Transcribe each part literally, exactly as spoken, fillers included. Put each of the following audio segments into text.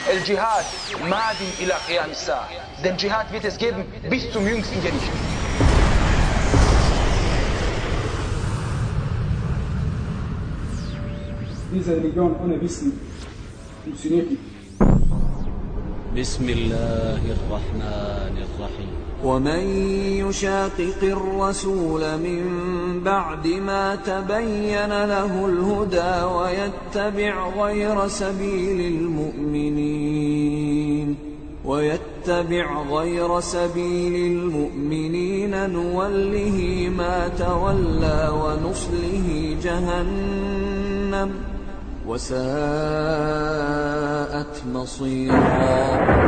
El-Jihad madin ila qiyam as-sa'a. Den Dschihad wird es geben bis zum jüngsten Gericht. Diese Religion ohne Wissen funktioniert nicht. بسم الله الرحمن الرحيم ومن يشاقق الرسول من بعد ما تبين له الهدى ويتبع غير سبيل المؤمنين ويتبع غير سبيل المؤمنين نوله ما تولى ونصله جهنم وساءت مصيرا.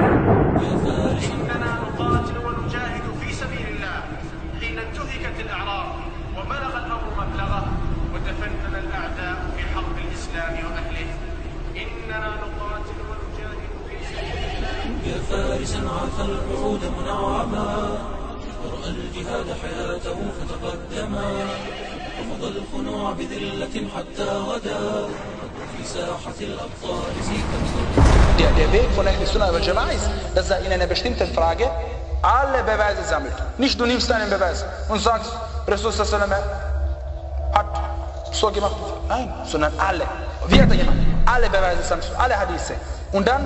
إننا نقاتل ونجاهد في سبيل الله حين انتهكت الأعراض وبلغ الأمر مبلغه وتفنن الأعداء في حرب الإسلام وأهله. إننا نقاتل ونجاهد في سبيل الله. يا فارسا عاث الوعود منعما ورأى الجهاد حياته فتقدما وفضى الخنوع بذلة حتى غدا في ساحة الأبطال سيكا. Der, der Weg von Ahl Sunnah wal Jama'a ist, dass er in einer bestimmten Frage alle Beweise sammelt. Nicht du nimmst einen Beweis und sagst, Rasul sallallahu alaihi wasallam hat so gemacht. Nein, sondern alle. Wie hat er gemacht? Alle Beweise sammelst du, alle Hadithe. Und dann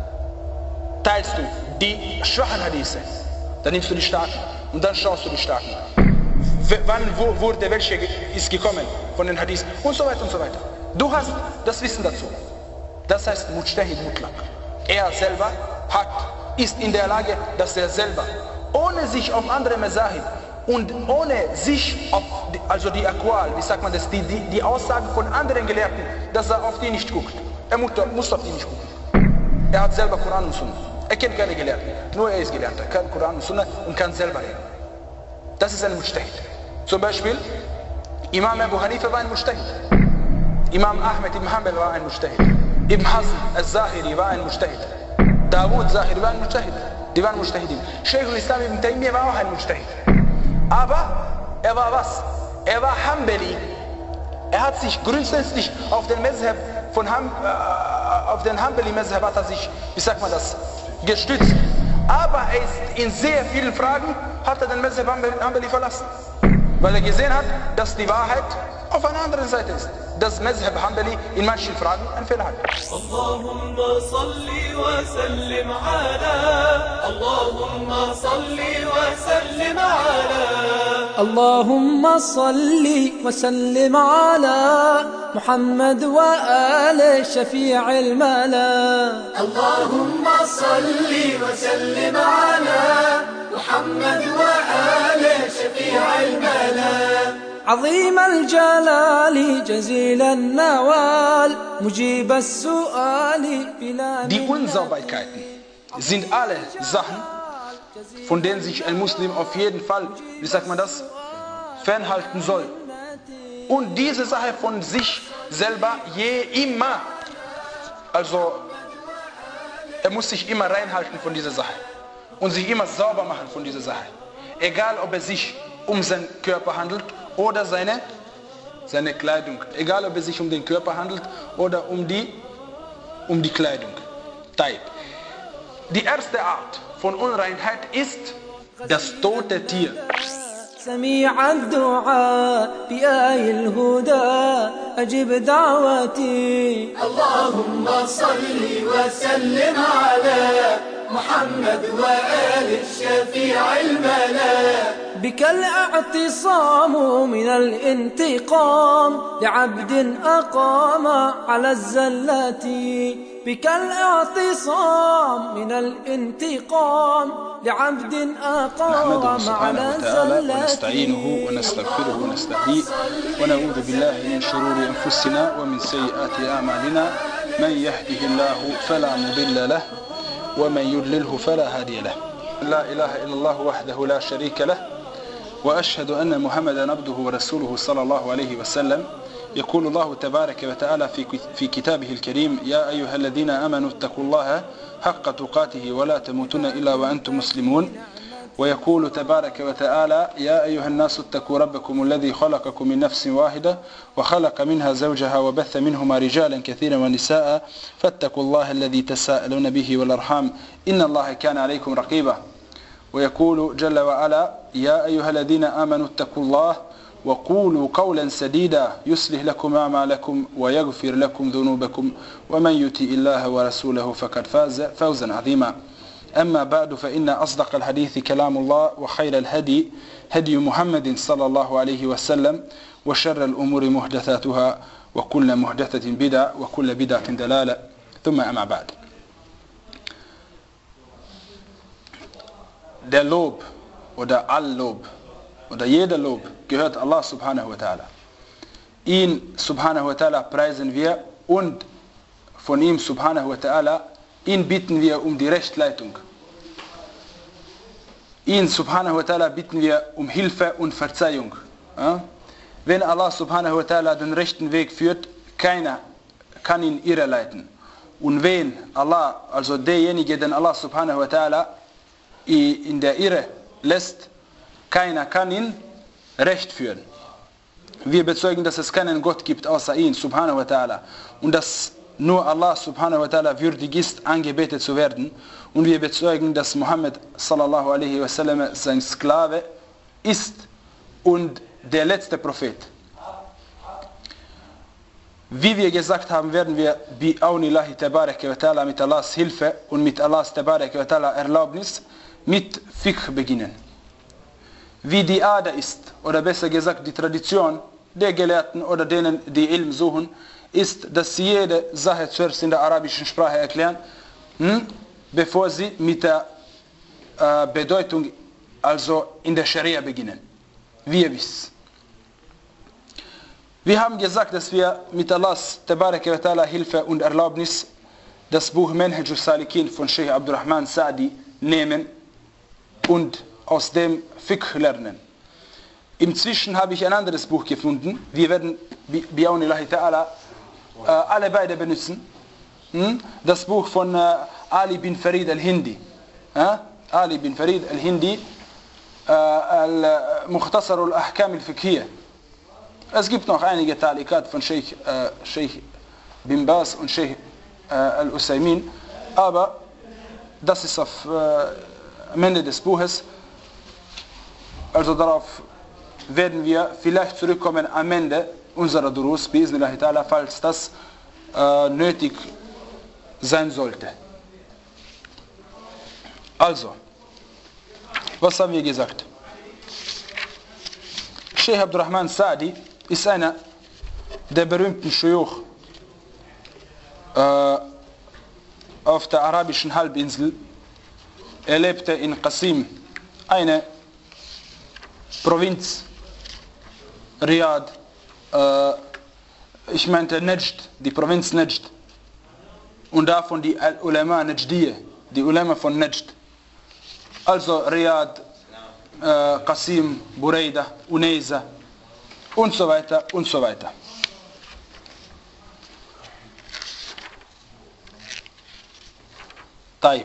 teilst du die schwachen Hadithe. Dann nimmst du die starken und dann schaust du die starken. Wann wo, wurde welche ist gekommen von den Hadithen und so weiter und so weiter. Du hast das Wissen dazu. Das heißt Mujtahid Mutlaq. Er selber hat, ist in der Lage, dass er selber, ohne sich auf andere Mazahib und ohne sich auf, die, also die Aqwal, wie sagt man das, die, die, die Aussagen von anderen Gelehrten, dass er auf die nicht guckt. Er muss, muss auf die nicht gucken. Er hat selber Koran und Sunnah. Er kennt keine Gelehrten, nur er ist Gelehrter. Er kann Koran und Sunnah und kann selber reden. Das ist ein Mujtahid. Zum Beispiel, Imam Abu Hanifa war ein Mujtahid. Imam Ahmed ibn Hanbal war ein Mujtahid. Ibn Hazm al-Zahiri war ein Mujtahid. Dawud Zahiri war ein Mujtahid. Die waren Mujtahidin. Sheikh al-Islam ibn Taymiyyah war auch ein Mujtahid. Aber er war was? Er war Hanbali. Er hat sich grundsätzlich auf den Mazhab von Ham, äh, auf den Hanbali Mazhab hat er sich, wie sagt man das, gestützt. Aber er ist in sehr vielen Fragen hat er den Mazhab Hanbali verlassen. Weil er gesehen hat, dass die Wahrheit auf einer anderen Seite ist. Dass Mazhab Hanbali in manchen Fragen einen Fehler hat. Allahumma salli wa sallim ala Allahumma salli wa sallim ala اللهم صل وسلم على محمد وآل شفيع الملا. اللهم صل وسلم على محمد وآل شفيع الملا. عظيم الجلال جزيل النوال مجيب السؤال بلا. Die Unsauberkeiten sind alle Sachen, von denen sich ein Muslim auf jeden Fall, wie sagt man das, fernhalten soll. Und diese Sache von sich selber je immer, also er muss sich immer reinhalten von dieser Sache und sich immer sauber machen von dieser Sache. Egal ob es sich um seinen Körper handelt oder seine, seine Kleidung. Egal ob es sich um den Körper handelt oder um die, um die Kleidung. Taib. Die erste Art von Unreinheit ist das tote Tier. سميع الدعاء بآي الهدى أجب دعوتي. اللهم صل وسلم على محمد وآل الشفيع الملا. بك الاعتصام من الانتقام لعبد أقام على الزلات. بك الاعتصام من الانتقام لعبد أقام على الزلات. ونستعينه ونستغفره ونستهديه ونعوذ بالله من شرور أنفسنا ومن سيئات أعمالنا. من يهده الله فلا مضل له ومن يضلله فلا هادي له. لا إله إلا الله وحده لا شريك له وأشهد أن محمدا عبده ورسوله صلى الله عليه وسلم. يقول الله تبارك وتعالى في في كتابه الكريم: يا أيها الذين آمنوا اتقوا الله حق تقاته ولا تموتن إلا وأنتم مسلمون. ويقول تبارك وتعالى يا أيها الناس اتقوا ربكم الذي خلقكم من نفس واحدة وخلق منها زوجها وبث منهما رجالا كثيرا ونساء فاتقوا الله الذي تساءلون به والأرحام إن الله كان عليكم رقيبا ويقول جل وعلا يا أيها الذين آمنوا اتقوا الله وقولوا قولا سديدا يصلح لكم أعمالكم ويغفر لكم ذنوبكم ومن يطع الله ورسوله فقد فاز فوزا عظيما أما بعد فإن أصدق الحديث كلام الله وخير الهدي هدي محمد صلى الله عليه وسلم وشر الأمور محدثاتها وكل محدثة بدعة وكل بدعة ضلالة ثم أما بعد. Der Lob oder All-Lob oder jeder Lob gehört Allah subhanahu wa ta'ala. Ihn subhanahu wa ta'ala preisen wir und von ihm subhanahu wa ta'ala ihn bitten wir um die Rechtleitung. Ihn subhanahu wa ta'ala bitten wir um Hilfe und Verzeihung. Ja? Wenn Allah subhanahu wa ta'ala den rechten Weg führt, keiner kann ihn irreleiten. Und wenn Allah, also derjenige, den Allah subhanahu wa ta'ala in der Irre lässt, keiner kann ihn recht führen. Wir bezeugen, dass es keinen Gott gibt außer ihn subhanahu wa ta'ala und dass nur Allah subhanahu wa ta'ala würdig ist, angebetet zu werden. Und wir bezeugen, dass Muhammad sallallahu alaihi wasallam sein Sklave ist und der letzte Prophet. Wie wir gesagt haben, werden wir bi'aunillahi tabaraka wa ta'ala mit Allahs Hilfe und mit Allahs tabaraka wa ta'ala Erlaubnis mit Fiqh beginnen. Wie die Ader ist, oder besser gesagt die Tradition der Gelehrten oder denen, die Ilm suchen, ist, dass sie jede Sache zuerst in der arabischen Sprache erklären, hm, bevor sie mit der äh, Bedeutung, also in der Scharia beginnen. Wie ihr wisst. Wir haben gesagt, dass wir mit Allahs Tabaraka wa Ta'ala Hilfe und Erlaubnis das Buch Manhaj al-Salikin von Sheikh Abdurrahman Sa'di nehmen und aus dem Fiqh lernen. Inzwischen habe ich ein anderes Buch gefunden. Wir werden bi'aunillahi ta'ala äh, alle beide benutzen. Hm? Das Buch von äh, Ali bin Farid al-Hindi. Äh? Ali bin Farid al-Hindi, äh, al-Mukhtasar al-Ahkam al-Fiqhiyya. Es gibt noch einige Talikat von Sheikh, äh, Sheikh bin Baz und Sheikh äh, al-Usaymin, aber das ist auf, äh, am Ende des Buches. Also darauf werden wir vielleicht zurückkommen am Ende unserer Durus, bi'iznillahi ta'ala, falls das äh, nötig sein sollte. Also, was haben wir gesagt? Sheikh Abdurrahman Sa'di ist einer der berühmten Schuyuch äh, auf der arabischen Halbinsel. Er lebte in Qasim, eine Provinz, Riyadh, äh, ich meinte Najd, die Provinz Najd. Und davon die Ulama Najdiyya, die Ulama von Najd. Also Riyadh, äh, Qasim, Buraida, Unayza und so weiter und so weiter. Taib.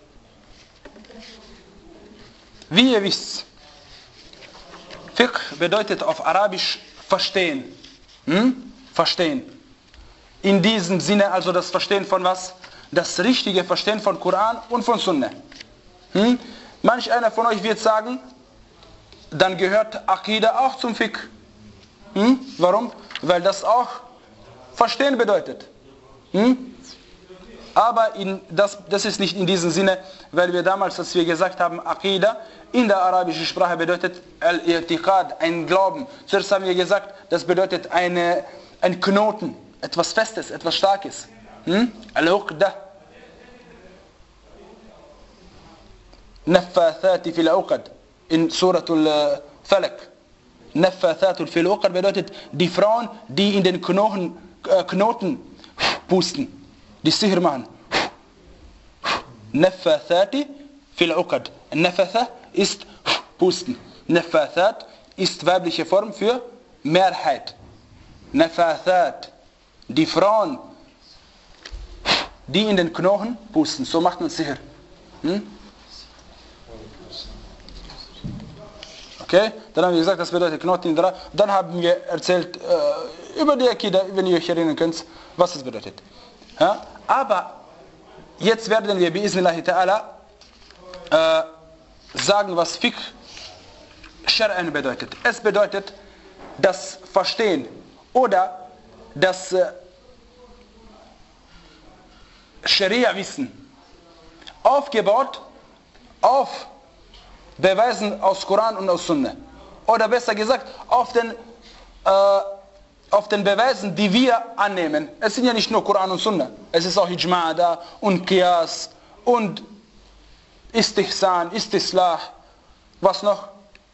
Wie ihr wisst, Fiqh bedeutet auf Arabisch verstehen. Hm? Verstehen. In diesem Sinne also das Verstehen von was? Das richtige Verstehen von Koran und von Sunnah. Hm? Manch einer von euch wird sagen, dann gehört Aqidah auch zum Fiqh. Hm? Warum? Weil das auch Verstehen bedeutet. Hm? Aber in das, das ist nicht in diesem Sinne, weil wir damals, als wir gesagt haben, Aqidah in der arabischen Sprache bedeutet Al-I'tiqad, ein Glauben. Zuerst haben wir gesagt, das bedeutet eine, ein Knoten, etwas Festes, etwas Starkes. Hm? Al-Uqdah. Naffathati fil Uqad in Suratul Falak. Naffathatu fil Uqad bedeutet die Frauen, die in den Knochen, äh, Knoten pusten, die Sihr machen. Naffathati fil Uqad. Naffatha ist pusten. Naffathat ist weibliche Form für Mehrheit. Naffathat, die Frauen, die in den Knochen pusten. So macht man Sihr. Hm? Okay? Dann haben wir gesagt, das bedeutet Knoten in der Reihe. Dann haben wir erzählt äh, über die Akida, wenn ihr euch erinnern könnt, was das bedeutet. Ja? Aber jetzt werden wir bi'iznillahi ta'ala äh, sagen, was Fiqh Shar'an bedeutet. Es bedeutet das Verstehen oder das äh, Scharia-Wissen, aufgebaut auf Beweisen aus Koran und aus Sunna. Oder besser gesagt, auf den, äh, auf den Beweisen, die wir annehmen. Es sind ja nicht nur Koran und Sunna. Es ist auch Ijma' da und Qiyas und Istihsan, Istislah. Was noch?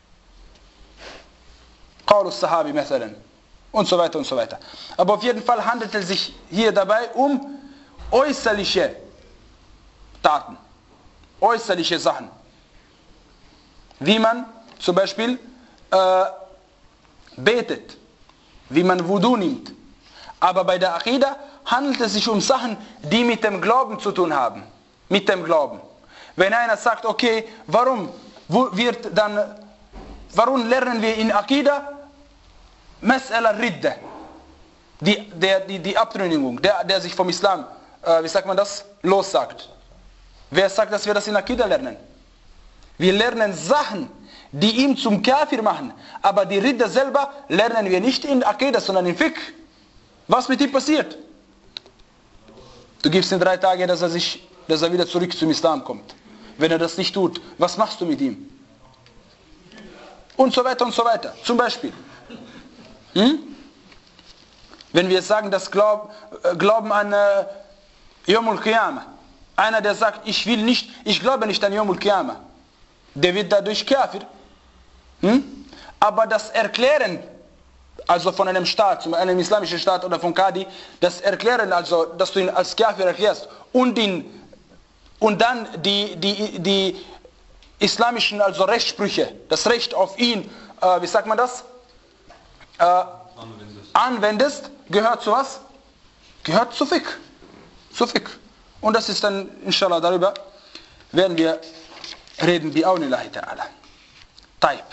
Qawl al-Sahabi مثلا. Und so weiter und so weiter. Aber auf jeden Fall handelt es sich hier dabei um äußerliche Taten. Äußerliche Sachen. Wie man zum Beispiel äh, betet, wie man Wudu nimmt. Aber bei der Akida handelt es sich um Sachen, die mit dem Glauben zu tun haben. Mit dem Glauben. Wenn einer sagt, okay, warum wird dann, warum lernen wir in Akida Mas'ala Ridda, die, der, die, die Abtrünnigung, der, der sich vom Islam, äh, wie sagt man das, lossagt. Wer sagt, dass wir das in Akida lernen? Wir lernen Sachen, die ihn zum Kafir machen. Aber die Ridda selber lernen wir nicht in Akida, sondern in Fiqh. Was mit ihm passiert? Du gibst ihm drei Tage, dass er, sich, dass er wieder zurück zum Islam kommt. Wenn er das nicht tut, was machst du mit ihm? Und so weiter und so weiter. Zum Beispiel. Hm? Wenn wir sagen, dass Glaub, äh, Glauben an äh, Yawmul Qiyamah. Einer, der sagt, ich will nicht, ich glaube nicht an Yawmul Qiyamah. Der wird dadurch Kafir. Hm? Aber das Erklären, also von einem Staat, zum einem islamischen Staat oder von Qadi, das Erklären, also, dass du ihn als Kafir erklärst und, ihn, und dann die, die, die islamischen, also Rechtssprüche, das Recht auf ihn, äh, wie sagt man das? Äh, anwendest. anwendest, gehört zu was? Gehört zu Fiqh. Zu Fiqh. Und das ist dann, inshallah, darüber werden wir reden, bi'aunillahi ta'ala. Taib.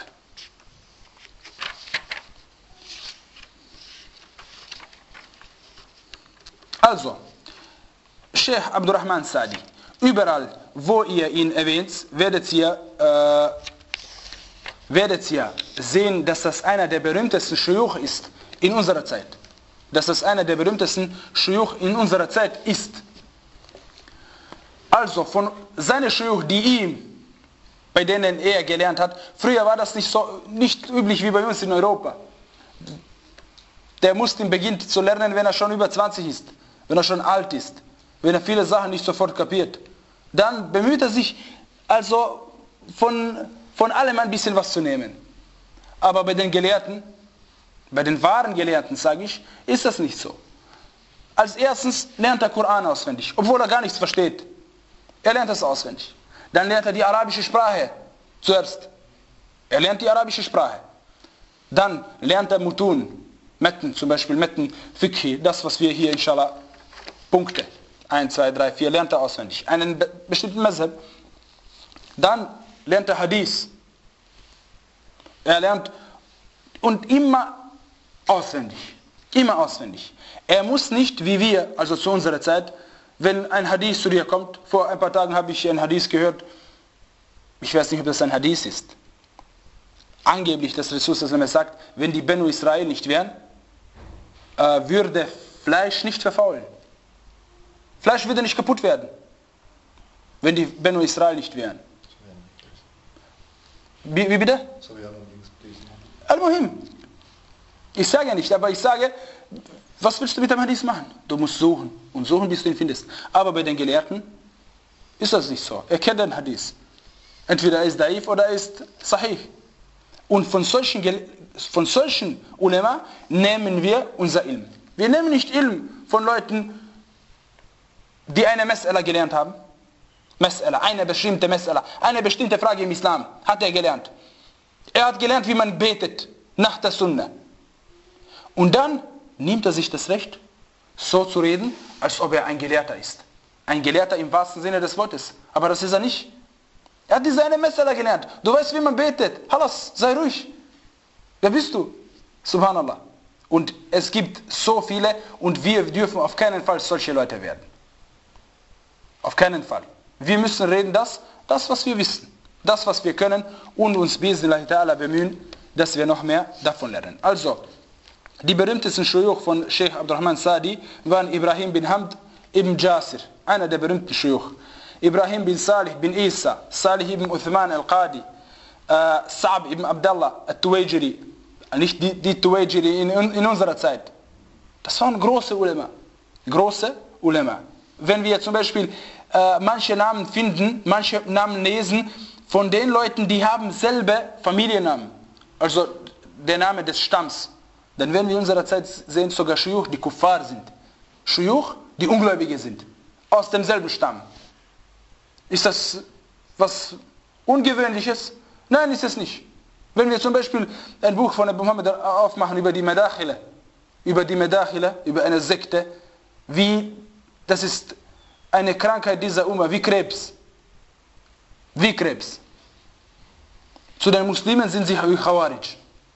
Also, Sheikh Abdurrahman Sa'di, überall, wo ihr ihn erwähnt, werdet ihr, äh, werdet ihr sehen, dass das einer der berühmtesten Shuyukh ist in unserer Zeit. Dass das einer der berühmtesten Shuyukh in unserer Zeit ist. Also, von seinen Shuyukh, die ihm, bei denen er gelernt hat, früher war das nicht so nicht üblich wie bei uns in Europa. Der Muslim beginnt zu lernen, wenn er schon über zwanzig ist, wenn er schon alt ist, wenn er viele Sachen nicht sofort kapiert. Dann bemüht er sich, also von, von allem ein bisschen was zu nehmen. Aber bei den Gelehrten, bei den wahren Gelehrten, sage ich, ist das nicht so. Als erstens lernt er Koran auswendig, obwohl er gar nichts versteht. Er lernt es auswendig. Dann lernt er die arabische Sprache zuerst. Er lernt die arabische Sprache. Dann lernt er Mutun, Metten, zum Beispiel Metten, Fiqh, das was wir hier inshallah, Punkte, eins, zwei, drei, vier, lernt er auswendig. Einen be bestimmten Mazhab. Dann lernt er Hadith. Er lernt und immer auswendig. Immer auswendig. Er muss nicht, wie wir, also zu unserer Zeit, wenn ein Hadith zu dir kommt, vor ein paar Tagen habe ich ein Hadith gehört, ich weiß nicht, ob das ein Hadith ist. Angeblich, dass Rasul sagt, wenn die Benu Israel nicht wären, äh, würde Fleisch nicht verfaulen. Fleisch würde nicht kaputt werden, wenn die Benu Israel nicht wären. Wie, wie bitte? Al-Muhim. Ich sage ja nicht, aber ich sage, was willst du mit dem Hadith machen? Du musst suchen und suchen, bis du ihn findest. Aber bei den Gelehrten ist das nicht so. Er kennt den Hadith. Entweder er ist daif oder er ist sahih. Und von solchen, von solchen Ulema nehmen wir unser Ilm. Wir nehmen nicht Ilm von Leuten, die eine Mas'ala gelernt haben. Mas'ala, eine bestimmte Mas'ala, eine bestimmte Frage im Islam hat er gelernt. Er hat gelernt, wie man betet nach der Sunna. Und dann nimmt er sich das Recht, so zu reden, als ob er ein Gelehrter ist. Ein Gelehrter im wahrsten Sinne des Wortes. Aber das ist er nicht. Er hat diese eine Messer gelernt. Du weißt, wie man betet. Halas, sei ruhig. Wer bist du? Subhanallah. Und es gibt so viele und wir dürfen auf keinen Fall solche Leute werden. Auf keinen Fall. Wir müssen reden das, das was wir wissen. Das, was wir können und uns bismillah ta'ala bemühen, dass wir noch mehr davon lernen. Also, die berühmtesten Schuyuch von Sheikh Abdurrahman Sadi waren Ibrahim bin Hamd ibn Jasir, einer der berühmten Schuyuch. Ibrahim bin Salih bin Isa, Salih ibn Uthman al-Qadi, äh, Sa'b ibn Abdallah al-Tuwajiri, nicht die, die Tuwajiri in, in unserer Zeit. Das waren große Ulema. Große Ulema. Wenn wir zum Beispiel äh, manche Namen finden, manche Namen lesen, von den Leuten, die haben selber Familiennamen, also der Name des Stamms, dann werden wir in unserer Zeit sehen, sogar Schuyuch, die Kuffar sind. Schuyuch, die Ungläubige sind, aus demselben Stamm. Ist das was Ungewöhnliches? Nein, ist es nicht. Wenn wir zum Beispiel ein Buch von Abu Muhammad aufmachen über die Madakhila, über die Madakhila, über eine Sekte, wie, das ist eine Krankheit dieser Umma, wie Krebs. Wie Krebs. Zu den Muslimen sind sie wie Khawarij.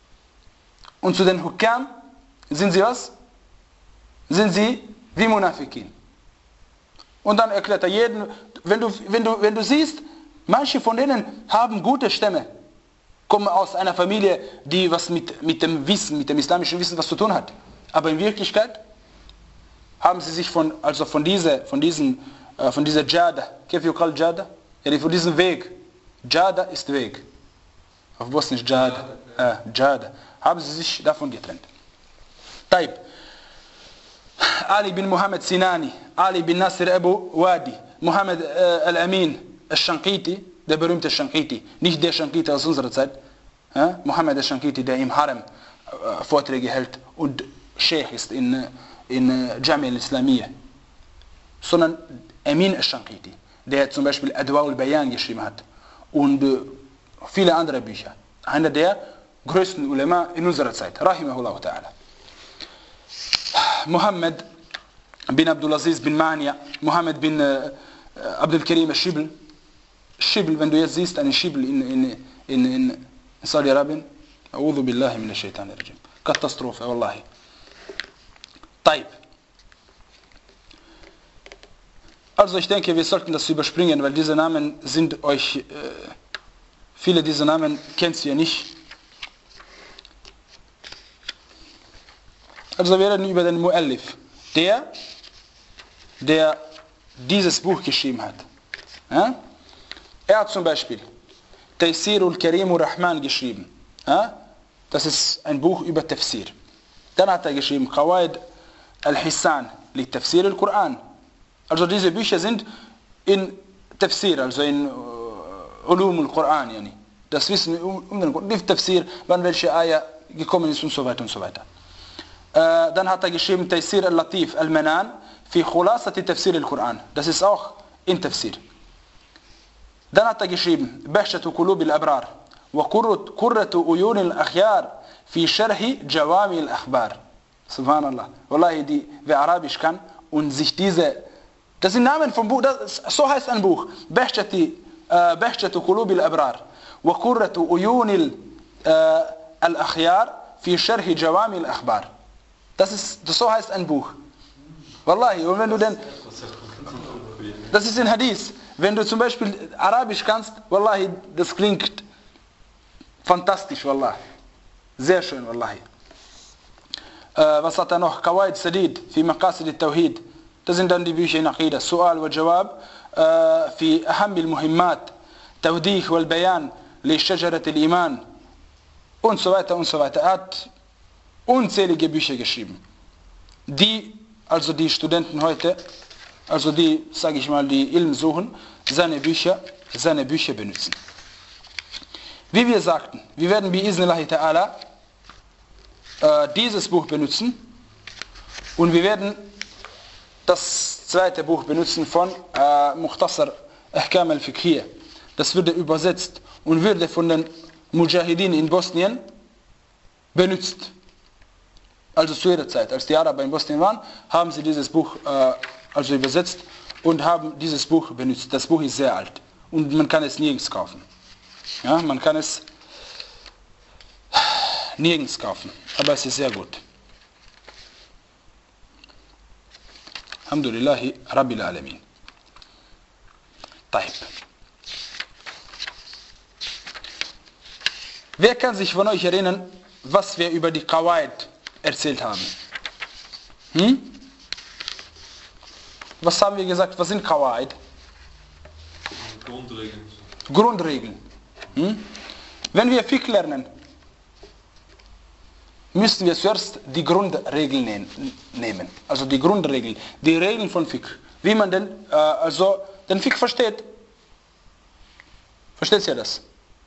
Und zu den Hukam sind sie was? Sind sie wie Munafikin. Und dann erklärt er jeden, wenn du, wenn du, wenn du siehst, manche von denen haben gute Stämme, kommen aus einer Familie, die was mit, mit dem Wissen, mit dem islamischen Wissen was zu tun hat. Aber in Wirklichkeit haben sie sich von, also von dieser, von diesen, äh, von dieser Jada, kif yuqal Jada? Ja, von diesem Weg. Jada ist Weg. Auf Bosnisch Jada. Äh, Jada. Haben sie sich davon getrennt. Taib. Ali bin Muhammad Sinani, Ali bin Nasir Abu Wadi, Muhammad äh, Al-Amin Al-Shankiti, der berühmte Shankiti, nicht der Shankiti aus unserer Zeit, ja? Muhammad Al-Shankiti, der im Harem äh, Vorträge hält und Sheikh ist in, in äh, Jamia al-Islamiyya, sondern Amin Al-Shankiti, der zum Beispiel Adwa al-Bayan geschrieben hat und äh, viele andere Bücher. Einer der größten Ulema in unserer Zeit, rahimahullah ta'ala. Muhammad bin Abdulaziz bin Mania, Muhammad bin äh, Abdul Karim al-Shibl. Shibl, wenn du jetzt siehst, einen Shibl in, in, in, in Saudi-Arabien, A'udhu billahi minash shaitanir rajim. Katastrophe, wallahi. Taib. Also ich denke, wir sollten das überspringen, weil diese Namen sind euch, äh, viele dieser Namen kennt ihr nicht. Also wir reden über den Mu'allif, der, der dieses Buch geschrieben hat. Ja? Er hat zum Beispiel Taysirul Karimur Rahman geschrieben. Ja? Das ist ein Buch über Tafsir. Dann hat er geschrieben Qawaid al-Hissan li Tafsir al-Quran. Also diese Bücher sind in Tafsir, also in uh, Ulum al-Quran. Yani. Das Wissen um den Quran, wie Tafsir, wann welche Ayah gekommen ist und so weiter und so weiter. Uh, dann hat er geschrieben Taysir al-Latif al-Manan fi Khulasati Tafsir al-Quran. Das ist auch in Tafsir. Dann hat er geschrieben Bahshatu Qulub al-Abrar wa Qurratu Uyun al-Akhyar fi Sharhi Jawami al-Akhbar. Subhanallah. Wallahi, die, wer Arabisch kann und sich diese, das sind Namen vom Buch, das, so heißt ein Buch. Bahshati uh, Bahshatu Qulub al-Abrar wa Qurratu Uyun al-Akhyar fi Sharhi Jawami al-Akhbar. Das ist, das so heißt ein Buch. Wallahi, und wenn du denn, das ist ein Hadith. Wenn du zum Beispiel Arabisch kannst, Wallahi, das klingt fantastisch, Wallahi. Sehr schön, Wallahi. Äh, was hat er noch? Qawaid Sadid, fi Maqasid al-Tawhid. Das sind dann die Bücher in Aqidah. Su'al wa Jawab, äh, fi Aham al-Muhimmat, Tawdih wal Bayan, li Shajarat al-Iman. Und so weiter und so weiter. Er hat unzählige Bücher geschrieben, die, also die Studenten heute, also die, sage ich mal, die Ilm suchen, seine Bücher, seine Bücher benutzen. Wie wir sagten, wir werden bi'iznillahi ta'ala äh, dieses Buch benutzen und wir werden das zweite Buch benutzen von äh, Mukhtasar Ahkam al-Fiqhiyya. Das würde übersetzt und würde von den Mujahideen in Bosnien benutzt. Also zu ihrer Zeit, als die Araber in Bosnien waren, haben sie dieses Buch äh, also übersetzt und haben dieses Buch benutzt. Das Buch ist sehr alt und man kann es nirgends kaufen. Ja, man kann es nirgends kaufen, aber es ist sehr gut. Alhamdulillahi Rabbil Alamin. Taib. Wer kann sich von euch erinnern, was wir über die Qawaid erzählt haben? Hm? Was haben wir gesagt? Was sind Qawaid? Grundregeln. Grundregeln. Hm? Wenn wir Fiqh lernen, müssen wir zuerst die Grundregeln nehmen. Also die Grundregeln, die Regeln von Fiqh. Wie man denn, äh, also den Fiqh versteht. Versteht ihr das?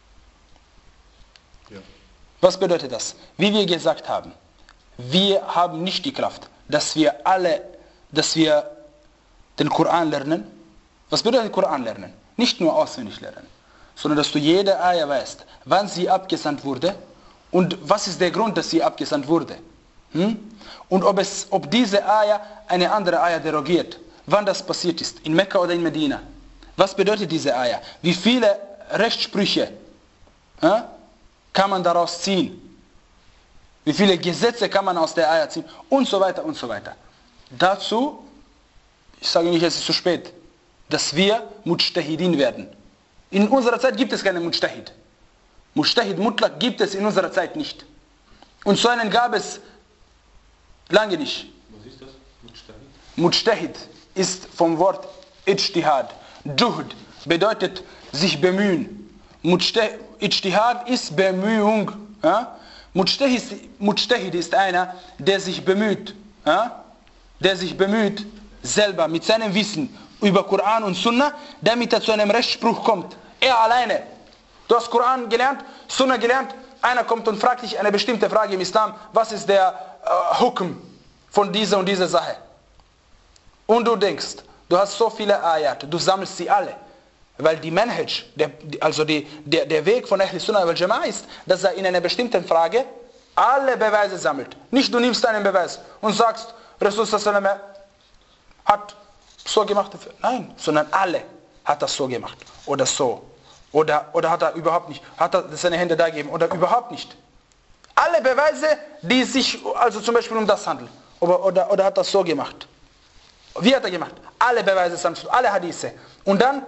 Ja. Was bedeutet das? Wie wir gesagt haben, wir haben nicht die Kraft, dass wir alle, dass wir den Koran lernen. Was bedeutet Koran lernen? Nicht nur auswendig lernen, sondern dass du jede Ayah weißt, wann sie abgesandt wurde und was ist der Grund, dass sie abgesandt wurde. Hm? Und ob, es, ob diese Ayah eine andere Ayah derogiert, wann das passiert ist, in Mekka oder in Medina. Was bedeutet diese Ayah? Wie viele Rechtssprüche äh, kann man daraus ziehen? Wie viele Gesetze kann man aus der Ayah ziehen? Und so weiter und so weiter. Dazu, ich sage nicht, es ist zu spät, dass wir Mujtahidin werden. In unserer Zeit gibt es keine Mujtahid. Mujtahid Mutlaq gibt es in unserer Zeit nicht. Und so einen gab es lange nicht. Was ist das? Mujtahid? Mujtahid ist vom Wort Ijtihad. Juhd bedeutet sich bemühen. Mujtahid, Ijtihad ist Bemühung. Ja? Mujtahid, Mujtahid ist einer, der sich bemüht. Ja? Der sich bemüht, selber mit seinem Wissen über Koran und Sunna, damit er zu einem Rechtsspruch kommt. Er alleine. Du hast Koran gelernt, Sunna gelernt, einer kommt und fragt dich eine bestimmte Frage im Islam, was ist der äh, Hukm von dieser und dieser Sache? Und du denkst, du hast so viele Ayat, du sammelst sie alle, weil die Manhaj, der, also die, der, der Weg von Ahl Sunnah wal Jama'a ist, dass er in einer bestimmten Frage alle Beweise sammelt. Nicht du nimmst einen Beweis und sagst, Rasul sallallahu alaihi wasallam hat so gemacht, nein, sondern alle hat das so gemacht oder so. Oder, oder hat er überhaupt nicht, hat er seine Hände da gegeben oder überhaupt nicht. Alle Beweise, die sich also zum Beispiel um das handeln. Oder, oder, oder hat er so gemacht. Wie hat er gemacht? Alle Beweise sammelst du, alle Hadithe. Und dann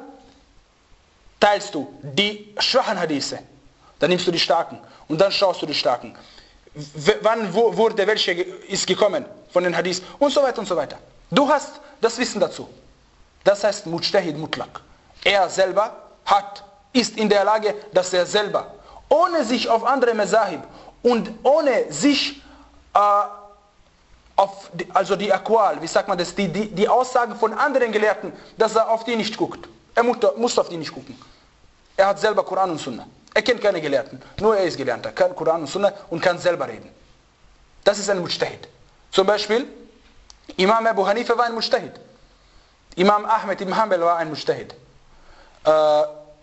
teilst du die schwachen Hadithe. Dann nimmst du die starken. Und dann schaust du die starken. W- wann wo, wurde welche ist gekommen von den Hadith und so weiter und so weiter. Du hast das Wissen dazu. Das heißt Mujtahid Mutlaq. Er selber hat, ist in der Lage, dass er selber, ohne sich auf andere Mazahib und ohne sich äh, auf die, also die Aqwal, wie sagt man das, die, die, die Aussagen von anderen Gelehrten, dass er auf die nicht guckt. Er muss, muss auf die nicht gucken. Er hat selber Koran und Sunna. Er kennt keine Gelehrten, nur er ist Gelernter, kann Koran und Sunna und kann selber reden. Das ist ein Mujtahid. Zum Beispiel, Imam Abu Hanifa war ein Mujtahid. Imam Ahmed ibn Hanbal war ein Mujtahid. Äh,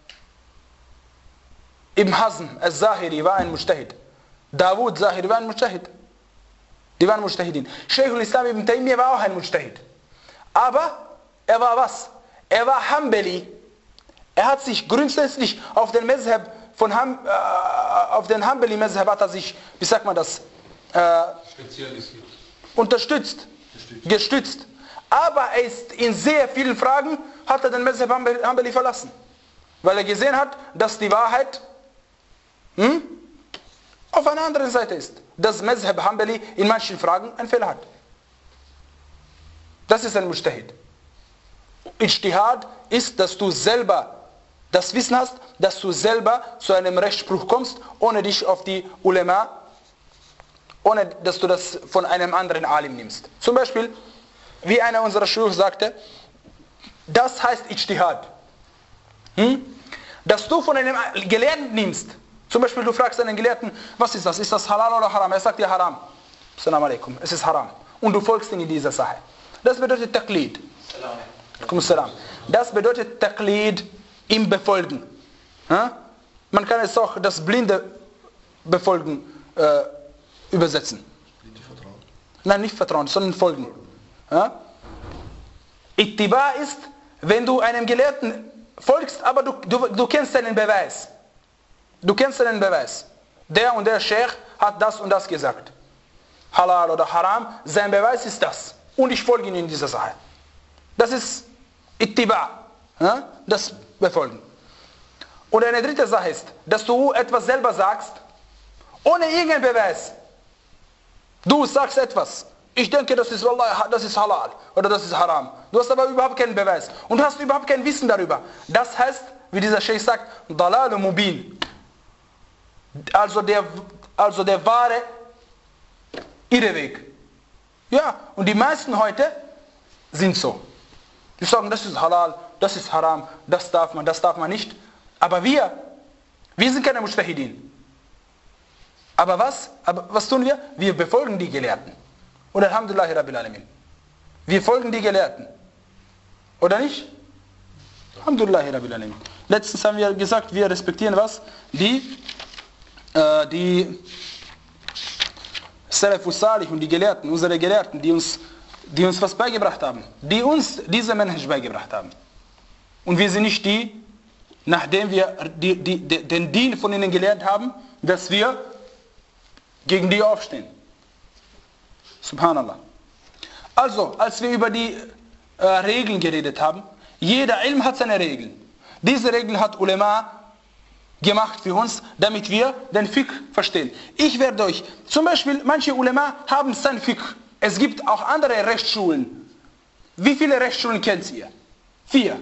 Ibn Hazm al-Zahiri war ein Mujtahid. Dawud Zahiri war ein Mujtahid. Die waren Mujtahidin. Shaykh al-Islam ibn Taymiyyah war auch ein Mujtahid. Aber er war was? Er war Hanbali. Er hat sich grundsätzlich auf den Mazhab von Ham, äh, auf den Hanbali Mazhab hat er sich, wie sagt man das, äh, Spezialisiert. unterstützt, gestützt. gestützt. Aber er ist in sehr vielen Fragen, hat er den Mazhab Hanbali verlassen. Weil er gesehen hat, dass die Wahrheit hm, auf einer anderen Seite ist. Dass Mazhab Hanbali in manchen Fragen einen Fehler hat. Das ist ein Mujtahid. Ijtihad ist, dass du selber das Wissen hast, dass du selber zu einem Rechtsspruch kommst, ohne dich auf die Ulema, ohne dass du das von einem anderen Alim nimmst. Zum Beispiel, wie einer unserer Schüler sagte, das heißt Ijtihad. Hm? Dass du von einem Gelehrten nimmst. Zum Beispiel, du fragst einen Gelehrten, was ist das? Ist das halal oder haram? Er sagt dir haram. Assalamu alaikum. Es ist haram. Und du folgst ihm in dieser Sache. Das bedeutet Taqlid. Das bedeutet Taqlid im Befolgen. Ja? Man kann es auch das blinde Befolgen äh, übersetzen. Nicht vertrauen. Nein, nicht vertrauen, sondern folgen. Ja? Ittiba ist, wenn du einem Gelehrten folgst, aber du, du, du kennst deinen Beweis. Du kennst deinen Beweis. Der und der Sheikh hat das und das gesagt. Halal oder Haram, sein Beweis ist das. Und ich folge ihm in dieser Sache. Das ist Ittiba. Ja? Das befolgen. Und eine dritte Sache ist, dass du etwas selber sagst, ohne irgendeinen Beweis. Du sagst etwas. Ich denke, das ist, Wallah, das ist halal oder das ist haram. Du hast aber überhaupt keinen Beweis. Und du hast überhaupt kein Wissen darüber. Das heißt, wie dieser Sheikh sagt, Dalal Mubin. Also der, also der wahre Irrweg. Ja, und die meisten heute sind so. Die sagen, das ist halal, das ist haram, das darf man, das darf man nicht. Aber wir, wir sind keine Mujtahidin. Aber was? Aber was tun wir? Wir befolgen die Gelehrten. Und Alhamdulillah Rabbil Alamin. Wir folgen die Gelehrten. Oder nicht? Alhamdulillah Rabbil Alamin. Letztens haben wir gesagt, wir respektieren was? Die, äh, die Salafus Salih und die Gelehrten, unsere Gelehrten, die uns, die uns was beigebracht haben. Die uns diese Manhaj beigebracht haben. Und wir sind nicht die, nachdem wir die, die, die, den Dien von ihnen gelernt haben, dass wir gegen die aufstehen. Subhanallah. Also, als wir über die äh, Regeln geredet haben, jeder Ilm hat seine Regeln. Diese Regeln hat Ulema gemacht für uns, damit wir den Fiqh verstehen. Ich werde euch, zum Beispiel, manche Ulema haben sein Fiqh. Es gibt auch andere Rechtsschulen. Wie viele Rechtsschulen kennt ihr? Vier.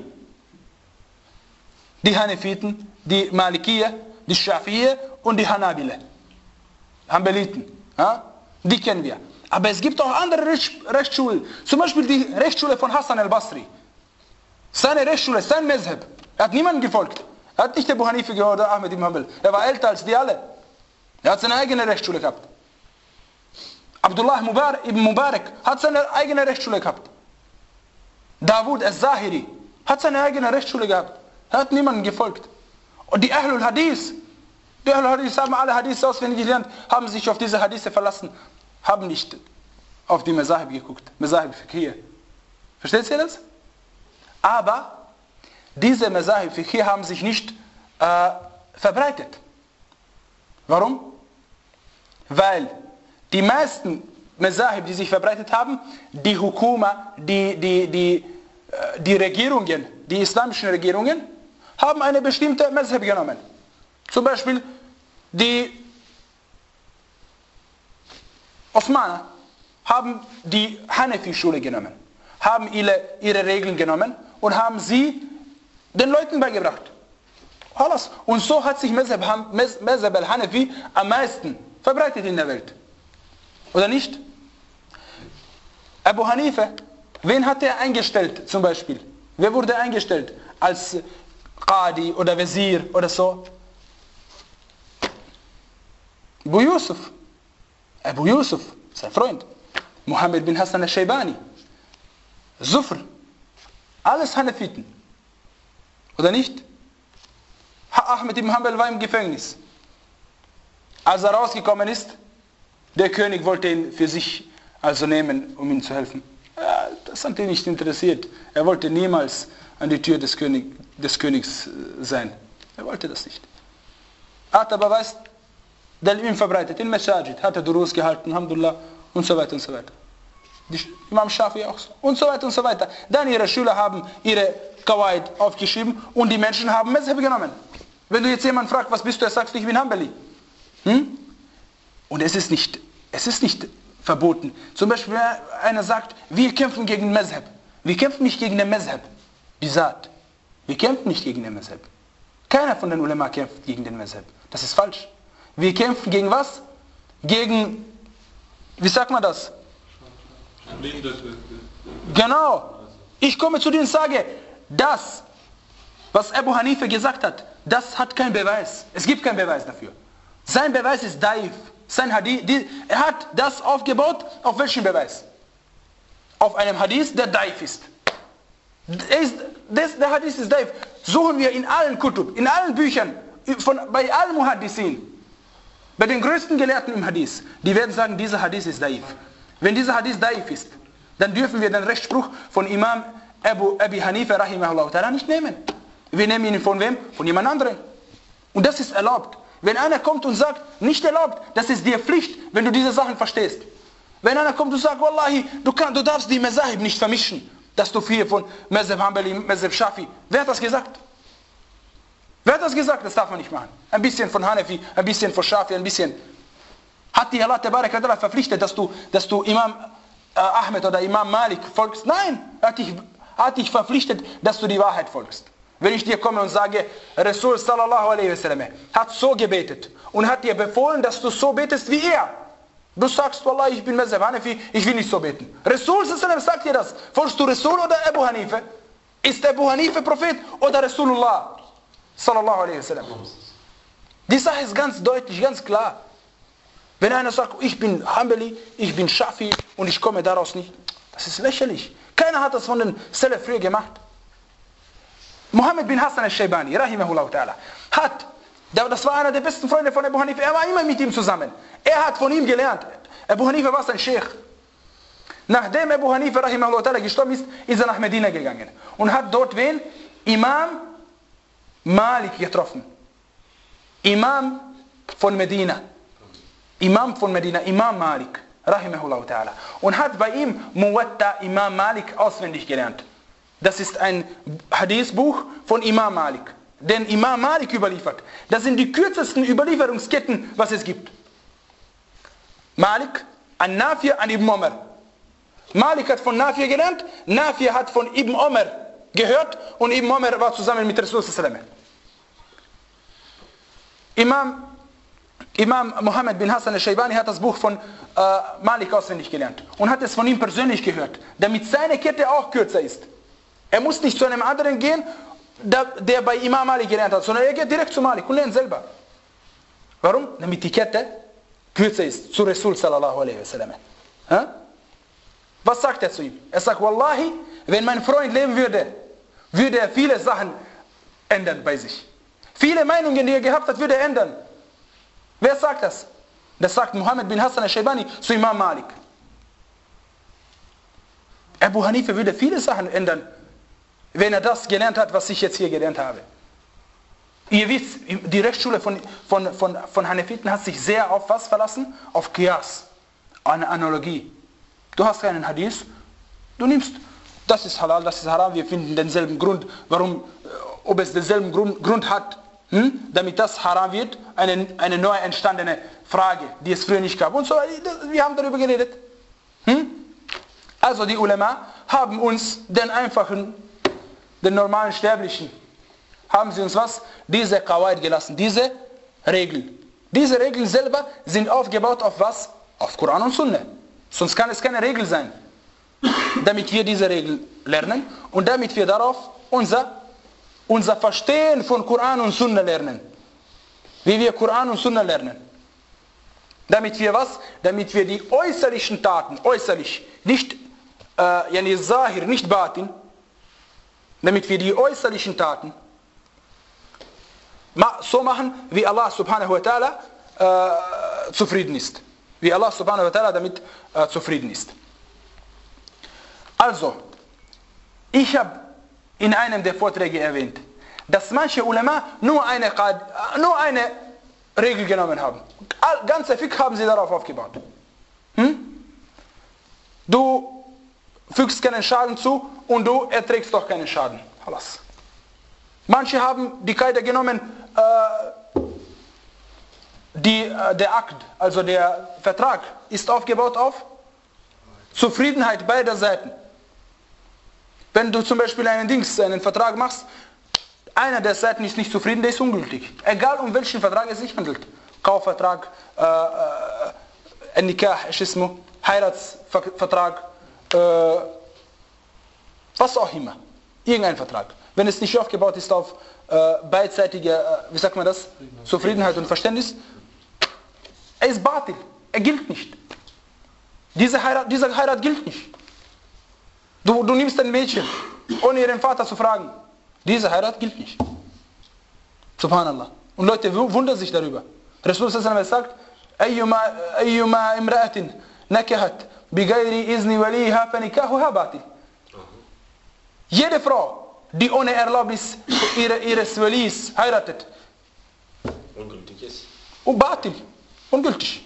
Die Hanefiten, die Malikiyya, die Schafiyya und die Hanabila. Hanbaliten. Ja? Die kennen wir. Aber es gibt auch andere Rechts Rechtsschulen. Zum Beispiel die Rechtsschule von Hassan al-Basri. Seine Rechtsschule, sein Mezhab. Er hat niemanden gefolgt. Er hat nicht Abu Hanifa gehört oder Ahmed ibn Hanbal. Er war älter als die alle. Er hat seine eigene Rechtsschule gehabt. Abdullah Mubarak, ibn Mubarak hat seine eigene Rechtsschule gehabt. Dawud al-Zahiri hat seine eigene Rechtsschule gehabt. Er hat niemanden gefolgt. Und die Ahlul Hadith, die Ahlul Hadith haben alle Hadith auswendig gelernt, haben sich auf diese Hadithe verlassen, haben nicht auf die Mazahib geguckt. Mazahib Fiqhiyya. Versteht ihr das? Aber diese Mazahib Fiqhiyya haben sich nicht äh, verbreitet. Warum? Weil die meisten Mazahib, die sich verbreitet haben, die Hukuma, die, die, die, die Regierungen, die islamischen Regierungen, haben eine bestimmte Mazhab genommen. Zum Beispiel die Osmaner haben die Hanafi-Schule genommen, haben ihre, ihre Regeln genommen und haben sie den Leuten beigebracht. Alles. Und so hat sich Mazhab al-Hanafi am meisten verbreitet in der Welt. Oder nicht? Abu Hanifa, wen hat er eingestellt zum Beispiel? Wer wurde eingestellt als Qadi oder Wazir oder so? Abu Yusuf. Abu Yusuf, sein Freund. Muhammad bin Hassan al-Shaybani. Zufr. Alles Hanafiten. Oder nicht? Ahmed ibn Hanbal war im Gefängnis. Als er rausgekommen ist, der König wollte ihn für sich also nehmen, um ihm zu helfen. Ja, das hat ihn nicht interessiert. Er wollte niemals an die Tür des, König, des Königs sein. Er wollte das nicht. Er hat aber, weißt, der Ilm verbreitet, in Masajid, hat er Durus gehalten, Alhamdulillah, und so weiter und so weiter. Die Imam Shafi auch so, und so weiter und so weiter. Dann ihre Schüler haben ihre Qawaid aufgeschrieben und die Menschen haben Mazhab genommen. Wenn du jetzt jemanden fragst, was bist du, er sagt, ich bin Hanbali. Hm? Und es ist nicht, es ist nicht verboten. Zum Beispiel, wenn einer sagt, wir kämpfen gegen den Mazhab. Wir kämpfen nicht gegen den Mazhab. Die sagt, wir kämpfen nicht gegen den Mazhab. Keiner von den Ulema kämpft gegen den Mazhab. Das ist falsch. Wir kämpfen gegen was? Gegen, wie sagt man das? Genau. Ich komme zu dir und sage, das, was Abu Hanifa gesagt hat, das hat keinen Beweis. Es gibt keinen Beweis dafür. Sein Beweis ist daif. Sein Hadith, die, er hat das aufgebaut, auf welchen Beweis? Auf einem Hadith, der daif ist. ist das, der Hadith ist daif. Suchen wir in allen Kutub, in allen Büchern, von, bei allen Muhaddithin, bei den größten Gelehrten im Hadith, die werden sagen, dieser Hadith ist daif. Wenn dieser Hadith daif ist, dann dürfen wir den Rechtsspruch von Imam Abu Abi Hanifa rahimahullah ta'ala nicht nehmen. Wir nehmen ihn von wem? Von jemand anderem. Und das ist erlaubt. Wenn einer kommt und sagt, nicht erlaubt, das ist dir Pflicht, wenn du diese Sachen verstehst. Wenn einer kommt und sagt, Wallahi, du, kann, du darfst die Mazahib nicht vermischen, dass du viel von Mazhab Hanbali, Mazhab Shafi. Wer hat das gesagt? Wer hat das gesagt? Das darf man nicht machen. Ein bisschen von Hanafi, ein bisschen von Shafi, ein bisschen. Hat die Allah Tabarak wa Ta'ala verpflichtet, dass du, dass du Imam äh, Ahmed oder Imam Malik folgst? Nein, er hat dich, hat dich verpflichtet, dass du die Wahrheit folgst. Wenn ich dir komme und sage, Rasul sallallahu alaihi wasallam hat so gebetet und hat dir befohlen, dass du so betest wie er. Du sagst, Wallah, ich bin Mazhab Hanafi, ich will nicht so beten. Rasul sallallahu alaihi wasallam sagt dir das. Folgst du Rasul oder Abu Hanifa? Ist Abu Hanifa Prophet oder Rasulullah sallallahu alaihi wasallam? Die Sache ist ganz deutlich, ganz klar. Wenn einer sagt, ich bin Hanbali, ich bin Shafi und ich komme daraus nicht, das ist lächerlich. Keiner hat das von den Salaf früher gemacht. Mohammed bin Hassan al-Shaybani, rahimahullah ta'ala, hat, das war einer der besten Freunde von Abu Hanifa, er war immer mit ihm zusammen. Er hat von ihm gelernt. Abu Hanifa war sein Sheikh. Nachdem Abu Hanifa, rahimahullah ta'ala, gestorben ist, ist er nach Medina gegangen. Und hat dort wen? Imam Malik getroffen. Imam von Medina. Imam von Medina, Imam Malik, rahimahullah ta'ala. Und hat bei ihm Muwatta Imam Malik auswendig gelernt. Das ist ein Hadithbuch von Imam Malik, den Imam Malik überliefert. Das sind die kürzesten Überlieferungsketten, was es gibt. Malik, an Nafi, an Ibn Umar. Malik hat von Nafi gelernt, Nafi hat von Ibn Umar gehört und Ibn Umar war zusammen mit Rasul sallallahu alaihi wasallam. Imam, Imam Mohammed bin Hassan al-Shaybani hat das Buch von äh, Malik auswendig gelernt und hat es von ihm persönlich gehört, damit seine Kette auch kürzer ist. Er muss nicht zu einem anderen gehen, der, der bei Imam Malik gelernt hat, sondern er geht direkt zu Malik und lernt selber. Warum? Damit die Kette kürzer ist, zu Rasul sallallahu alaihi wasallam. Was sagt er zu ihm? Er sagt, Wallahi, wenn mein Freund leben würde, würde er viele Sachen ändern bei sich. Viele Meinungen, die er gehabt hat, würde er ändern. Wer sagt das? Das sagt Mohammed bin Hassan al-Shaybani zu Imam Malik. Abu Hanifa würde viele Sachen ändern, wenn er das gelernt hat, was ich jetzt hier gelernt habe. Ihr wisst, die Rechtsschule von, von, von, von Hanefiten hat sich sehr auf was verlassen? Auf Qiyas, eine Analogie. Du hast keinen Hadith, du nimmst, das ist halal, das ist haram, wir finden denselben Grund, warum, ob es denselben Grund, Grund hat, hm? damit das haram wird, eine, eine neu entstandene Frage, die es früher nicht gab. Und so, wir haben darüber geredet. Hm? Also die Ulama haben uns den einfachen, den normalen Sterblichen, haben sie uns was? Diese Qawaid gelassen, diese Regeln. Diese Regeln selber sind aufgebaut auf was? Auf Koran und Sunna. Sonst kann es keine Regel sein. Damit wir diese Regel lernen und damit wir darauf unser, unser Verstehen von Koran und Sunna lernen. Wie wir Koran und Sunna lernen. Damit wir was? Damit wir die äußerlichen Taten, äußerlich, nicht äh, yani Zahir, nicht Batin, damit wir die äußerlichen Taten so machen, wie Allah subhanahu wa ta'ala äh, zufrieden ist. Wie Allah subhanahu wa ta'ala damit äh, zufrieden ist. Also, ich habe in einem der Vorträge erwähnt, dass manche Ulama nur eine, nur eine Regel genommen haben. Ganze Fiqh haben sie darauf aufgebaut. Hm? Du fügst keinen Schaden zu und du erträgst doch keinen Schaden. Alles. Manche haben die Kaida genommen, äh, die, äh, der Akt, also der Vertrag, ist aufgebaut auf Zufriedenheit beider Seiten. Wenn du zum Beispiel einen Dings, einen Vertrag machst, einer der Seiten ist nicht zufrieden, der ist ungültig. Egal um welchen Vertrag es sich handelt. Kaufvertrag, äh, äh, Nikah, Schismo, Heiratsvertrag, äh, was auch immer. Irgendein Vertrag. Wenn es nicht aufgebaut ist auf äh, beidseitige, äh, wie sagt man das, Zufriedenheit und Verständnis, er ist Batil, er gilt nicht. Diese Heirat, diese Heirat gilt nicht. Du, du nimmst ein Mädchen, ohne ihren Vater zu fragen. Diese Heirat gilt nicht. Subhanallah. Und Leute wundern sich darüber. Rasul sallallahu alaihi wasallam sagt, Ayyuma, ayyuma imra'atin nakahat bigayri izni waliha fanikahuha batil. Jede Frau, die ohne Erlaubnis ihre, ihres Walis heiratet. Ungültig ist. Und Batil. Ungültig.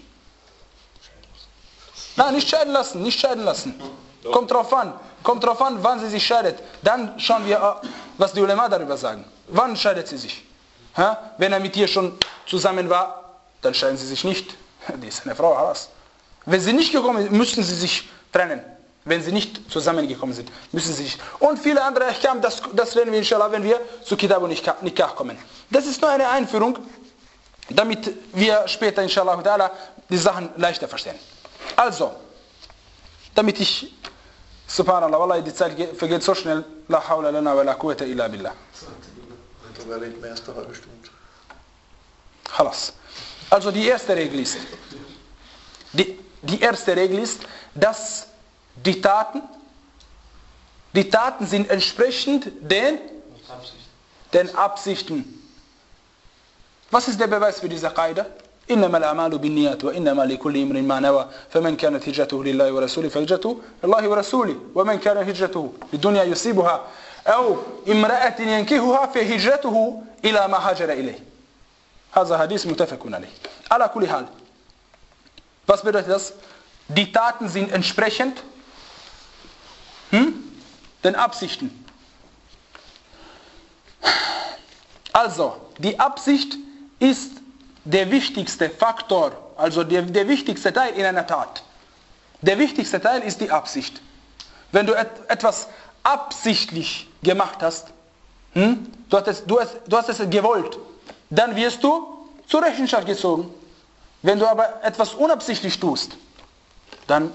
Nein, nicht scheiden lassen, nicht scheiden lassen. Kommt drauf an. Kommt drauf an, wann sie sich scheidet. Dann schauen wir, was die Ulema darüber sagen. Wann scheidet sie sich? Ha? Wenn er mit ihr schon zusammen war, dann scheiden sie sich nicht. Die ist eine Frau, alles. Wenn sie nicht gekommen sind, müssen sie sich trennen. Wenn sie nicht zusammengekommen sind, müssen sie sich. Und viele andere Ahkam, das, das lernen wir inshallah, wenn wir zu Kitab und Nikah kommen. Das ist nur eine Einführung, damit wir später inshallah die Sachen leichter verstehen. Also, damit ich, subhanallah, wallah, die Zeit vergeht so schnell, la hawla lana wa la quwwata illa billah. Mittlerweile mehr als eine halbe Stunde. Khalas. Also die erste Regel ist, die, die erste Regel ist, dass die Taten, die Taten sind entsprechend den, den Absichten. Was ist der Beweis für diese Qaida? إنما الأعمال بالنيات وإنما لكل امرئ ما نوى فمن كانت هجرته لله ورسوله فهجرته لله ورسوله ومن كانت هجرته للدنيا يصيبها أو امرأة ينكحها فهجرته إلى ما هاجر إليه. هذا حديث متفق عليه. على كل حال. Was bedeutet das? Die Taten sind entsprechend hm, den Absichten. Also, die Absicht ist der wichtigste Faktor, also der, der wichtigste Teil in einer Tat. Der wichtigste Teil ist die Absicht. Wenn du et, etwas absichtlich gemacht hast, hm, du, hast es, du, hast, du hast es gewollt, dann wirst du zur Rechenschaft gezogen. Wenn du aber etwas unabsichtlich tust, dann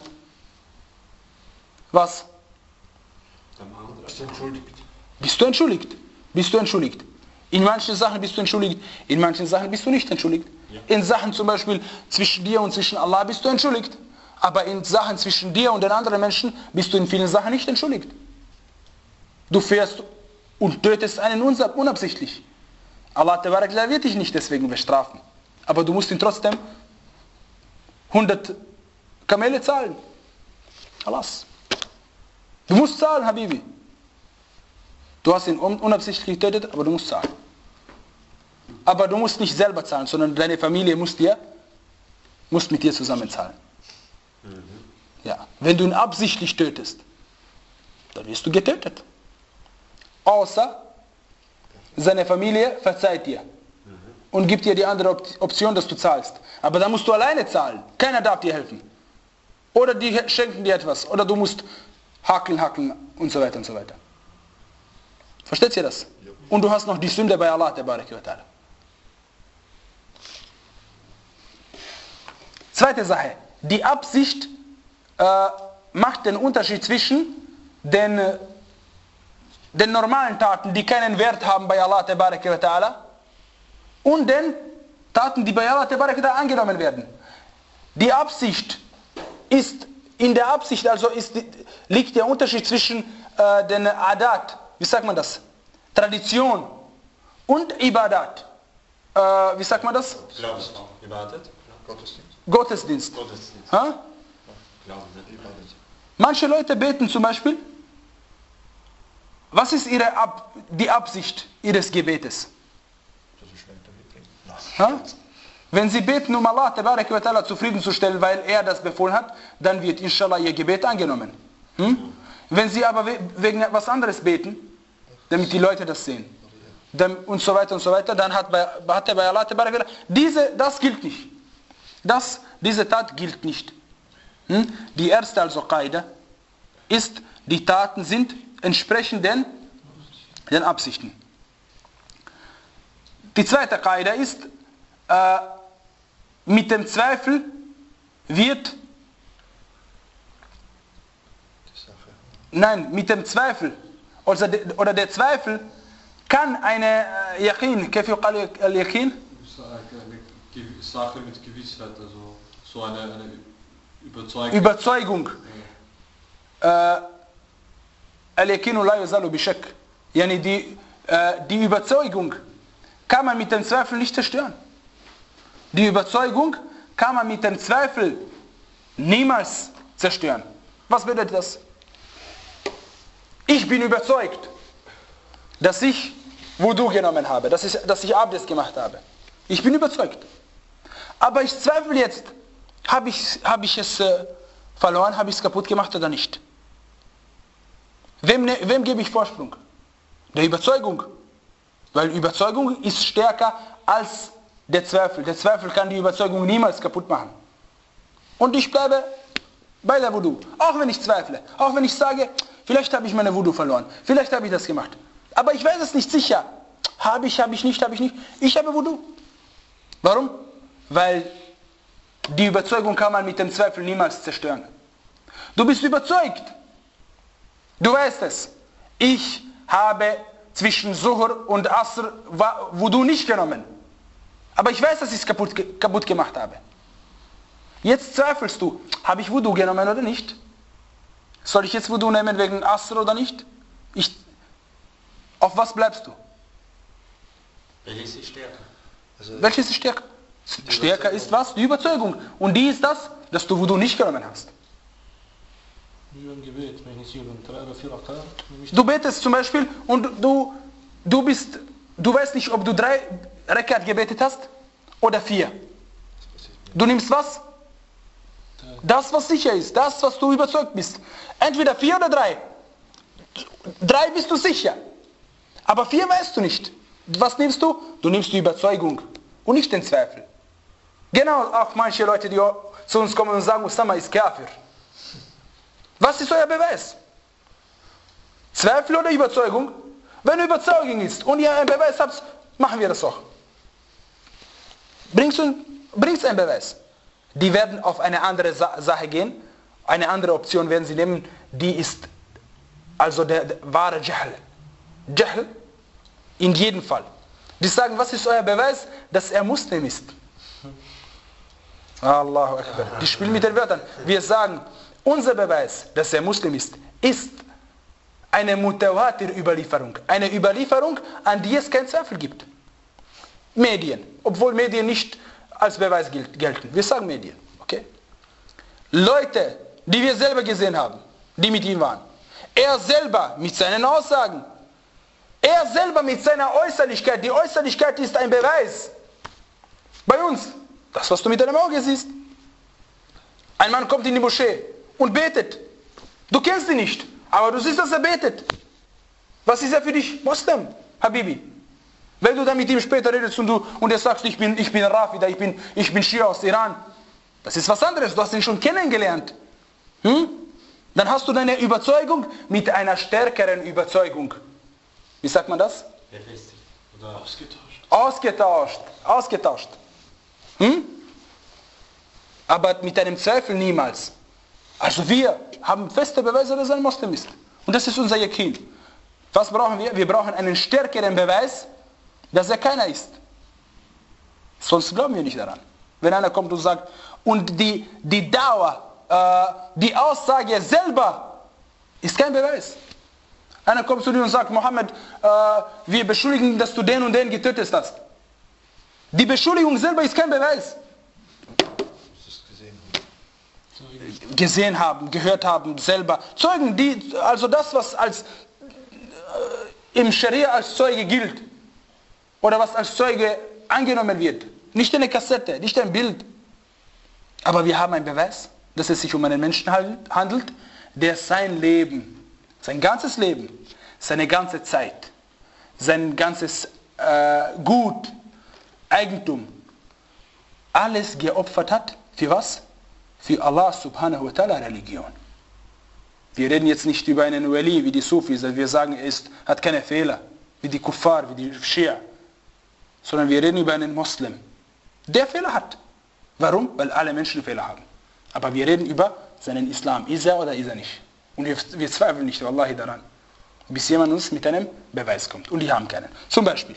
was? Bist du entschuldigt? Bist du entschuldigt? Bist du entschuldigt? In manchen Sachen bist du entschuldigt, in manchen Sachen bist du nicht entschuldigt. Ja. In Sachen zum Beispiel zwischen dir und zwischen Allah bist du entschuldigt. Aber in Sachen zwischen dir und den anderen Menschen bist du in vielen Sachen nicht entschuldigt. Du fährst und tötest einen unabsichtlich. Allah wird dich nicht deswegen bestrafen. Aber du musst ihn trotzdem hundert Kamele zahlen. Alas. Du musst zahlen, Habibi. Du hast ihn unabsichtlich getötet, aber du musst zahlen. Aber du musst nicht selber zahlen, sondern deine Familie muss, dir, muss mit dir zusammen zahlen. Mhm. Ja. Wenn du ihn absichtlich tötest, dann wirst du getötet. Außer seine Familie verzeiht dir. Mhm. Und gibt dir die andere Option, dass du zahlst. Aber dann musst du alleine zahlen. Keiner darf dir helfen. Oder die schenken dir etwas. Oder du musst hakeln, hakeln und so weiter und so weiter. Versteht ihr das? Ja. Und du hast noch die Sünde bei Allah. Zweite Sache. Die Absicht äh, macht den Unterschied zwischen den, den normalen Taten, die keinen Wert haben bei Allah und den Taten, die bei Allah angenommen werden. Die Absicht ist, in der Absicht also ist, liegt der Unterschied zwischen äh, den Adat, wie sagt man das? Tradition und Ibadat. Äh, wie sagt man das? Glauben. Ibadat? Gottesdienst. Gottesdienst. Gottesdienst. Ha? Glauben, nicht Ibadat. Manche Leute beten zum Beispiel. Was ist ihre Ab- die Absicht ihres Gebetes? Ha? Wenn sie beten, um Allah ta'ala zufriedenzustellen, weil er das befohlen hat, dann wird inshallah ihr Gebet angenommen. Hm? Wenn sie aber wegen etwas anderes beten, damit die Leute das sehen, dann und so weiter und so weiter, dann hat, bei, hat er bei Allah ta'ala, diese, das gilt nicht. Das, diese Tat gilt nicht. Hm? Die erste also Qaida ist, die Taten sind entsprechend den, den Absichten. Die zweite Qaida ist, äh, mit dem Zweifel wird, nein, mit dem Zweifel, oder der, oder der Zweifel kann eine äh, Yaqin, كيف يقال al-Yaqin? Sache mit Gewissheit, also so eine, eine Überzeugung. Überzeugung. Al-Yaqinu la yuzalu bishak. Yani die, äh, die Überzeugung kann man mit dem Zweifel nicht zerstören. Die Überzeugung kann man mit dem Zweifel niemals zerstören. Was bedeutet das? Ich bin überzeugt. dass ich Wudu genommen habe, dass ich, dass ich Abdest gemacht habe. Ich bin überzeugt. Aber ich zweifle jetzt, habe ich, hab ich es äh, verloren, habe ich es kaputt gemacht oder nicht? Wem, ne, wem gebe ich Vorsprung? Der Überzeugung. Weil Überzeugung ist stärker als der Zweifel. Der Zweifel kann die Überzeugung niemals kaputt machen. Und ich bleibe bei der Wudu. Auch wenn ich zweifle. Auch wenn ich sage, vielleicht habe ich meine Wudu verloren. Vielleicht habe ich das gemacht. Aber ich weiß es nicht sicher. Habe ich, habe ich nicht, habe ich nicht. Ich habe Wudu. Warum? Weil die Überzeugung kann man mit dem Zweifel niemals zerstören. Du bist überzeugt. Du weißt es. Ich habe zwischen Zuhr und Asr Wudu nicht genommen. Aber ich weiß, dass ich es kaputt, kaputt gemacht habe. Jetzt zweifelst du, habe ich Wudu genommen oder nicht? Soll ich jetzt Wudu nehmen wegen Asr oder nicht? Ich, auf was bleibst du? Welches ist stärker? Also Welches ist stärker? Stärker ist was? Die Überzeugung. Und die ist das, dass du Wudu nicht genommen hast. Du betest zum Beispiel und du, du bist, du weißt nicht, ob du drei Rekat gebetet hast oder vier. Du nimmst was? Das, was sicher ist, das, was du überzeugt bist. Entweder vier oder drei. Drei bist du sicher. Aber vier weißt du nicht. Was nimmst du? Du nimmst die Überzeugung und nicht den Zweifel. Genau, auch manche Leute, die zu uns kommen und sagen, Usama ist Kafir. Was ist euer Beweis? Zweifel oder Überzeugung? Wenn Überzeugung ist und ihr einen Beweis habt, machen wir das auch. Bringst du bringst einen Beweis. Die werden auf eine andere Sa- Sache gehen, eine andere Option werden sie nehmen, die ist also der, der wahre Jahl. Jahl in jedem Fall. Die sagen, was ist euer Beweis, dass er Muslim ist? Allahu Akbar. Die spielen mit den Wörtern. Wir sagen, unser Beweis, dass er Muslim ist, ist eine Mutawatir-Überlieferung. Eine Überlieferung, an die es keinen Zweifel gibt. Medien. Obwohl Medien nicht als Beweis gelten. Wir sagen Medien. Okay? Leute, die wir selber gesehen haben, die mit ihm waren. Er selber mit seinen Aussagen. Er selber mit seiner Äußerlichkeit. Die Äußerlichkeit ist ein Beweis. Bei uns. Das, was du mit deinem Auge siehst. Ein Mann kommt in die Moschee und betet. Du kennst ihn nicht, aber du siehst, dass er betet. Was ist er für dich? Muslim, Habibi. Wenn du dann mit ihm später redest und du und er sagst, ich bin, ich bin Rafida, ich bin, ich bin Schia aus Iran. Das ist was anderes, du hast ihn schon kennengelernt. Hm? Dann hast du deine Überzeugung mit einer stärkeren Überzeugung. Wie sagt man das? befestigt oder ausgetauscht. Ausgetauscht. Ausgetauscht. Hm? Aber mit einem Zweifel niemals. Also wir haben feste Beweise, dass er ein Muslim ist. Und das ist unser Yakin. Was brauchen wir? Wir brauchen einen stärkeren Beweis, dass er keiner ist. Sonst glauben wir nicht daran. Wenn einer kommt und sagt, und die, die Dauer, äh, die Aussage selber ist kein Beweis. Einer kommt zu dir und sagt, Mohammed, äh, wir beschuldigen, dass du den und den getötet hast. Die Beschuldigung selber ist kein Beweis. Gesehen haben, gehört haben, selber. Zeugen, die, also das, was als äh, im Scharia als Zeuge gilt. Oder was als Zeuge angenommen wird. Nicht eine Kassette, nicht ein Bild. Aber wir haben einen Beweis, dass es sich um einen Menschen handelt, der sein Leben, sein ganzes Leben, seine ganze Zeit, sein ganzes äh, Gut, Eigentum, alles geopfert hat. Für was? Für Allah subhanahu wa ta'ala Religion. Wir reden jetzt nicht über einen Wali wie die Sufis, wir sagen, er ist, hat keine Fehler, wie die Kuffar, wie die Schia. Sondern wir reden über einen Muslim, der Fehler hat. Warum? Weil alle Menschen Fehler haben. Aber wir reden über seinen Islam. Ist er oder ist er nicht? Und wir, wir zweifeln nicht, Wallahi, daran. Bis jemand uns mit einem Beweis kommt. Und die haben keinen. Zum Beispiel.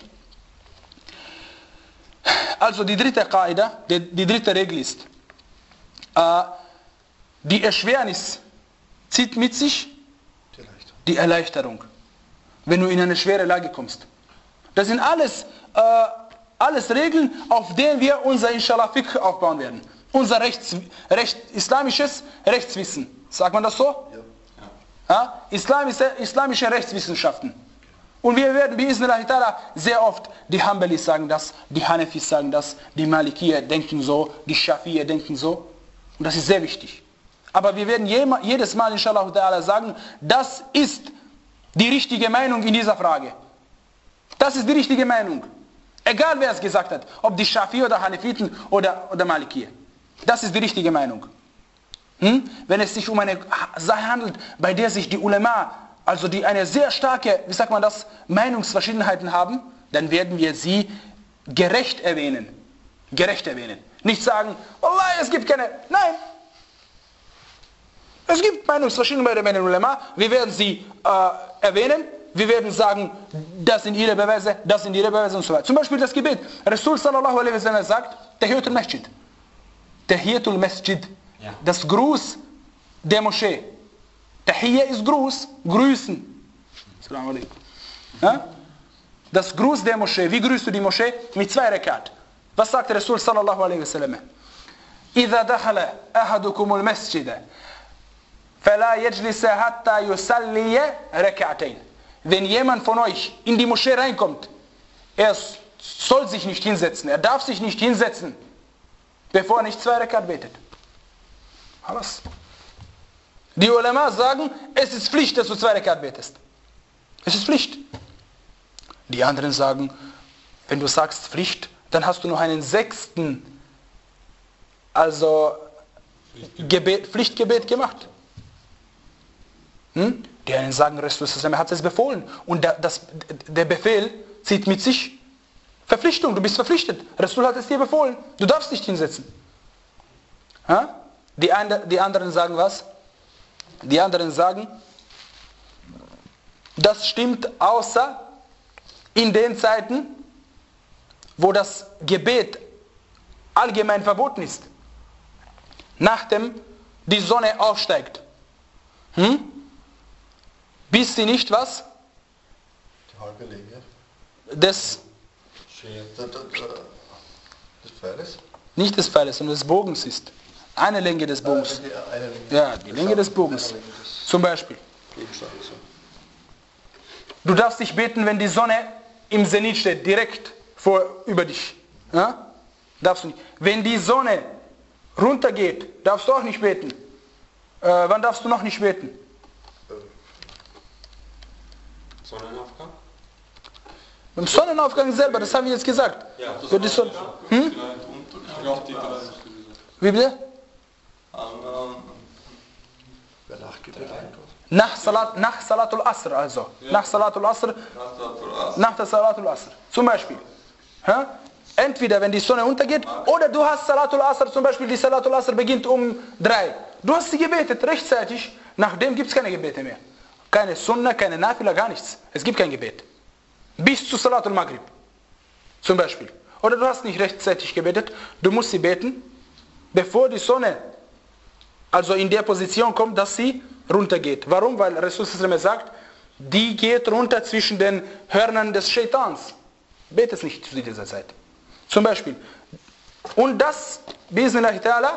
Also die dritte Qaida, die, die dritte Regel ist, äh, die Erschwernis zieht mit sich die Erleichterung. Wenn du in eine schwere Lage kommst. Das sind alles, äh, alles Regeln, auf denen wir unser Inshallah Fiqh aufbauen werden. Unser Rechts, Recht, islamisches Rechtswissen. Sagt man das so? Ja. Ja? Islamische, islamische Rechtswissenschaften. Und wir werden, bi'Iznillah, sehr oft, die Hanbalis sagen das, die Hanafis sagen das, die Malikier denken so, die Schafi'er denken so. Und das ist sehr wichtig. Aber wir werden jedes Mal, inshallah, sagen, das ist die richtige Meinung in dieser Frage. Das ist die richtige Meinung. Egal wer es gesagt hat, ob die Schafi oder Hanefiten oder, oder Malikier. Das ist die richtige Meinung. Hm? Wenn es sich um eine Sache handelt, bei der sich die Ulema, also die eine sehr starke, wie sagt man das, Meinungsverschiedenheiten haben, dann werden wir sie gerecht erwähnen. Gerecht erwähnen. Nicht sagen, Wallah, es gibt keine, nein. Es gibt Meinungsverschiedenheiten bei den Ulema, wir werden sie äh, erwähnen, wir werden sagen, das sind ihre Beweise, das sind ihre Beweise und so weiter. Zum Beispiel das Gebet. Rasul sallallahu alaihi wasallam sagt, Tahiyatul Masjid. Tahiyatul Masjid. Ja. Das Gruß der Moschee. Tahiyya ist Gruß, grüßen. Assalamu alaikum. Ja? Das Gruß der Moschee. Wie grüßt du die Moschee? Mit zwei Rakat. Was sagt Rasul sallallahu alaihi wasallam? إذا دخل أحدكم المسجد فلا يجلس حتى يصلي ركعتين. Wenn jemand von euch in die Moschee reinkommt, er soll sich nicht hinsetzen, er darf sich nicht hinsetzen, bevor er nicht zwei Rakat betet. Alles. Die Ulema sagen, es ist Pflicht, dass du zwei Rakat betest. Es ist Pflicht. Die anderen sagen, wenn du sagst Pflicht, dann hast du noch einen sechsten, also Gebet, Pflichtgebet gemacht. Hm? Die einen sagen, Rasul hat es befohlen. Und der, das, der Befehl zieht mit sich Verpflichtung. Du bist verpflichtet. Rasul hat es dir befohlen. Du darfst dich hinsetzen. Ha? Die, eine, die anderen sagen was? Die anderen sagen, das stimmt außer in den Zeiten, wo das Gebet allgemein verboten ist. Nachdem die Sonne aufsteigt. Hm? Bis sie nicht was? Die halbe Länge des, des Pfeiles? Nicht des Pfeiles, sondern des Bogens ist. Eine Länge des Bogens. Eine Länge. Ja, die Länge des Bogens. Zum Beispiel. Du darfst nicht beten, wenn die Sonne im Zenit steht, direkt vor, über dich. Ja? Darfst du nicht. Wenn die Sonne runtergeht, darfst du auch nicht beten. Äh, wann darfst du noch nicht beten? Sonnenaufgang? Beim Sonnenaufgang selber, das haben wir jetzt gesagt. Ja, das Für die Sonne. Hm? Ich glaube, die drei. Wie bitte? Wer nachgebetet einkauft. Nach, Salat, nach Salatul Asr also. Ja. Nach Salatul Asr. Nach der Salatul Asr. Zum Beispiel. Ja? Entweder wenn die Sonne untergeht, oder du hast Salatul Asr, zum Beispiel die Salatul Asr beginnt um drei. Du hast sie gebetet rechtzeitig, nachdem gibt es keine Gebete mehr. Keine Sunna, keine Nafila, gar nichts. Es gibt kein Gebet. Bis zu Salatul Maghrib. Zum Beispiel. Oder du hast nicht rechtzeitig gebetet, du musst sie beten, bevor die Sonne also in der Position kommt, dass sie runtergeht. Warum? Weil Rasul sagt, die geht runter zwischen den Hörnern des Shaitans. Betet nicht zu dieser Zeit. Zum Beispiel. Und das, bi'Iznillah ta'ala,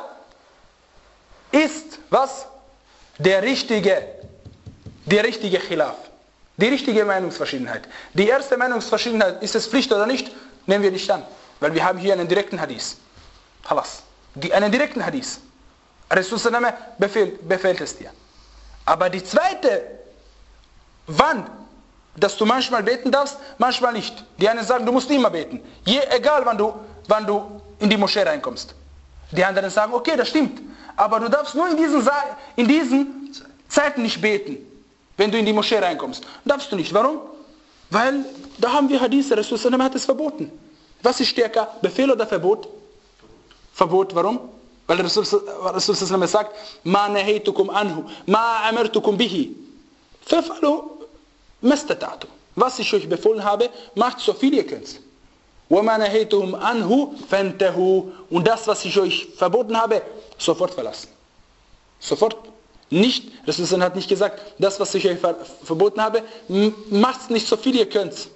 ist was? Der richtige, der richtige Khilaf. Die richtige Meinungsverschiedenheit. Die erste Meinungsverschiedenheit, ist es Pflicht oder nicht, nehmen wir nicht an. Weil wir haben hier einen direkten Hadith. Halas. Die, einen direkten Hadith. Rasul befehlt, befehlt es dir. Aber die zweite, wann, dass du manchmal beten darfst, manchmal nicht. Die einen sagen, du musst immer beten. Je, egal wann du, wann du in die Moschee reinkommst. Die anderen sagen, okay, das stimmt. Aber du darfst nur in diesen, in diesen Zeiten nicht beten. Wenn du in die Moschee reinkommst. Darfst du nicht. Warum? Weil da haben wir Hadith, Rasul hat es verboten. Was ist stärker? Befehl oder Verbot? Verbot, warum? Weil Rasul sagt, Ma nahaytukum anhu, ma amartukum bihi. Fafalu mastata'tum. Was ich euch befohlen habe, macht so viel ihr könnt. Wa ma nahaytukum anhu fantahu. Und das, was ich euch verboten habe, sofort verlassen. Sofort. Nicht, Rasul hat nicht gesagt, das, was ich euch ver verboten habe, macht nicht so viel ihr könnt.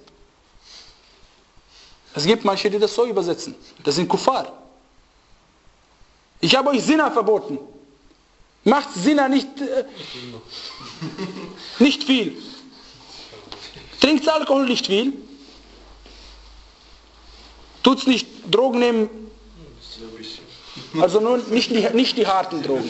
Es gibt manche, die das so übersetzen. Das sind Kuffar. Ich habe euch Zina verboten. Macht Zina nicht, äh, nicht viel. Trinkt Alkohol nicht viel? Tut's nicht Drogen nehmen? Also nur nicht die, nicht die harten Drogen.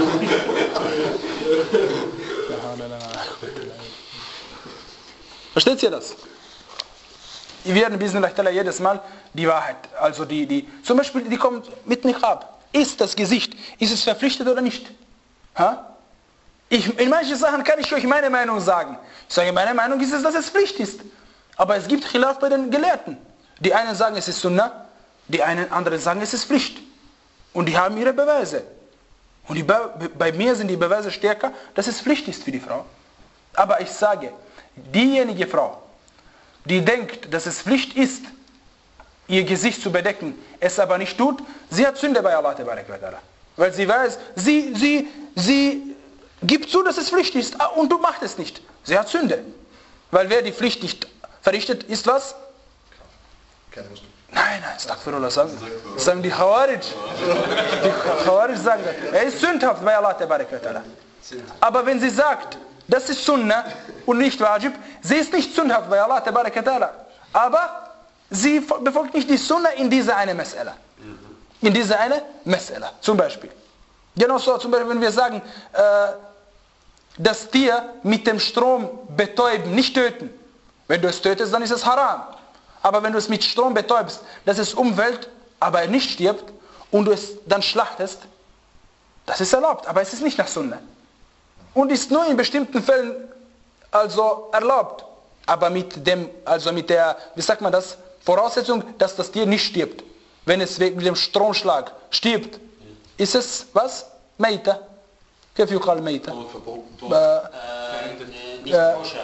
Versteht ihr das? Wir werden bismillah jedes Mal die Wahrheit, also die, die, zum Beispiel, die kommt mit Niqab. Ist das Gesicht, ist es verpflichtet oder nicht? Ha? Ich, in manchen Sachen kann ich euch meine Meinung sagen. Ich sage, meine Meinung ist es, dass es Pflicht ist. Aber es gibt Khilaf bei den Gelehrten. Die einen sagen, es ist Sunnah, die einen anderen sagen, es ist Pflicht. Und die haben ihre Beweise. Und die Be bei mir sind die Beweise stärker, dass es Pflicht ist für die Frau. Aber ich sage, diejenige Frau, die denkt, dass es Pflicht ist, ihr Gesicht zu bedecken, es aber nicht tut, sie hat Sünde bei Allah. Weil sie weiß, sie, sie, sie gibt zu, dass es Pflicht ist und du machst es nicht. Sie hat Sünde. Weil wer die Pflicht nicht verrichtet, ist was? Keine Muslim. Nein, nein, Astaghfirullah, sagen, sagen die Khawarij. Die Khawarij sagen, er ist sündhaft bei Allah. Aber wenn sie sagt, das ist Sunnah und nicht Wajib, sie ist nicht sündhaft bei Allah. Aber sie befolgt nicht die Sunnah in dieser eine Mas'ala. In dieser eine Mas'ala, zum Beispiel. Genauso zum Beispiel, wenn wir sagen, äh, das Tier mit dem Strom betäuben, nicht töten. Wenn du es tötest, dann ist es haram. Aber wenn du es mit Strom betäubst, dass es umwelt, aber er nicht stirbt und du es dann schlachtest, das ist erlaubt, aber es ist nicht nach Sunnah. Und ist nur in bestimmten Fällen also erlaubt. Aber mit dem, also mit der, wie sagt man das, Voraussetzung, dass das Tier nicht stirbt. Wenn es wegen dem Stromschlag stirbt, ist es was? Meita. Wie yuqal Meita? Verboten. Nicht koscher.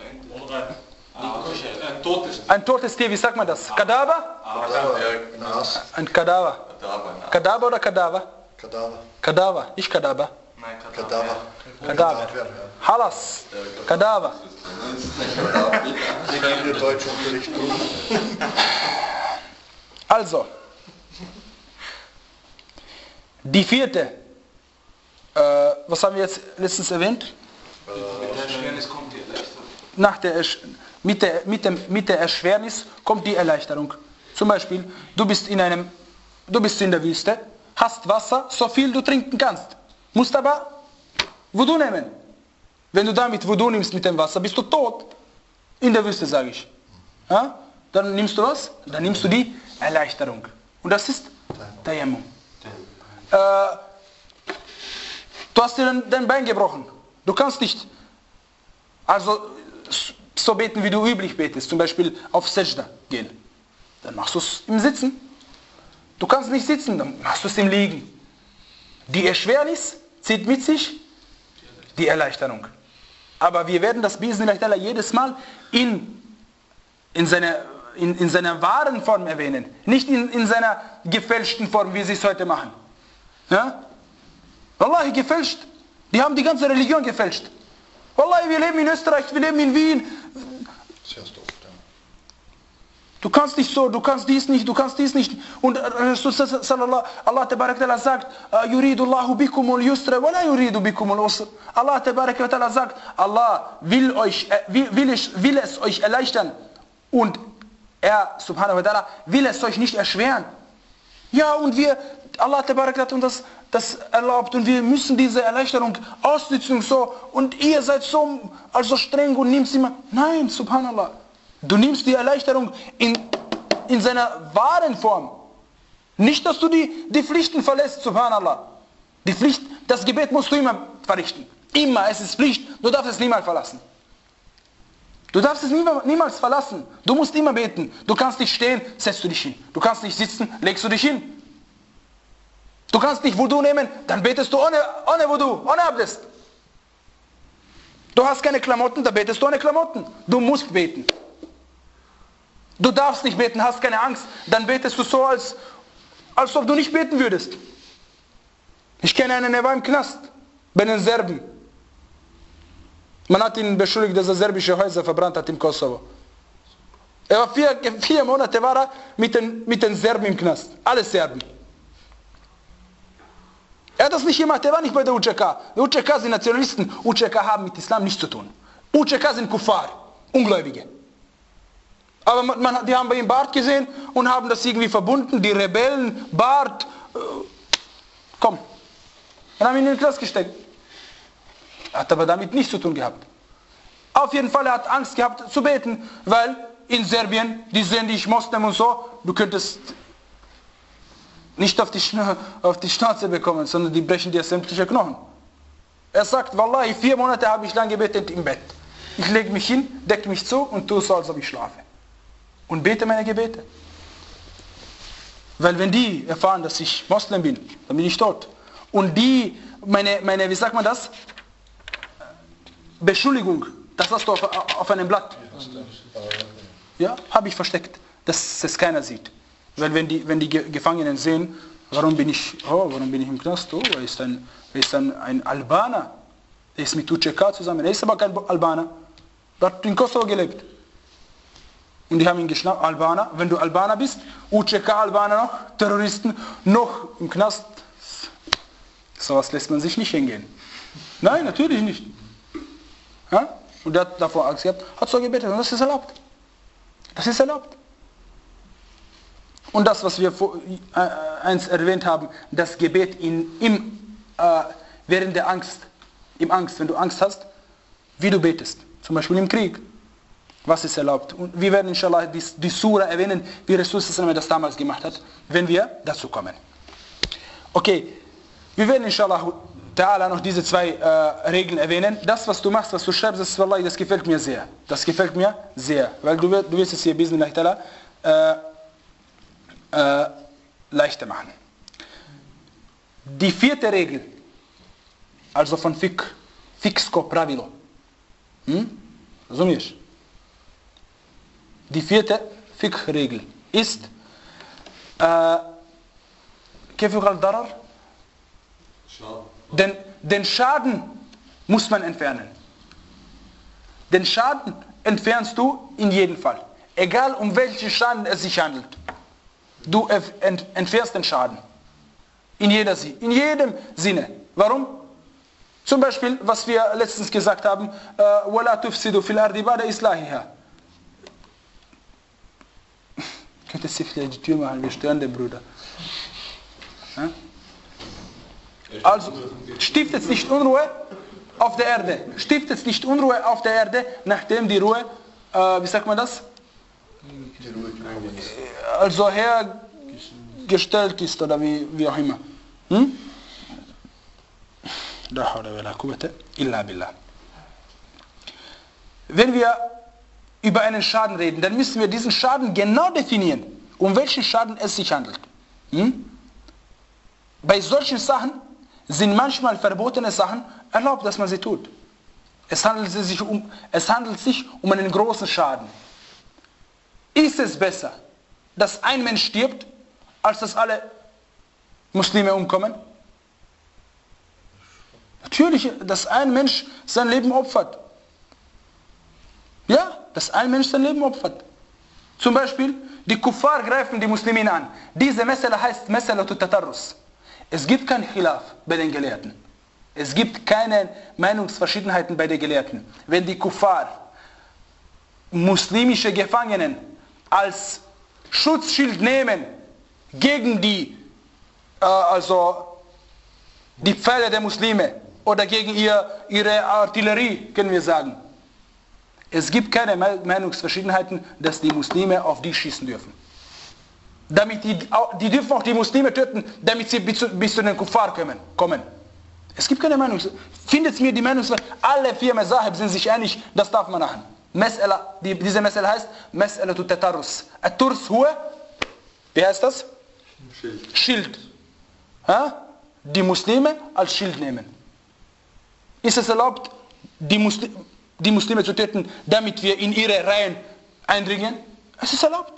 Ein totes. Ein totes Tier, wie sagt man das? Kadaver? Ein Kadaver. Kadaver oder Kadaver? Kadaver. Kadaver, nicht Kadaver. Nein, Kadaver. Kadaver. Halas. Kadaver. Ich kann dir Deutschunterricht tun. Also, die vierte, äh, was haben wir jetzt letztens erwähnt? Mit der Erschwernis kommt die Erleichterung. Nach der, Ersch- mit, der, mit, dem, mit der Erschwernis kommt die Erleichterung. Zum Beispiel, du bist in einem, du bist in der Wüste, hast Wasser, so viel du trinken kannst. Musst aber Wudu nehmen. Wenn du damit Wudu nimmst mit dem Wasser, bist du tot. In der Wüste, sage ich. Ja? Dann nimmst du was? Dann nimmst du die Erleichterung. Und das ist Tayammum. Äh, du hast dir dein, dein Bein gebrochen. Du kannst nicht also so beten, wie du üblich betest. Zum Beispiel auf Sajda gehen. Dann machst du es im Sitzen. Du kannst nicht sitzen, dann machst du es im Liegen. Die Erschwernis zieht mit sich die Erleichterung. Aber wir werden das Bismillah jedes Mal in, in, seiner, in, in seiner wahren Form erwähnen. Nicht in, in seiner gefälschten Form, wie sie es heute machen. Ja? Wallahi, gefälscht. Die haben die ganze Religion gefälscht. Wallahi, wir leben in Österreich, wir leben in Wien. Sehr doof, ja. Du kannst nicht so, du kannst dies nicht, du kannst dies nicht. Und Allah Tabarak Ta'ala sagt, Yuridu Allahu bikumul yusra wa la yuridu bikumul usra. Allah Tabarak Ta'ala sagt, Allah will, euch, will, will, ich, will es euch erleichtern. Und er, Subhanahu wa Ta'ala, will es euch nicht erschweren. Ja, und wir, Allah Tabarak hat uns das, das erlaubt und wir müssen diese Erleichterung ausnutzen so. Und ihr seid so also streng und nehmt sie immer. Nein, Subhanallah. Du nimmst die Erleichterung in, in seiner wahren Form. Nicht, dass du die, die Pflichten verlässt, Subhanallah. Die Pflicht, das Gebet musst du immer verrichten. Immer, es ist Pflicht. Du darfst es niemals verlassen. Du darfst es niemals verlassen. Du musst immer beten. Du kannst nicht stehen, setzt du dich hin. Du kannst nicht sitzen, legst du dich hin. Du kannst nicht Wudu nehmen, dann betest du ohne, ohne Wudu, ohne Abdest. Du hast keine Klamotten, dann betest du ohne Klamotten. Du musst beten. Du darfst nicht beten, hast keine Angst, dann betest du so, als, als ob du nicht beten würdest. Ich kenne einen, der war im Knast, bei den Serben. Man hat ihn beschuldigt, dass er serbische Häuser verbrannt hat im Kosovo. Er war vier, vier Monate war er mit den, mit den Serben im Knast. Alle Serben. Er hat das nicht gemacht, er war nicht bei der U C K. Die U C K sind Nationalisten. U C K haben mit Islam nichts zu tun. U C K sind Kuffar. Ungläubige. Aber man, man, die haben bei ihm Bart gesehen und haben das irgendwie verbunden, die Rebellen, Bart, äh, komm. Und haben ihn in den Knast gesteckt. Er hat aber damit nichts zu tun gehabt. Auf jeden Fall, er hat Angst gehabt zu beten, weil in Serbien, die sehen dich Moslem und so, du könntest nicht auf die, Schna auf die Schnauze bekommen, sondern die brechen dir sämtliche Knochen. Er sagt, Wallahi, vier Monate habe ich lang gebetet im Bett. Ich lege mich hin, decke mich zu und tue so, als ob ich schlafe. Und bete meine Gebete. Weil wenn die erfahren, dass ich Moslem bin, dann bin ich tot. Und die, meine, meine wie sagt man das? Beschuldigung, das hast du auf, auf einem Blatt. Ja, habe ich versteckt, dass es keiner sieht. Weil wenn die, wenn die Gefangenen sehen, warum bin ich, oh, warum bin ich im Knast? Oh, er ist ein, er ist ein, ein Albaner. Er ist mit U C K zusammen. Er ist aber kein Albaner. Er hat in Kosovo gelebt. Und die haben ihn geschnappt, Albaner. Wenn du Albaner bist, U C K-Albaner noch, Terroristen, noch im Knast. Sowas lässt man sich nicht hingehen. Nein, natürlich nicht. Ja? Und der hat davor Angst gehabt, hat so gebetet. Und das ist erlaubt. Das ist erlaubt. Und das, was wir vor, äh, eins erwähnt haben, das Gebet in, im, äh, während der Angst, im Angst, wenn du Angst hast, wie du betest. Zum Beispiel im Krieg. Was ist erlaubt? Und wir werden inshallah die, die Sura erwähnen, wie Rasul das damals gemacht hat, wenn wir dazu kommen. Okay, wir werden inshallah ta'ala noch diese zwei äh, Regeln erwähnen. Das, was du machst, was du schreibst, das, wallahi, das gefällt mir sehr. Das gefällt mir sehr. Weil du, du wirst es hier, bismillah ta'ala, äh, äh, leichter machen. Die vierte Regel, also von Fiqh, Fiqhsko pravilo. Hm? Rozumiesz? Die vierte Fiqh-Regel ist äh, Kefir al-Darar. Den, den Schaden muss man entfernen. Den Schaden entfernst du in jedem Fall. Egal um welchen Schaden es sich handelt. Du ent, entfernst den Schaden. In, jeder, in jedem Sinne. Warum? Zum Beispiel, was wir letztens gesagt haben, وَلَا تُفْسِدُ فِي الْأَرْضِ بَعْدَ إِصْلَاحِهَا. Könntest du vielleicht die Tür machen, wir stören den Bruder. Ja? Also, stiftet nicht Unruhe auf der Erde. Stiftet nicht Unruhe auf der Erde, nachdem die Ruhe, äh, wie sagt man das? Die Ruhe also hergestellt ist oder wie, wie auch immer. Hm? Wenn wir über einen Schaden reden, dann müssen wir diesen Schaden genau definieren, um welchen Schaden es sich handelt. Hm? Bei solchen Sachen sind manchmal verbotene Sachen erlaubt, dass man sie tut. Es handelt sich um, es handelt sich um einen großen Schaden. Ist es besser, dass ein Mensch stirbt, als dass alle Muslime umkommen? Natürlich, dass ein Mensch sein Leben opfert. Ja, dass ein Mensch sein Leben opfert. Zum Beispiel, die Kuffar greifen die Muslimen an. Diese Mesele heißt Meselatu Tatarrus. Es gibt kein Khilaf bei den Gelehrten. Es gibt keine Meinungsverschiedenheiten bei den Gelehrten. Wenn die Kuffar muslimische Gefangenen als Schutzschild nehmen gegen die, äh, also die Pfeile der Muslime oder gegen ihr, ihre Artillerie, können wir sagen. Es gibt keine Meinungsverschiedenheiten, dass die Muslime auf die schießen dürfen. Damit die, die dürfen auch die Muslime töten, damit sie bis zu, bis zu den Kuffar kommen. kommen. Es gibt keine Meinung. Findet mir die Meinung, alle vier Mazahib sind sich einig, das darf man machen. Mes'ala, die, diese Mes'ala heißt Mes'ala tu Tatarrus. At-Turs huwa, wie heißt das? Schild. Schild. Ha? Die Muslime als Schild nehmen. Ist es erlaubt, die, Musli die Muslime zu töten, damit wir in ihre Reihen eindringen? Es ist erlaubt.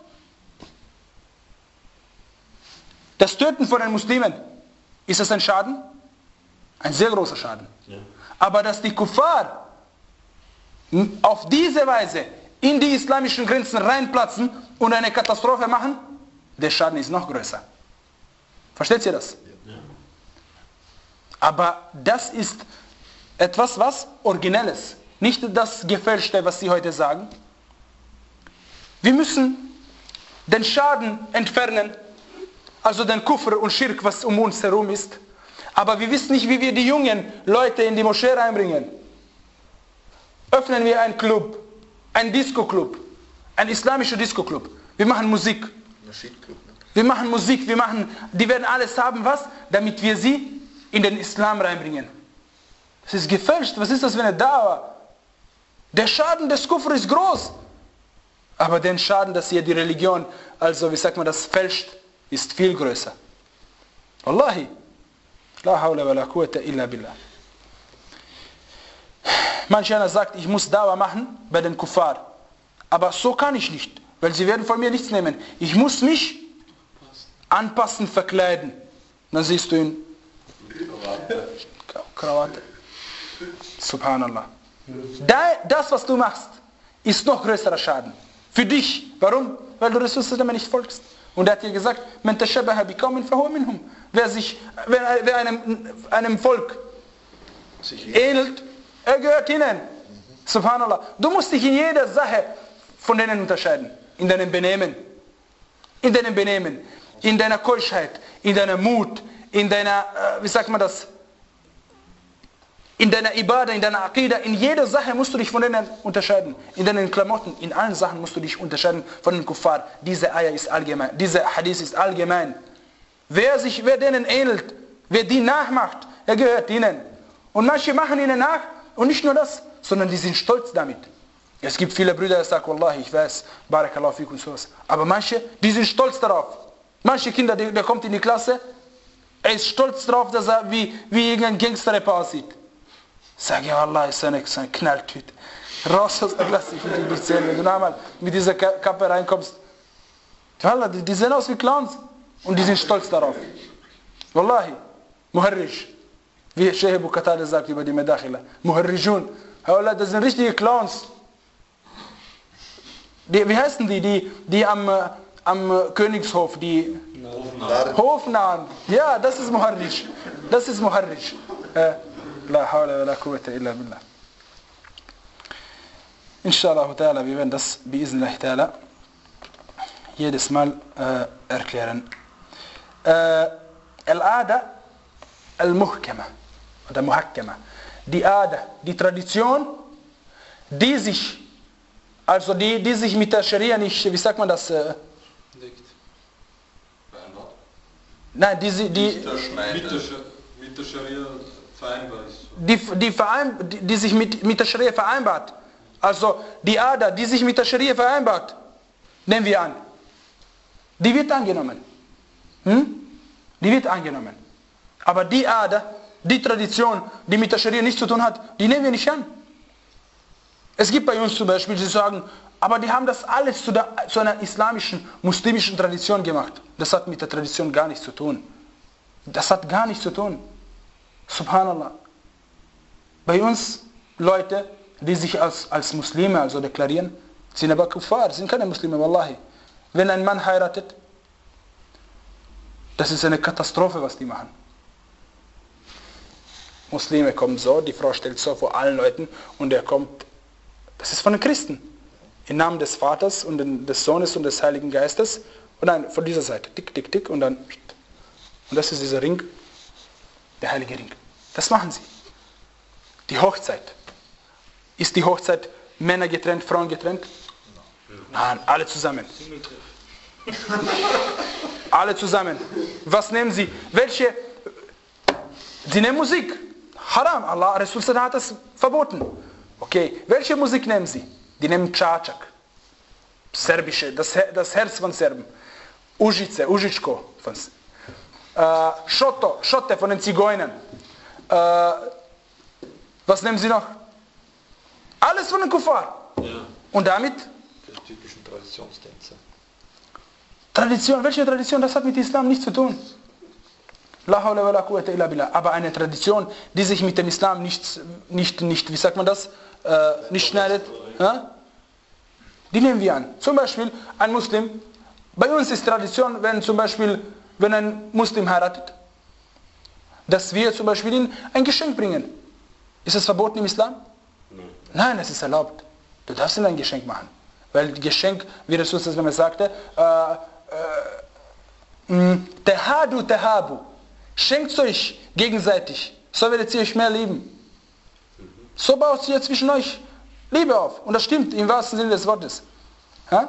Das Töten von den Muslimen, ist das ein Schaden? Ein sehr großer Schaden. Ja. Aber dass die Kuffar auf diese Weise in die islamischen Grenzen reinplatzen und eine Katastrophe machen, der Schaden ist noch größer. Versteht ihr das? Ja. Aber das ist etwas, was Originelles. Nicht das Gefälschte, was sie heute sagen, Wir müssen den Schaden entfernen, also den Kufr und Schirk, was um uns herum ist. Aber wir wissen nicht, wie wir die jungen Leute in die Moschee reinbringen. Öffnen wir einen Club, einen Disco-Club, einen islamischen Disco-Club. Wir machen Musik. Wir machen Musik, wir machen, die werden alles haben, was? Damit wir sie in den Islam reinbringen. Das ist gefälscht, was ist das für eine Dauer? Der Schaden des Kufr ist groß. Aber der Schaden, dass ihr die Religion, also wie sagt man das, fälscht, ist viel größer. Wallahi. La hawla wa la quwwata illa billah. Manch einer sagt, ich muss Dawa machen bei den Kuffar. Aber so kann ich nicht, weil sie werden von mir nichts nehmen. Ich muss mich anpassen, verkleiden. Dann siehst du ihn. Krawatte. Subhanallah. Das, was du machst, ist noch größerer Schaden. Für dich. Warum? Weil du Rasul nicht folgst. Und er hat dir gesagt, Man tashabaha biqawmin fahuwa minhum. Wer sich, wer, wer einem, einem Volk ähnelt, er gehört ihnen. Subhanallah. Du musst dich in jeder Sache von denen unterscheiden. In deinem Benehmen. In deinem Benehmen. In deiner Keuschheit. In deiner Mut. In deiner, wie sagt man das? In deiner Ibadah, in deiner Aqidah, in jeder Sache musst du dich von denen unterscheiden. In deinen Klamotten, in allen Sachen musst du dich unterscheiden von den Kuffar. Diese Ayah ist allgemein, dieser Hadith ist allgemein. Wer sich, wer denen ähnelt, wer die nachmacht, er gehört ihnen. Und manche machen ihnen nach und nicht nur das, sondern die sind stolz damit. Es gibt viele Brüder, die sagen, Wallahi, ich weiß, Barakallahu fik und sowas. Aber manche, die sind stolz darauf. Manche Kinder, der, der kommt in die Klasse, er ist stolz darauf, dass er wie, wie irgendein Gangster-Rapper aussieht. Sag ja, Allah ist ein, ein Knalltüte. Raus aus der Klasse, ich will dich nicht sehen. Wenn du einmal mit dieser Kappe reinkommst, Allah, die, die sehen aus wie Clowns. Und die sind stolz darauf. Wallahi, Muharrish. Wie Sheikh Abu Qatada sagt über die Medakhila. Muharrijun. Allah, das sind richtige Clowns. Die, wie heißen die? Die, die am, am Königshof, die Hofnahen. Hofnahen. Ja, das ist Muharrish. Das ist Muharrish. Äh, La hawla wa la quwwata illa billah. Inshallah ta'ala, wir werden das biiznillah ta'ala jedes Mal äh, erklären. Äh, Al-Ada al-Muhkama oder Muhakkama. Die Ada, die Tradition, die sich, also die, die sich mit der Scharia nicht, wie sagt man das? Äh, Nein, die, die, die mit der, mit der Scharia vereinbar ist. Die, die, verein, die, die sich mit, mit der Scharia vereinbart. Also die Ada, die sich mit der Scharia vereinbart, nehmen wir an. Die wird angenommen. Hm? Die wird angenommen. Aber die Ada, die Tradition, die mit der Scharia nichts zu tun hat, die nehmen wir nicht an. Es gibt bei uns zum Beispiel, die sagen, aber die haben das alles zu, der, zu einer islamischen, muslimischen Tradition gemacht. Das hat mit der Tradition gar nichts zu tun. Das hat gar nichts zu tun. Subhanallah. Bei uns Leute, die sich als, als Muslime also deklarieren, sind aber Kuffar, sind keine Muslime, Wallahi. Wenn ein Mann heiratet, das ist eine Katastrophe, was die machen. Muslime kommen so, die Frau stellt so vor allen Leuten und er kommt, das ist von den Christen, im Namen des Vaters und des Sohnes und des Heiligen Geistes und dann von dieser Seite, tick, tick, tick und dann, und das ist dieser Ring, der heilige Ring. Das machen sie. Die Hochzeit. Ist die Hochzeit Männer getrennt, Frauen getrennt? Nein, alle zusammen. Alle zusammen. Was nehmen sie? Welche? Sie nehmen Musik. Haram. Allah, Rasul hat es verboten. Okay, welche Musik nehmen sie? Die nehmen Čačak. Serbische, das, das Herz von Serben. Užice, Užičko. Von, äh, Schoto, Schotte von den Zigeunern. Äh, was nehmen sie noch? Alles von den Kuffar. Ja. Und damit? Die typischen Traditionstänze. Tradition, welche Tradition? Das hat mit Islam nichts zu tun. La hawla wa la quwwata illa billah. Aber eine Tradition, die sich mit dem Islam nicht, nicht, nicht wie sagt man das, äh, nicht schneidet, ja? Die nehmen wir an. Zum Beispiel ein Muslim. Bei uns ist Tradition, wenn zum Beispiel, wenn ein Muslim heiratet, dass wir zum Beispiel ihm ein Geschenk bringen. Ist es verboten im Islam? Nein. Nein, es ist erlaubt. Du darfst ihm ein Geschenk machen. Weil Geschenk, wie Rasul sallallahu alaihi wasallam sagte, äh, äh, Tahadu tahabu, schenkt euch gegenseitig, so werdet ihr euch mehr lieben. So baut ihr zwischen euch Liebe auf. Und das stimmt im wahrsten Sinne des Wortes. Ja?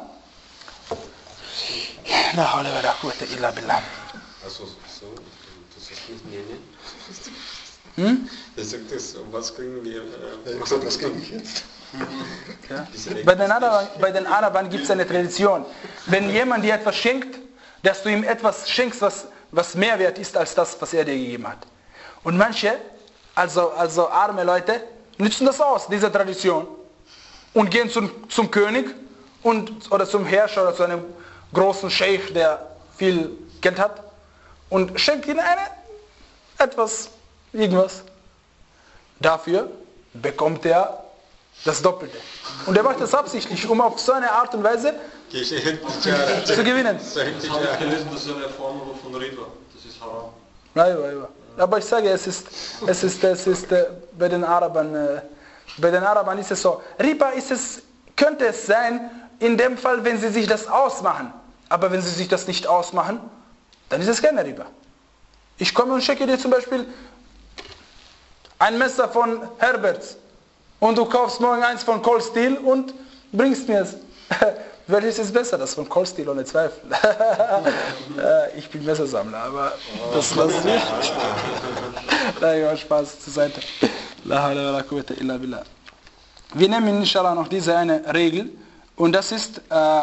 La hawla wa la quwwata illa billah. Also, so, das ist nicht nehmen. Hm? Er sagt das, um was kriegen wir? Äh, was, was kriege ich jetzt? Ja. Bei den Arabern, bei den Arabern gibt es eine Tradition. Wenn jemand dir etwas schenkt, dass du ihm etwas schenkst, was, was mehr wert ist als das, was er dir gegeben hat. Und manche, also, also arme Leute, nützen das aus, diese Tradition. Und gehen zum, zum König und, oder zum Herrscher oder zu einem großen Scheich, der viel Geld hat. Und schenkt ihnen eine, etwas, irgendwas. Dafür bekommt er das Doppelte. Und er macht das absichtlich, um auf so eine Art und Weise zu gewinnen. Ich habe gelesen, das ist eine Form von Riba. Das ist haram. Ja, aber ich sage, es ist, es ist, es ist äh, bei den Arabern, äh, bei den Arabern ist es so. Riba ist es, könnte es sein, in dem Fall, wenn sie sich das ausmachen. Aber wenn sie sich das nicht ausmachen, dann ist es keine Riba. Ich komme und schicke dir zum Beispiel ein Messer von Herberts und du kaufst morgen eins von Cold Steel und bringst mir es. Welches ist besser? Das von Cold Steel, ohne Zweifel. Ich bin Messersammler, aber das lasse ich nicht. Nein, Spaß zur Seite. La hawla wa la quwwata illa billah. Wir nehmen inshallah noch diese eine Regel und das ist äh,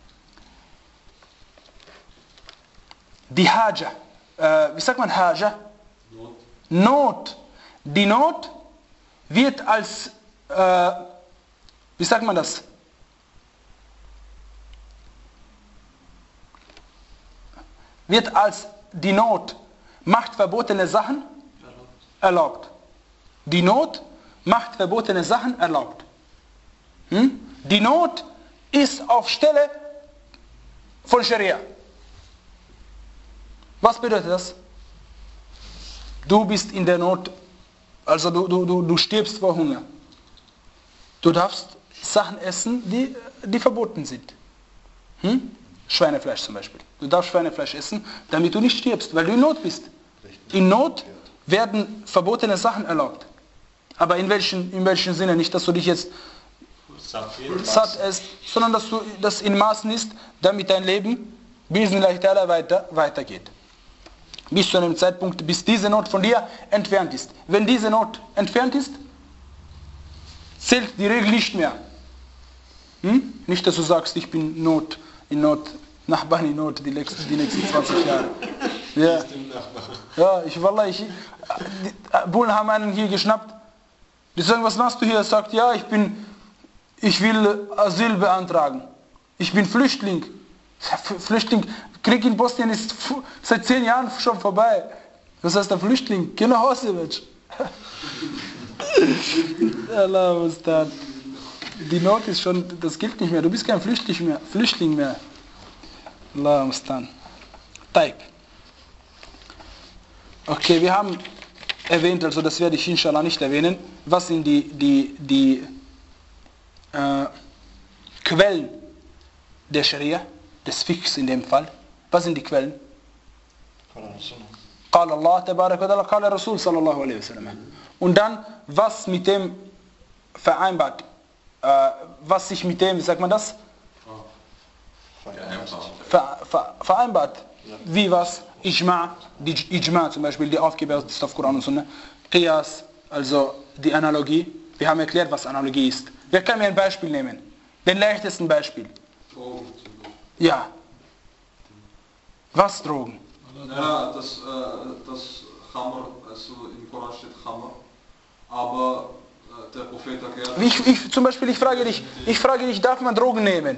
die Haja. Äh, wie sagt man Haja? Not. Not. Die Not wird als, äh, wie sagt man das? Wird als die Not macht verbotene Sachen erlaubt. Die Not macht verbotene Sachen erlaubt. Hm? Die Not ist auf Stelle von Scharia. Was bedeutet das? Du bist in der Not, also du, du, du, du stirbst vor Hunger. Du darfst Sachen essen, die, die verboten sind. Hm? Schweinefleisch zum Beispiel. Du darfst Schweinefleisch essen, damit du nicht stirbst, weil du in Not bist. In Not werden verbotene Sachen erlaubt. Aber in welchem in welchen Sinne? Nicht, dass du dich jetzt satt isst, sondern dass du das in Maßen isst, damit dein Leben bismillah weiter, weitergeht. Bis zu einem Zeitpunkt, bis diese Not von dir entfernt ist. Wenn diese Not entfernt ist, zählt die Regel nicht mehr. Hm? Nicht, dass du sagst, ich bin Not, in Not, Nachbarn in Not die nächsten, die nächsten zwanzig Jahre. Ja, ja ich, wallah, ich, die Bullen haben einen hier geschnappt. Die sagen, was machst du hier? Er sagt, ja, ich bin, ich will Asyl beantragen. Ich bin Flüchtling. Flüchtling, Krieg in Bosnien ist seit zehn Jahren schon vorbei. Was heißt der Flüchtling? Geh nach Hause, Mensch. Allah Mustan. Die Not ist schon, das gilt nicht mehr. Du bist kein Flüchtling mehr. Flüchtling mehr. Allah Mustan. Taib. Okay, wir haben erwähnt, also das werde ich inshallah nicht erwähnen, was sind die, die, die äh, Quellen der Scharia, des Fiqhs in dem Fall. Was sind die Quellen? قال الله تبارك وتعالى قال الرسول صلى الله عليه وسلم. Und dann, was mit dem vereinbart, äh, was sich mit dem, wie sagt man das? Ver, ver, vereinbart. Wie was? Ijma', die Ijma' zum Beispiel, die aufgebaut ist auf Koran und Sunna. Qiyas, also die Analogie. Wir haben erklärt, was Analogie ist. Wer kann mir ein Beispiel nehmen? Den leichtesten Beispiel. Drogen. Ja. Was Drogen? Ja, das, äh, das Khamr, also im Koran steht Khamr, aber äh, der Prophet erklärt... Ich, ich, zum Beispiel, ich frage dich, ich frage dich, darf man Drogen nehmen?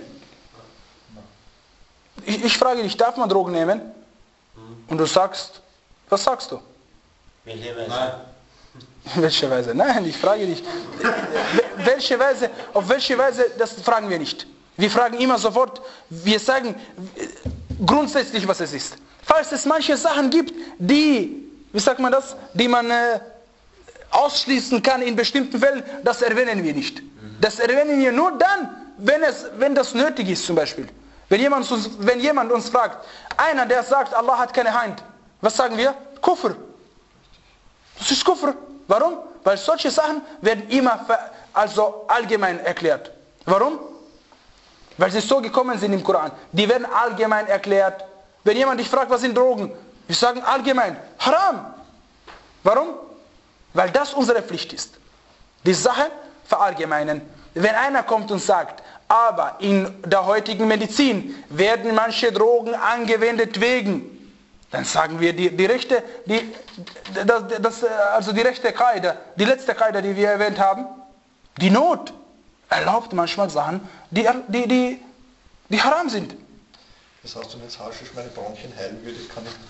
Ich, ich frage dich, darf man Drogen nehmen? Und du sagst, was sagst du? Welche Weise? Nein. Welche Weise? Nein, ich frage dich. Welche Weise, auf welche Weise, das fragen wir nicht. Wir fragen immer sofort, wir sagen grundsätzlich, was es ist. Falls es manche Sachen gibt, die, wie sagt man das, die man äh, ausschließen kann in bestimmten Fällen, das erwähnen wir nicht. Das erwähnen wir nur dann, wenn, es, wenn das nötig ist zum Beispiel. Wenn jemand, uns, wenn jemand uns fragt, einer der sagt, Allah hat keine Hand, was sagen wir? Kufr. Das ist Kufr. Warum? Weil solche Sachen werden immer also allgemein erklärt. Warum? Weil sie so gekommen sind im Koran. Die werden allgemein erklärt. Wenn jemand dich fragt, was sind Drogen? Wir sagen allgemein, Haram. Warum? Weil das unsere Pflicht ist. Die Sache verallgemeinern. Wenn einer kommt und sagt, aber in der heutigen Medizin werden manche Drogen angewendet wegen, dann sagen wir, die, die rechte, die, das, das, also die rechte Qaida, die letzte Qaida, die wir erwähnt haben, die Not erlaubt manchmal Sachen, die, die, die, die haram sind. Das heißt, wenn jetzt Haschisch meine Bronchien heilen würde, kann ich...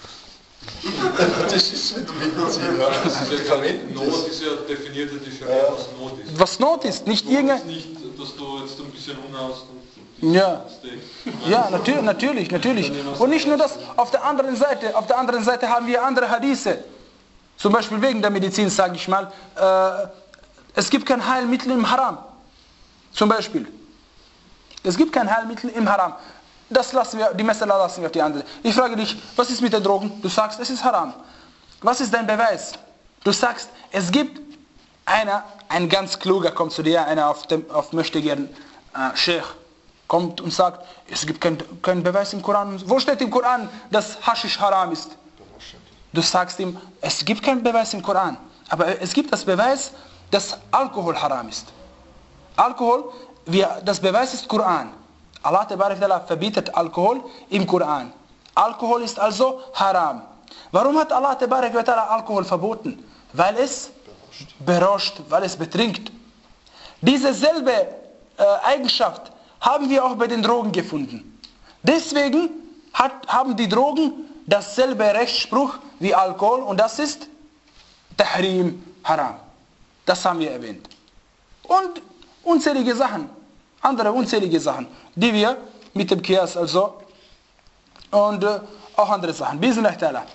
Das ist mit Medizin. Ja. Not ist ja definiert, die Scharia, was Not ist. Was Not ist, nicht irgendein... Nicht, dass du jetzt ein bisschen Hunger hast und... Ja, ja natürlich, natürlich, natürlich. Und nicht nur das, auf der anderen Seite, auf der anderen Seite haben wir andere Hadithe. Zum Beispiel wegen der Medizin, sage ich mal, äh, es gibt kein Heilmittel im Haram. Zum Beispiel. Es gibt kein Heilmittel im Haram. Das lassen wir, die Messer lassen wir auf die andere. Ich frage dich, was ist mit den Drogen? Du sagst, es ist Haram. Was ist dein Beweis? Du sagst, es gibt einer, ein ganz kluger kommt zu dir, einer auf dem, auf möchte gern äh, Sheikh, kommt und sagt, es gibt keinen kein Beweis im Koran. Wo steht im Koran, dass Haschisch haram ist? Du sagst ihm, es gibt keinen Beweis im Koran. Aber es gibt das Beweis, dass Alkohol haram ist. Alkohol, wir, das Beweis ist Koran. Allah verbietet Alkohol im Koran. Alkohol ist also haram. Warum hat Allah Alkohol verboten? Weil es berauscht, weil es betrinkt. Diese selbe äh, Eigenschaft haben wir auch bei den Drogen gefunden. Deswegen hat, haben die Drogen dasselbe Rechtsspruch wie Alkohol und das ist Tahrim, Haram. Das haben wir erwähnt. Und unzählige Sachen, andere unzählige Sachen, die wir mit dem Qiyas also und äh, auch andere Sachen. Bismillah ta'ala.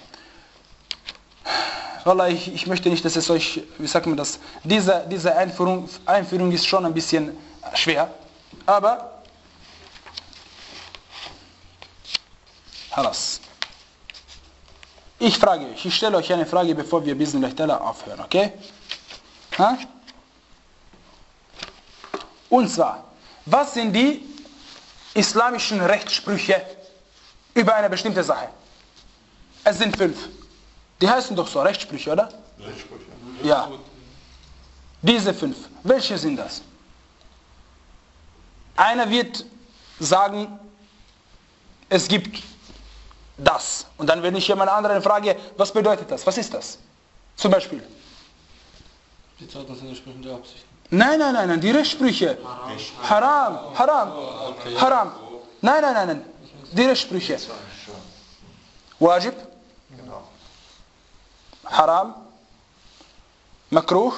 Wallah, ich, ich möchte nicht, dass es euch, wie sagt man das, diese, diese Einführung, Einführung ist schon ein bisschen schwer, aber Halas. Ich frage euch, ich stelle euch eine Frage, bevor wir Bismillah ta'ala aufhören, okay? Ha? Und zwar, was sind die islamischen Rechtssprüche über eine bestimmte Sache? Es sind fünf. Die heißen doch so, Rechtssprüche, oder? Rechtssprüche. Ja. Diese fünf. Welche sind das? Einer wird sagen, es gibt das. Und dann, wenn ich jemand anderen frage, was bedeutet das? Was ist das? Zum Beispiel. Die zeugnisentsprechende Absicht. Nein, nein, nein, nein, die Rechtssprüche. Haram, Haram, Haram. Nein, nein, nein, nein, die Rechtssprüche. Wajib, Haram, Makruh,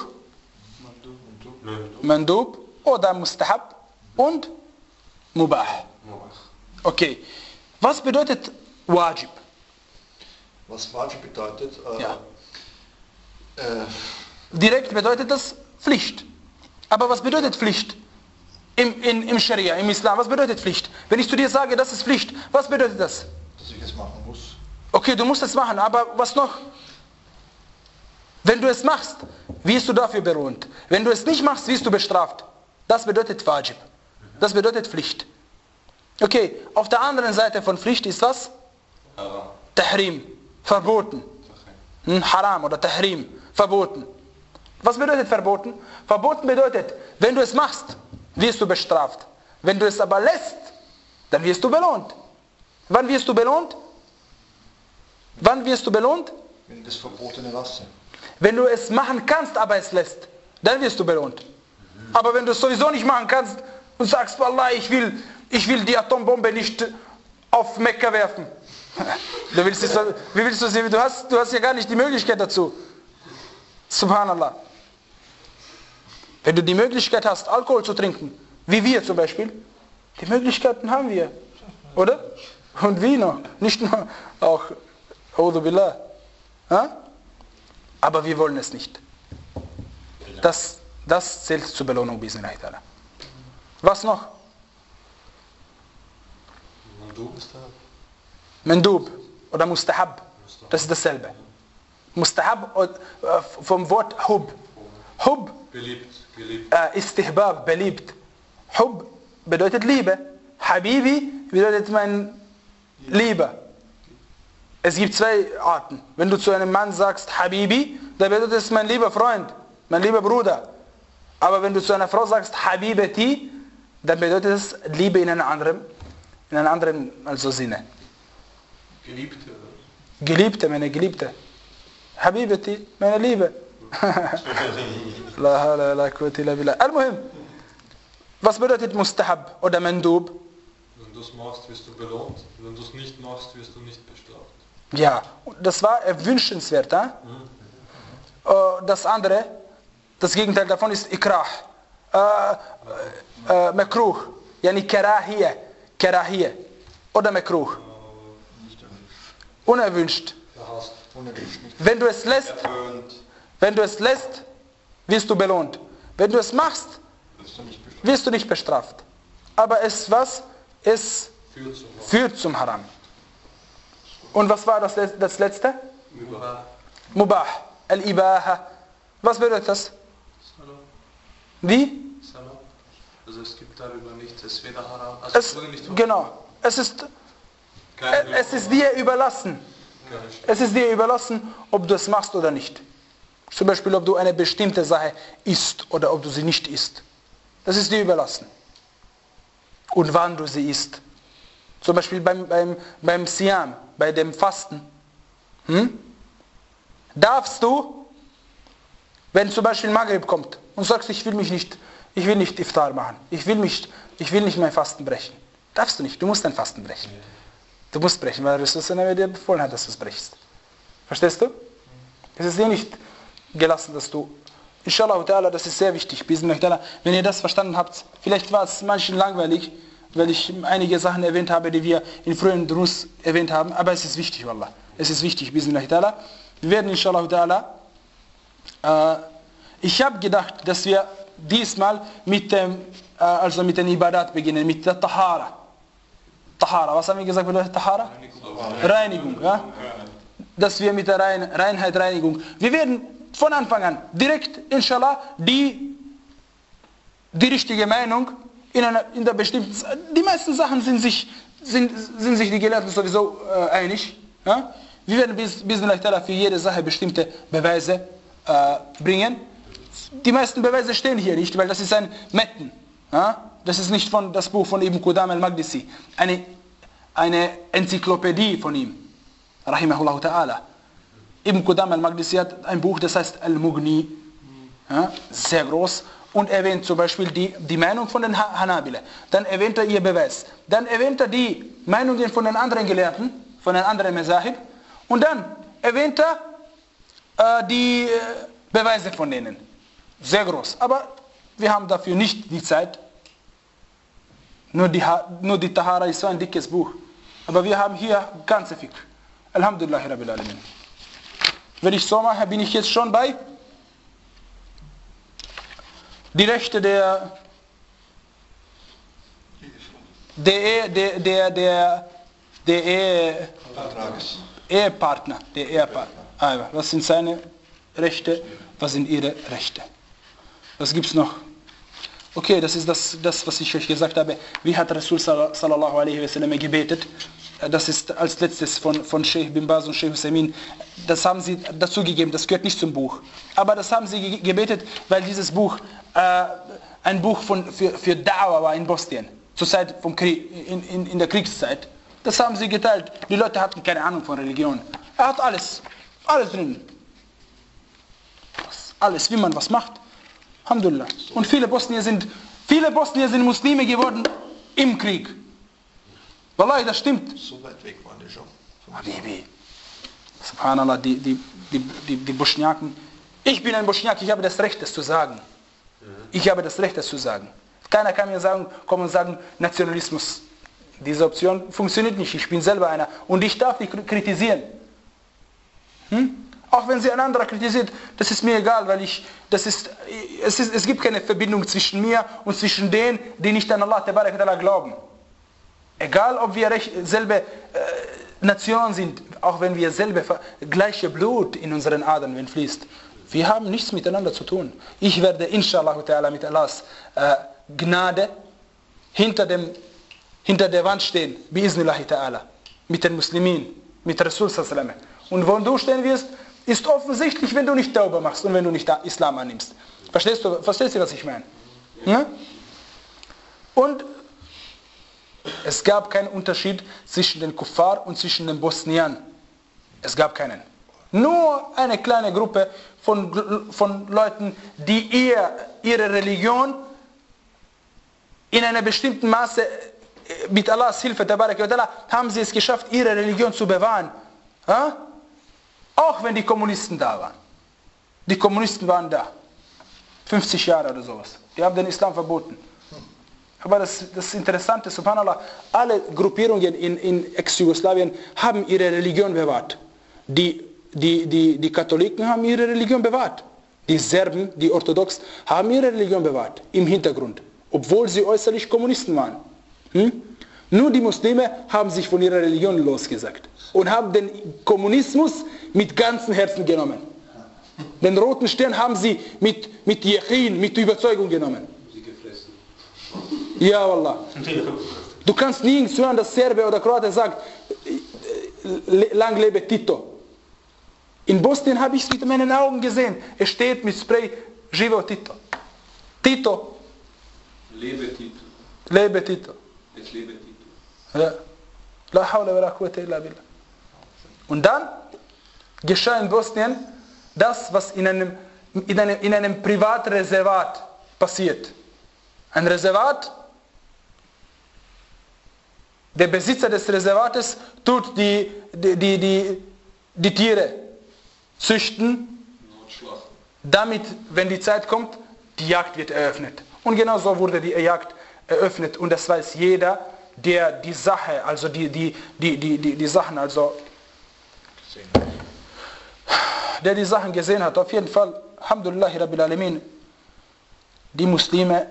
Mandub oder Mustahab und Mubah. Okay, was bedeutet Wajib? Was Wajib bedeutet? Äh, ja. äh, Direkt bedeutet das Pflicht. Aber was bedeutet Pflicht im, in, im Scharia, im Islam? Was bedeutet Pflicht? Wenn ich zu dir sage, das ist Pflicht, was bedeutet das? Dass ich es machen muss. Okay, du musst es machen, aber was noch? Wenn du es machst, wirst du dafür belohnt. Wenn du es nicht machst, wirst du bestraft. Das bedeutet Wajib. Das bedeutet Pflicht. Okay, auf der anderen Seite von Pflicht ist was? Haram. Tahrim, verboten. Hm, Haram oder Tahrim, verboten. Was bedeutet verboten? Verboten bedeutet, wenn du es machst, wirst du bestraft. Wenn du es aber lässt, dann wirst du belohnt. Wann wirst du belohnt? Wann wirst du belohnt? Wenn ich das Verbotene lasse. Wenn du es machen kannst, aber es lässt, dann wirst du belohnt. Aber wenn du es sowieso nicht machen kannst und sagst, Wallah, ich will, ich will die Atombombe nicht auf Mekka werfen. Du willst es, wie willst du sie? Du hast, du hast ja gar nicht die Möglichkeit dazu. Subhanallah. Wenn du die Möglichkeit hast, Alkohol zu trinken, wie wir zum Beispiel, die Möglichkeiten haben wir. Oder? Und wie noch? Nicht nur auch, A'udhu Billah. Ha? Aber wir wollen es nicht. Das, das zählt zur Belohnung. Was noch? Mandub ist da. Mandub oder Mustahab. Das ist dasselbe. Mustahab vom Wort Hub. Hub Beliebt, geliebt. äh, Istihbab, beliebt. Hub bedeutet Liebe. Habibi bedeutet mein Lieber. Es gibt zwei Arten. Wenn du zu einem Mann sagst Habibi, dann bedeutet es mein lieber Freund, mein lieber Bruder. Aber wenn du zu einer Frau sagst Habibeti, dann bedeutet es Liebe in einem anderen, in einem anderen also Sinne. Geliebte. Geliebte, meine Geliebte. Habibeti, meine Liebe. La la la quwwata illa billah. Al-Muhim. Was bedeutet Mustahab oder Mandub? Wenn du es machst, wirst du belohnt. Wenn du es nicht machst, wirst du nicht bestraft. Ja, das war wünschenswert. Äh? Mhm. Das andere, das Gegenteil davon ist Ikrah. Äh, äh, Makruh. Yani Karahiyya. Karahiyya. Oder Makruh. Unerwünscht. Wenn du es lässt, wenn du es lässt, wirst du belohnt. Wenn du es machst, wirst du nicht bestraft. Aber es was? Es Führt zum, führt zum Haram. Und was war das, das letzte? Mubah. Mubah. Al-Ibaha. Was bedeutet das? Salam. Wie? Salam. Also es gibt darüber nichts, es ist weder haram. Also Es, es wurde nicht genau. Es ist, Kein es ist dir überlassen. Es ist dir überlassen, ob du es machst oder nicht. Zum Beispiel, ob du eine bestimmte Sache isst oder ob du sie nicht isst. Das ist dir überlassen. Und wann du sie isst. Zum Beispiel beim, beim, beim Siam, bei dem Fasten. Hm? Darfst du, wenn zum Beispiel Maghrib kommt und sagst, ich will mich nicht, ich will nicht Iftar machen, ich will, mich, ich will nicht mein Fasten brechen. Darfst du nicht, du musst dein Fasten brechen. Du musst brechen, weil Rasul dir befohlen hat, dass du es brichst. Verstehst du? Es ist dir nicht gelassen, dass du... Inshallah ta'ala, das ist sehr wichtig. Wenn ihr das verstanden habt, vielleicht war es manchen langweilig, weil ich einige Sachen erwähnt habe, die wir in früheren Drus erwähnt haben, aber es ist wichtig, Wallah. Es ist wichtig, bismillah ta'ala. Wir werden inshallah ta'ala, äh, ich habe gedacht, dass wir diesmal mit dem, äh, also mit den Ibadat beginnen, mit der Tahara. Tahara, was haben wir gesagt bedeutet Tahara? Reinigung. Reinigung, ja? Dass wir mit der Rein Reinheit, Reinigung, wir werden von Anfang an direkt, inshallah, die, die richtige Meinung in einer in der bestimmten, die meisten Sachen sind sich, sind, sind sich die Gelehrten sowieso äh, einig. Ja? Wir werden bis, bismillah für jede Sache bestimmte Beweise äh, bringen. Die meisten Beweise stehen hier nicht, weil das ist ein Metten. Ja? Das ist nicht von das Buch von Ibn Qudam al-Maqdisi. Eine, eine Enzyklopädie von ihm. Rahimahullah ta'ala. Ibn Qudam al-Maqdisi hat ein Buch, das heißt Al-Mughni. Ja? Sehr groß. Und erwähnt zum Beispiel die, die Meinung von den Hanabila. Dann erwähnt er ihr Beweis. Dann erwähnt er die Meinungen von den anderen Gelehrten, von den anderen Mezahib. Und dann erwähnt er äh, die Beweise von denen. Sehr groß. Aber wir haben dafür nicht die Zeit. Nur die, nur die Tahara ist so ein dickes Buch. Aber wir haben hier ganze Fiqh. Alhamdulillah Rabbil Alamin. Wenn ich so mache, bin ich jetzt schon bei die Rechte der der der der der der Ehe, Ehepartner, der Ehepartner. Was sind seine Rechte? Was sind ihre Rechte? Was gibt's noch? Okay, das ist das, das, was ich euch gesagt habe. Wie hat Rasul sallallahu alaihi wasallam gebetet? Das ist als letztes von, von Sheikh bin Baz und Sheikh Husaymin. Das haben sie dazu gegeben, das gehört nicht zum Buch. Aber das haben sie gebetet, weil dieses Buch äh, ein Buch von, für, für Da'wah war in Bosnien. Zur Zeit vom Krieg, in, in, in der Kriegszeit. Das haben sie geteilt. Die Leute hatten keine Ahnung von Religion. Er hat alles, alles drin. Alles, wie man was macht. Alhamdulillah. Und viele Bosnier sind, viele Bosnier sind Muslime geworden im Krieg. Wallahi, das stimmt. So weit weg waren die schon. Habibi. Subhanallah, die, die, die, die, die Bosniaken. Ich bin ein Bosniak, ich habe das Recht, das zu sagen. Ich habe das Recht, das zu sagen. Keiner kann mir sagen, kommen und sagen, Nationalismus. Diese Option funktioniert nicht. Ich bin selber einer. Und ich darf nicht kritisieren. Hm? Auch wenn sie ein anderer kritisiert, das ist mir egal, weil ich, das ist, es, ist, es gibt keine Verbindung zwischen mir und zwischen denen, die nicht an Allah Tabarak wa Ta'ala glauben. Egal, ob wir selbe äh, Nation sind, auch wenn wir selbe gleiche Blut in unseren Adern wenn fließt. Wir haben nichts miteinander zu tun. Ich werde inshallah ta'ala mit Allahs äh, Gnade hinter, dem, hinter der Wand stehen, bi'iznillahi ta'ala, mit den Muslimen, mit Rasul sallallahu alaihi wasallam. Und wo du stehen wirst, ist offensichtlich, wenn du nicht Tauba machst und wenn du nicht Islam annimmst. Verstehst du, verstehst du was ich meine? Ja? Und es gab keinen Unterschied zwischen den Kuffar und zwischen den Bosniern. Es gab keinen. Nur eine kleine Gruppe von, von Leuten, die ihr, ihre Religion in einer bestimmten Maße mit Allahs Hilfe, haben sie es geschafft, ihre Religion zu bewahren. Ja? Auch wenn die Kommunisten da waren. Die Kommunisten waren da. fünfzig Jahre oder sowas. Die haben den Islam verboten. Aber das, das Interessante, subhanallah, alle Gruppierungen in, in Ex-Jugoslawien haben ihre Religion bewahrt. Die, die, die, die Katholiken haben ihre Religion bewahrt. Die Serben, die Orthodoxen, haben ihre Religion bewahrt. Im Hintergrund. Obwohl sie äußerlich Kommunisten waren. Hm? Nur die Muslime haben sich von ihrer Religion losgesagt. Und haben den Kommunismus mit ganzem Herzen genommen. Den roten Stern haben sie mit, mit Yaqin, mit Überzeugung genommen. Ja, Wallah. Du kannst nirgends hören, dass Serbe oder Kroate sagt, lang lebe Tito. In Bosnien habe ich es mit meinen Augen gesehen. Es steht mit Spray, Živo Tito. Tito. Lebe Tito. Lebe Tito. Es lebe Tito. Ja. La hawla wa la quwwata illa billah. Und dann geschah in Bosnien das, was in einem, in einem, in einem Privatreservat passiert. Ein Reservat, der Besitzer des Reservates tut die, die, die, die, die Tiere züchten, damit, wenn die Zeit kommt, die Jagd wird eröffnet. Und genau so wurde die Jagd eröffnet. Und das weiß jeder, der die Sache, also die, die, die, die, die, die Sachen, also der die Sachen gesehen hat. Auf jeden Fall, Alhamdulillah Rabbil Alamin, die Muslime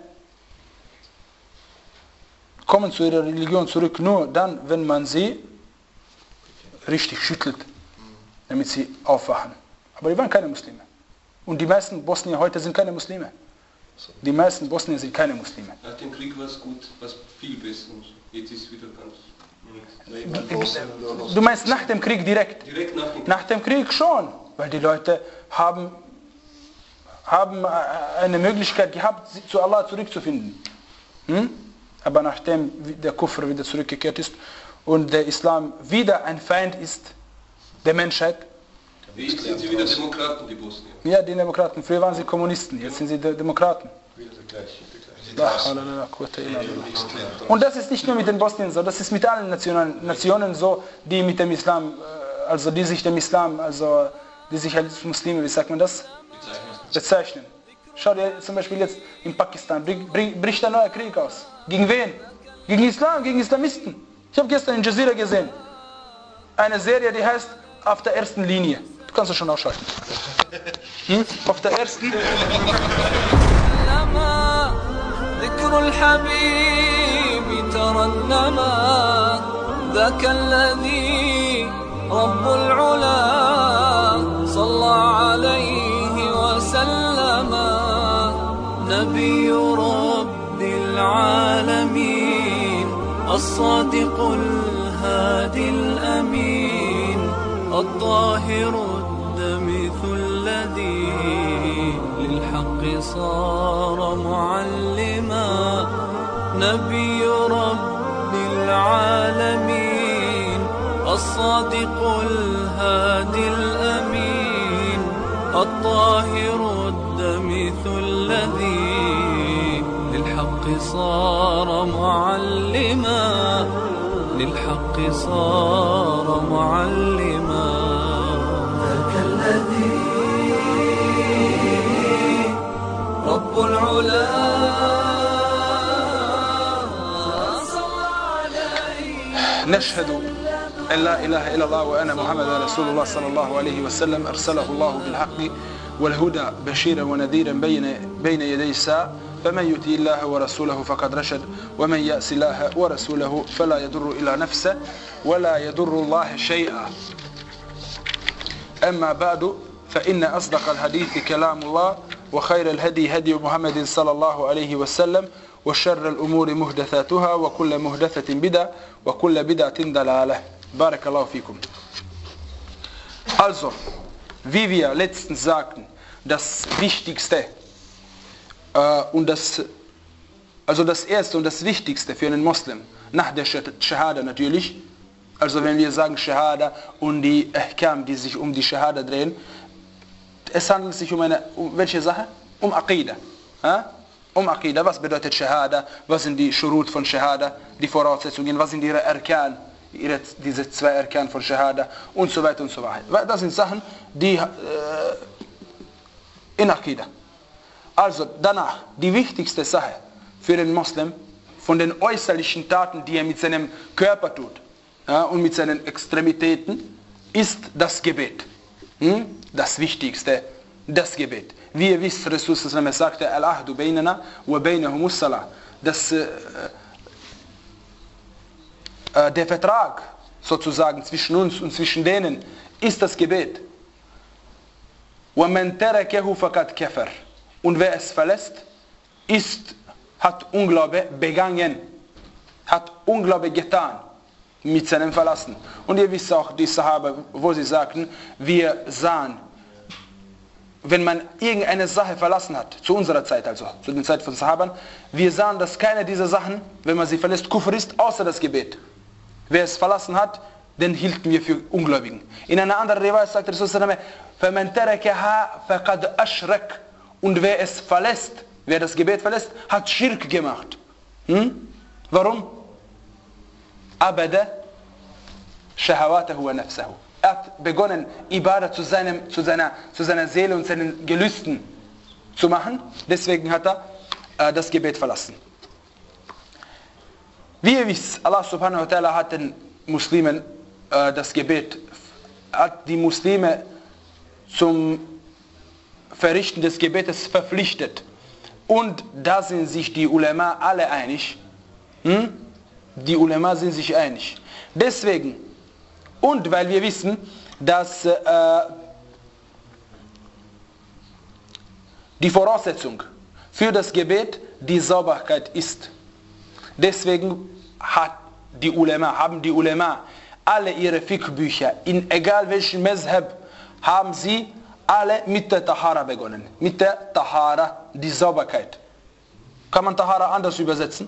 kommen zu ihrer Religion zurück nur dann, wenn man sie richtig schüttelt, damit sie aufwachen. Aber die waren keine Muslime. Und die meisten Bosnier heute sind keine Muslime. Die meisten Bosnier sind keine Muslime. Nach dem Krieg war es gut, was viel besser. Jetzt ist es wieder ganz nichts. Du meinst nach dem Krieg direkt? Direkt nach dem Krieg. Nach dem Krieg schon, weil die Leute haben, haben eine Möglichkeit gehabt, zu Allah zurückzufinden. Hm? Aber nachdem der Kufr wieder zurückgekehrt ist und der Islam wieder ein Feind ist der Menschheit. Jetzt sind sie wieder Demokraten, die Bosnier. Ja, die Demokraten. Früher waren sie Kommunisten, jetzt sind sie Demokraten. Wieder der gleiche. Und das ist nicht nur mit den Bosnien so, das ist mit allen Nationen, Nationen so, die mit dem Islam, also die sich dem Islam, also die sich als Muslime, wie sagt man das? Bezeichnen. Schau dir zum Beispiel jetzt in Pakistan, bricht ein neuer Krieg aus. Gegen wen? Gegen Islam, gegen Islamisten. Ich habe gestern in Jazeera gesehen, eine Serie, die heißt Auf der ersten Linie. Du kannst es schon ausschalten. Hm? Auf der ersten. ذكر الحبيب ترنما ذاك الذي رب العلا صلى عليه وسلم نبي رب العالمين الصادق الهادي الأمين الطاهر الدمث الذي للحق صار معلما نبي رب العالمين الصادق الهادي الأمين الطاهر الدمث الذي للحق صار معلما للحق صار معلما ذاك الذي رب العلا صلى عليه. نشهد أن لا إله إلا الله وأن محمد رسول الله صلى الله عليه وسلم أرسله الله بالحق والهدى بشيرا ونذيرا بين بين يدي الساعة فمن يطع الله ورسوله فقد رشد ومن يعص الله ورسوله فلا يضر إلا نفسه ولا يضر الله شيئا. أما بعد فإن أصدق الحديث كلام الله وخير الهدي هدي محمد صلى الله عليه وسلم وشر الأمور محدثاتها وكل محدثة بدعة وكل بدعة ضلالة. بارك الله فيكم. Also, wie wir letztens sagten, das Wichtigste äh, und das, also das Erste und das Wichtigste für einen Muslim, nach der Shahada natürlich, also wenn wir sagen Shahada und die Ahkam, die sich um die Shahada drehen, es handelt sich um eine, um welche Sache? Um Aqidah. Ja? Um Aqidah. Was bedeutet Shahada? Was sind die Shurut von Shahada? Die Voraussetzungen? Was sind ihre Arkan? Ihre, diese zwei Arkan von Shahada? Und so weiter und so weiter. Das sind Sachen, die äh, in Aqidah. Also danach, die wichtigste Sache für den Muslim von den äußerlichen Taten, die er mit seinem Körper tut, ja, und mit seinen Extremitäten, ist das Gebet. Hm? Das Wichtigste, das Gebet. Wie ihr wisst, Jesus sagte, Al-Ahdu baynana wa baynahum as-salah. Das, äh, äh, der Vertrag sozusagen zwischen uns und zwischen denen ist das Gebet. وَمَنْ تَرَكَهُ فَقَدْ كَفَرَ. Und wer es verlässt, ist, hat Unglaube begangen, hat Unglaube getan mit seinem Verlassen. Und ihr wisst auch, die Sahaba, wo sie sagten, wir sahen, wenn man irgendeine Sache verlassen hat, zu unserer Zeit also, zu den Zeit von Sahabern, wir sahen, dass keine dieser Sachen, wenn man sie verlässt, Kufr ist, außer das Gebet. Wer es verlassen hat, den hielten wir für Ungläubigen. In einer anderen Riwayat sagt der Rasul, فَمَنْ تَرَكَهَا فَقَدْ أَشْرَكَ. Und wer es verlässt, wer das Gebet verlässt, hat Schirk gemacht. Hm? Warum? Abada shahawatahu wa nafsahu. Er hat begonnen, Ibadah zu, seinem, zu, seiner, zu seiner Seele und seinen Gelüsten zu machen. Deswegen hat er äh, das Gebet verlassen. Wie ihr wisst, Allah subhanahu wa ta'ala hat den Muslimen äh, das Gebet, hat die Muslime zum Verrichten des Gebetes verpflichtet. Und da sind sich die Ulema alle einig. Hm? Die Ulema sind sich einig. Deswegen, und weil wir wissen, dass äh, die Voraussetzung für das Gebet die Sauberkeit ist. Deswegen hat die Ulema, haben die Ulema alle ihre Fiqh-Bücher, in egal welchem Mazhab, haben sie alle mit der Tahara begonnen. Mit der Tahara, die Sauberkeit. Kann man Tahara anders übersetzen?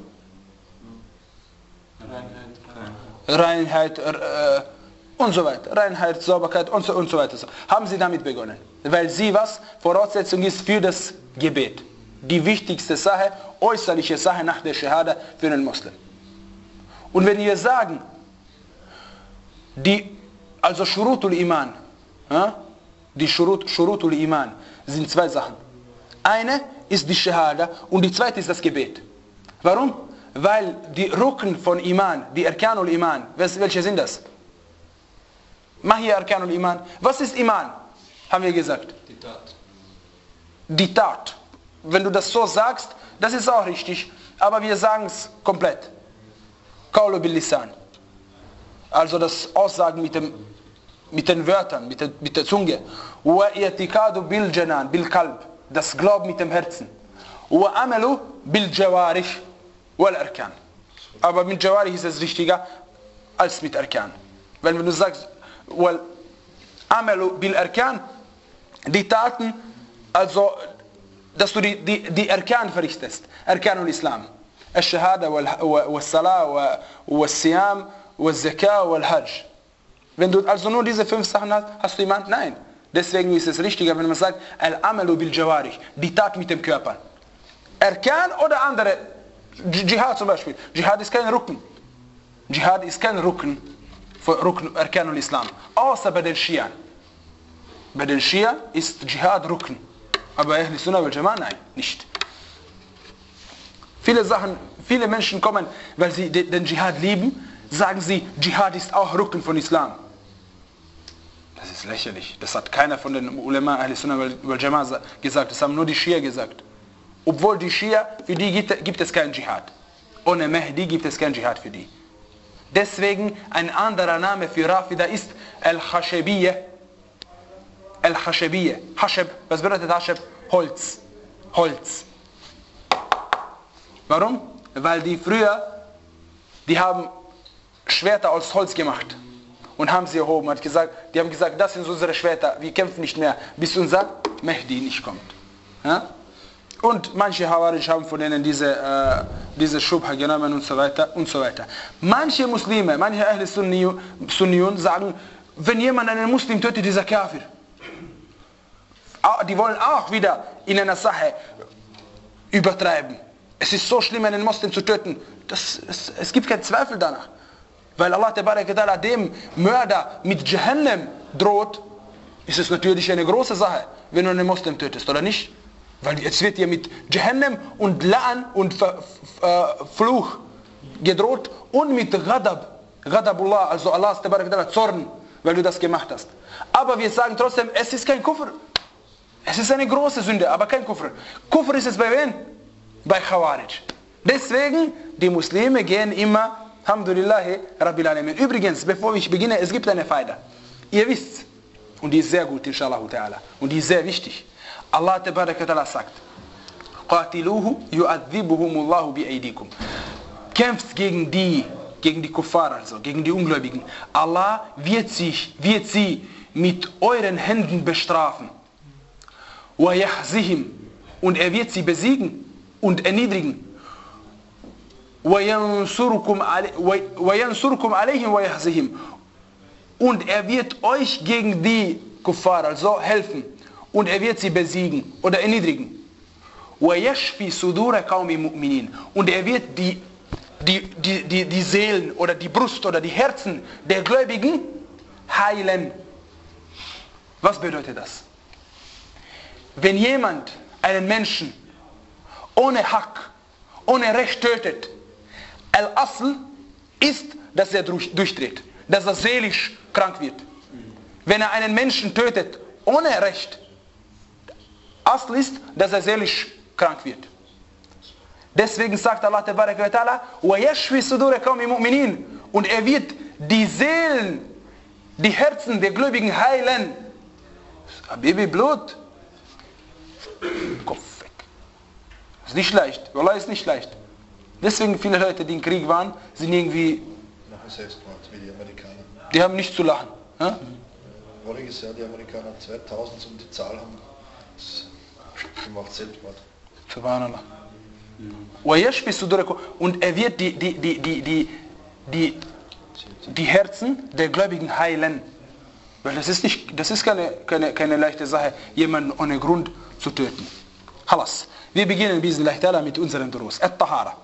Reinheit, äh, und so weiter. Reinheit, Sauberkeit und so, und so weiter. Haben sie damit begonnen. Weil sie was Voraussetzung ist für das Gebet. Die wichtigste Sache, äußerliche Sache nach der Shahada für den Muslim. Und wenn wir sagen, die, also Shurutul Iman, ja, die Shurut, Shurutul Iman sind zwei Sachen. Eine ist die Shahada und die zweite ist das Gebet. Warum? Weil die Rücken von Iman, die Arkanul Iman, welche sind das? Mahiya Arkanul Iman. Was ist Iman? Haben wir gesagt. Die Tat. Die Tat. Wenn du das so sagst, das ist auch richtig, aber wir sagen es komplett. Qawlu bil Lisan. Also das Aussagen mit, dem, mit den Wörtern, mit der, mit der Zunge. Wa i'tikadu bil Janan, bil Qalb. Das Glauben mit dem Herzen. Wa amalu bil Jawarih wal Arkan. Aber mit Jawarih ist es richtiger als mit Arkan. Weil wenn du sagst, wal amalu bil Arkan, die Taten, also dass du die, die, die Arkan verrichtest. Arkanul Islam. Al-Shahada wal-Salah wal-Siyam wal-Zakah wal-Hajj. Wenn du also nur diese fünf Sachen hast, hast du jemand? Nein. Deswegen ist es richtiger, wenn man sagt, Al-Amalu bil-Jawarih, die Tat mit dem Körper. Arkan oder andere, Dschihad zum Beispiel. Dschihad ist kein Rücken. Dschihad ist kein Rücken, Rücken Arkanul Islam. Außer bei den Schian. Bei den Schia ist Dschihad Rücken. Aber Ahl Sunnah wal Jama'a, nein, nicht. Viele Sachen, viele Menschen kommen, weil sie den Dschihad lieben, sagen sie, Dschihad ist auch Rücken von Islam. Das ist lächerlich. Das hat keiner von den Ulema Ahl Sunnah wal Jama'a gesagt. Das haben nur die Schia gesagt. Obwohl die Schia, für die gibt, gibt es keinen Dschihad. Ohne Mahdi gibt es keinen Dschihad für die. Deswegen ein anderer Name für Rafida ist Al-Khashabiyya. Al-Khashabiyya. Hashab, was bedeutet Hashab? Holz. Holz. Warum? Weil die früher, die haben Schwerter aus Holz gemacht und haben sie erhoben. Hat gesagt, die haben gesagt, das sind unsere Schwerter, wir kämpfen nicht mehr, bis unser Mahdi nicht kommt. Ja? Und manche Hawarisch haben von denen diese, äh, diese Schubha genommen und so weiter und so weiter. Manche Muslime, manche Ahl Sunniyun sagen, wenn jemand einen Muslim tötet, dieser Kafir. Die wollen auch wieder in einer Sache übertreiben. Es ist so schlimm, einen Muslim zu töten. Das, es, es gibt keinen Zweifel danach. Weil Allah Ta'ala dem Mörder mit Jahannam droht, ist es natürlich eine große Sache, wenn du einen Muslim tötest, oder nicht? Weil jetzt wird dir mit Jahannam und La'an und Ver, äh, Fluch gedroht und mit Ghadab, Ghadabullah, also Allahs Zorn, weil du das gemacht hast. Aber wir sagen trotzdem, es ist kein Kufr. Es ist eine große Sünde, aber kein Kufr. Kufr ist es bei wem? Bei Khawarij. Deswegen, die Muslime gehen immer, Alhamdulillah, Rabbil Alamin. Übrigens, bevor ich beginne, es gibt eine Faida. Ihr wisst, und die ist sehr gut, inshallah ta'ala, und die ist sehr wichtig. Allah Ta'ala sagt, Qatiluhu yu'adhibuhumullahu bi'aydikum. Kämpft gegen die, gegen die Kuffar, also gegen die Ungläubigen. Allah wird, sich, wird sie mit euren Händen bestrafen. Wa yahzihim. Und er wird sie besiegen und erniedrigen. Wa yansurukum alayhim wa yahzihim. Und er wird euch gegen die Kuffar, also helfen. Und er wird sie besiegen oder erniedrigen. Und er wird die, die, die, die, die Seelen oder die Brust oder die Herzen der Gläubigen heilen. Was bedeutet das? Wenn jemand einen Menschen ohne Haq, ohne Recht tötet, Al-Asl ist, dass er durchdreht, dass er seelisch krank wird. Wenn er einen Menschen tötet ohne Recht, Asl ist, dass er seelisch krank wird. Deswegen sagt Allah Ta'ala, und er wird die Seelen, die Herzen der Gläubigen heilen. Babyblut. Kopf weg. Ist nicht leicht. Wallah, ist nicht leicht. Deswegen viele Leute, die im Krieg waren, sind irgendwie... wie die Amerikaner. Die haben nicht zu lachen. Ja? Voriges Jahr die Amerikaner zweitausend um die Zahl haben gemacht, Selbstmord. Subhanallah. Und er wird die, die, die, die, die, die, die Herzen der Gläubigen heilen. Weil das ist, nicht, das ist keine, keine, keine leichte Sache, jemanden ohne Grund zu töten. Halas. Wir beginnen mit unserem Durus. At-Tahara.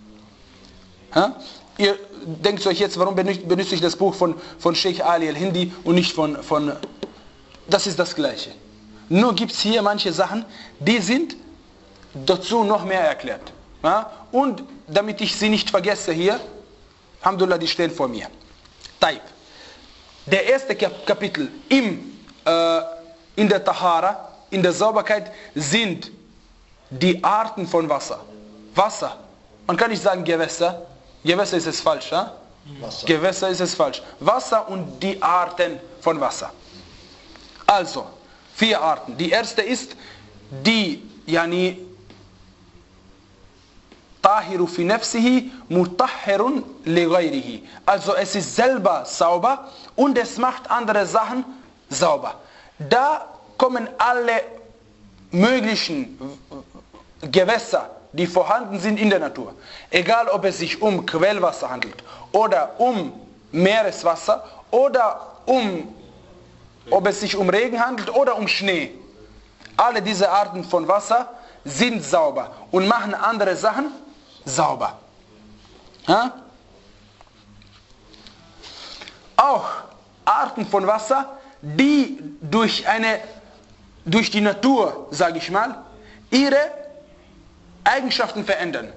Ihr denkt euch jetzt, warum benutze ich das Buch von, von Sheikh Ali al-Hindi und nicht von, von... Das ist das Gleiche. Nur gibt es hier manche Sachen, die sind dazu noch mehr erklärt. Ja? Und damit ich sie nicht vergesse hier, Alhamdulillah, die stehen vor mir. Taib. Der erste Kapitel im, äh, in der Tahara, in der Sauberkeit, sind die Arten von Wasser. Wasser. Man kann nicht sagen Gewässer. Gewässer ist es falsch. Ja? Wasser. Gewässer ist es falsch. Wasser und die Arten von Wasser. Also, vier Arten. Die erste ist die, yani, tahiru fi nafsihi mutahhirun li ghayrihi. Also es ist selber sauber und es macht andere Sachen sauber. Da kommen alle möglichen Gewässer, die vorhanden sind in der Natur. Egal ob es sich um Quellwasser handelt oder um Meereswasser oder um ob es sich um Regen handelt oder um Schnee. Alle diese Arten von Wasser sind sauber und machen andere Sachen sauber. Ja? Auch Arten von Wasser, die durch, eine, durch die Natur, sage ich mal, ihre Eigenschaften verändern.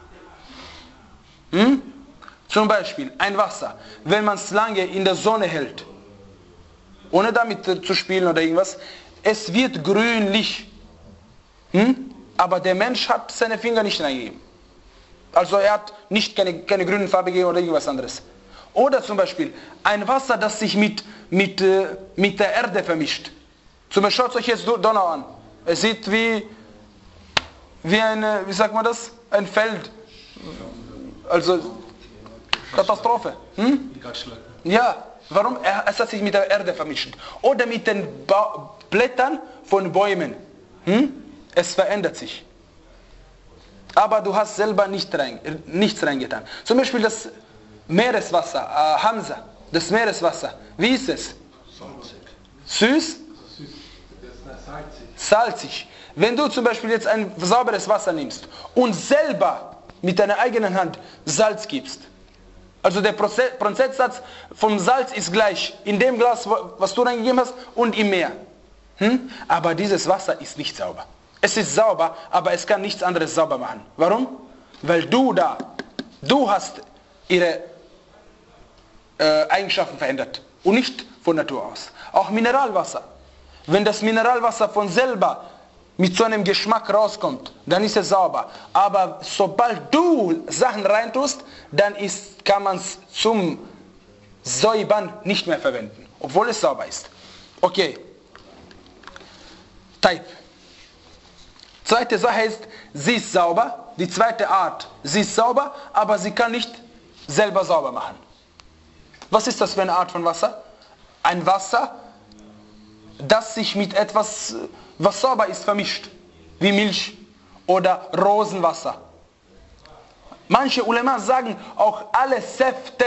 Hm? Zum Beispiel ein Wasser, wenn man es lange in der Sonne hält, ohne damit zu spielen oder irgendwas, es wird grünlich. Hm? aber der Mensch hat seine Finger nicht reingegeben. Also er hat nicht keine, keine grüne Farbe gegeben oder irgendwas anderes. Oder zum Beispiel ein Wasser, das sich mit, mit, äh, mit der Erde vermischt. Zum Beispiel schaut euch jetzt Donau an. Es sieht wie, wie eine, wie sagt man das? Ein Feld. Also Katastrophe. Hm? Ja, warum? Es hat sich mit der Erde vermischt. Oder mit den ba Blättern von Bäumen. Hm? Es verändert sich. Aber du hast selber nicht rein, nichts reingetan. Zum Beispiel das Meereswasser, äh, Hamza, das Meereswasser. Wie ist es? Süß? Salzig. Wenn du zum Beispiel jetzt ein sauberes Wasser nimmst und selber mit deiner eigenen Hand Salz gibst, also der Prozentsatz vom Salz ist gleich in dem Glas, was du reingegeben hast, und im Meer. Hm? Aber dieses Wasser ist nicht sauber. Es ist sauber, aber es kann nichts anderes sauber machen. Warum? Weil du da, du hast ihre äh, Eigenschaften verändert und nicht von Natur aus. Auch Mineralwasser. Wenn das Mineralwasser von selber mit so einem Geschmack rauskommt, dann ist es sauber. Aber sobald du Sachen reintust, dann ist, kann man es zum Säubern nicht mehr verwenden, obwohl es sauber ist. Okay. Type. Zweite Sache ist, sie ist sauber. Die zweite Art, sie ist sauber, aber sie kann nicht selber sauber machen. Was ist das für eine Art von Wasser? Ein Wasser, das sich mit etwas, was sauber ist, vermischt. Wie Milch oder Rosenwasser. Manche Ulema sagen auch alle Säfte,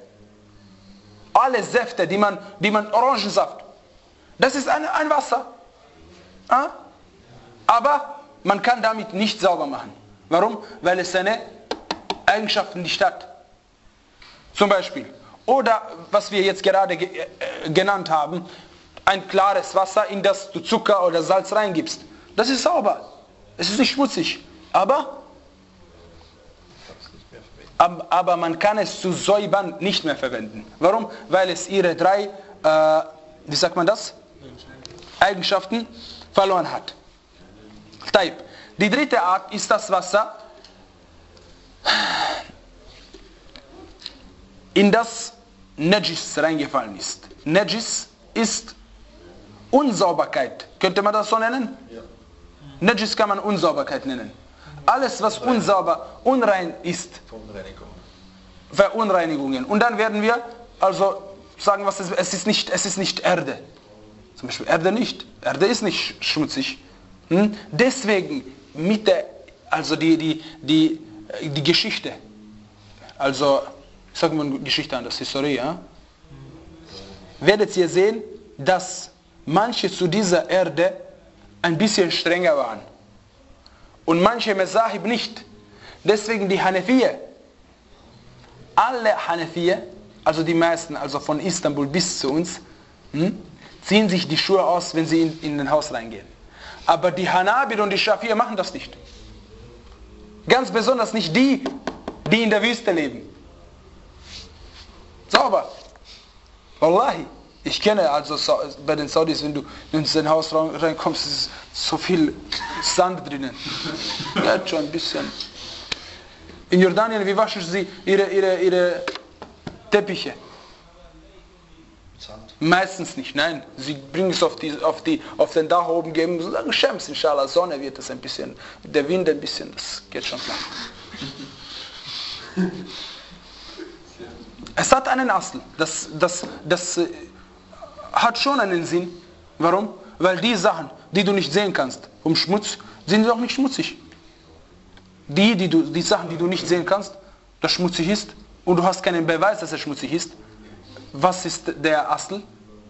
alle Säfte, die man, die man Orangensaft, das ist ein, ein Wasser. Ah? Aber man kann damit nicht sauber machen. Warum? Weil es seine Eigenschaften nicht hat. Zum Beispiel. Oder was wir jetzt gerade ge äh, genannt haben, ein klares Wasser, in das du Zucker oder Salz reingibst. Das ist sauber. Es ist nicht schmutzig. Aber, ab, aber man kann es zu säubern nicht mehr verwenden. Warum? Weil es ihre drei, äh, wie sagt man das? Eigenschaften verloren hat. Type. Die dritte Art ist das Wasser, in das Najis reingefallen ist. Najis ist Unsauberkeit. Könnte man das so nennen? Ja. Najis kann man Unsauberkeit nennen. Alles, was unsauber, unrein ist. Verunreinigung. Verunreinigungen. Und dann werden wir also sagen, was es, es ist nicht, es ist nicht Erde. Zum Beispiel Erde nicht. Erde ist nicht schmutzig. Hm? Deswegen mit der, also die, die, die, die Geschichte, also sagen wir Geschichte an, das Historie, ja? Werdet ihr sehen, dass manche zu dieser Erde ein bisschen strenger waren und manche Mezahib nicht. Deswegen die Hanafiye, alle Hanafiye, also die meisten, also von Istanbul bis zu uns, hm, ziehen sich die Schuhe aus, wenn sie in, in ein Haus reingehen. Aber die Hanabil und die Schafi'er machen das nicht. Ganz besonders nicht die, die in der Wüste leben. Sauber. Wallahi. Ich kenne also bei den Saudis, wenn du in sein Haus reinkommst, ist so viel Sand drinnen. Ja, schon ein bisschen. In Jordanien, wie waschen sie ihre, ihre, ihre Teppiche? Sand. Meistens nicht, nein. Sie bringen es auf, die, auf, die, auf den Dach oben, geben und sagen, Schems, inshallah, Sonne wird es ein bisschen, der Wind ein bisschen, das geht schon klar. Es hat einen Asl, das, das, das hat schon einen Sinn. Warum? Weil die Sachen, die du nicht sehen kannst, um Schmutz, sind auch nicht schmutzig. Die, die, du, die Sachen, die du nicht sehen kannst, das schmutzig ist, und du hast keinen Beweis, dass es schmutzig ist, was ist der Asl?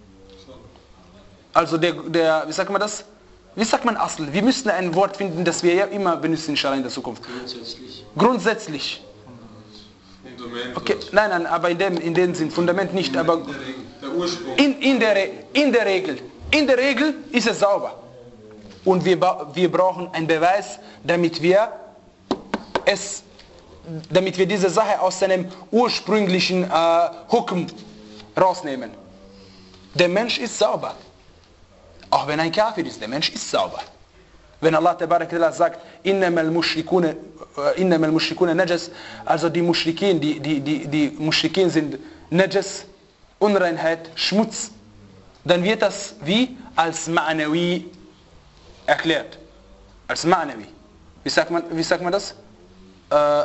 Also der, der, wie sagt man das? Wie sagt man Asl? Wir müssen ein Wort finden, das wir ja immer benutzen, inshallah, in der Zukunft. Grundsätzlich. Grundsätzlich. Fundament. Okay, nein, nein, aber in dem, in dem Sinn, Fundament nicht, aber in der, Regel. Der Ursprung. In, in, der, in der Regel. In der Regel ist es sauber. Und wir, wir brauchen einen Beweis, damit wir es, damit wir diese Sache aus seinem ursprünglichen äh, Hukm rausnehmen. Der Mensch ist sauber. Auch wenn ein Kafir ist, der Mensch ist sauber. Wenn Allah Tabarak sagt, innamal mushrikuna innamal mushrikuna najas, also die Muschrikin, die, die, die, die Muschrikin sind Najas, Unreinheit, Schmutz, dann wird das wie als Ma'nawi erklärt. Als Ma'nawi. Wie sagt man, wie sagt man das? Äh,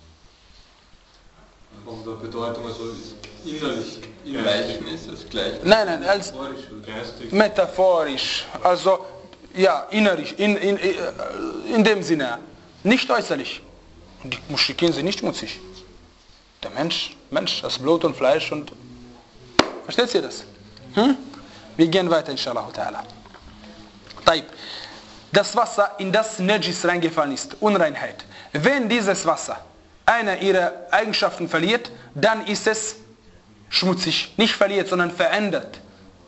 Von der Bedeutung, also innerlich, Gleichnis, das Gleichnis. Nein, nein, als geistig. Metaphorisch, also ja, innerlich, in, in, in dem Sinne, nicht äußerlich. Und die Muschrikin sind nicht schmutzig. Der Mensch, Mensch, das Blut und Fleisch und... Versteht ihr das? Hm? Wir gehen weiter, inshallah ta'ala. Taib. Das Wasser, in das Najis reingefallen ist, Unreinheit. Wenn dieses Wasser eine ihrer Eigenschaften verliert, dann ist es schmutzig. Nicht verliert, sondern verändert.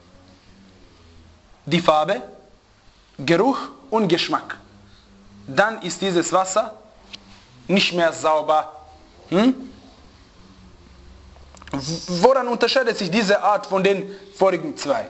Die Farbe, Geruch und Geschmack. Dann ist dieses Wasser nicht mehr sauber. Hm? Woran unterscheidet sich diese Art von den vorigen zwei?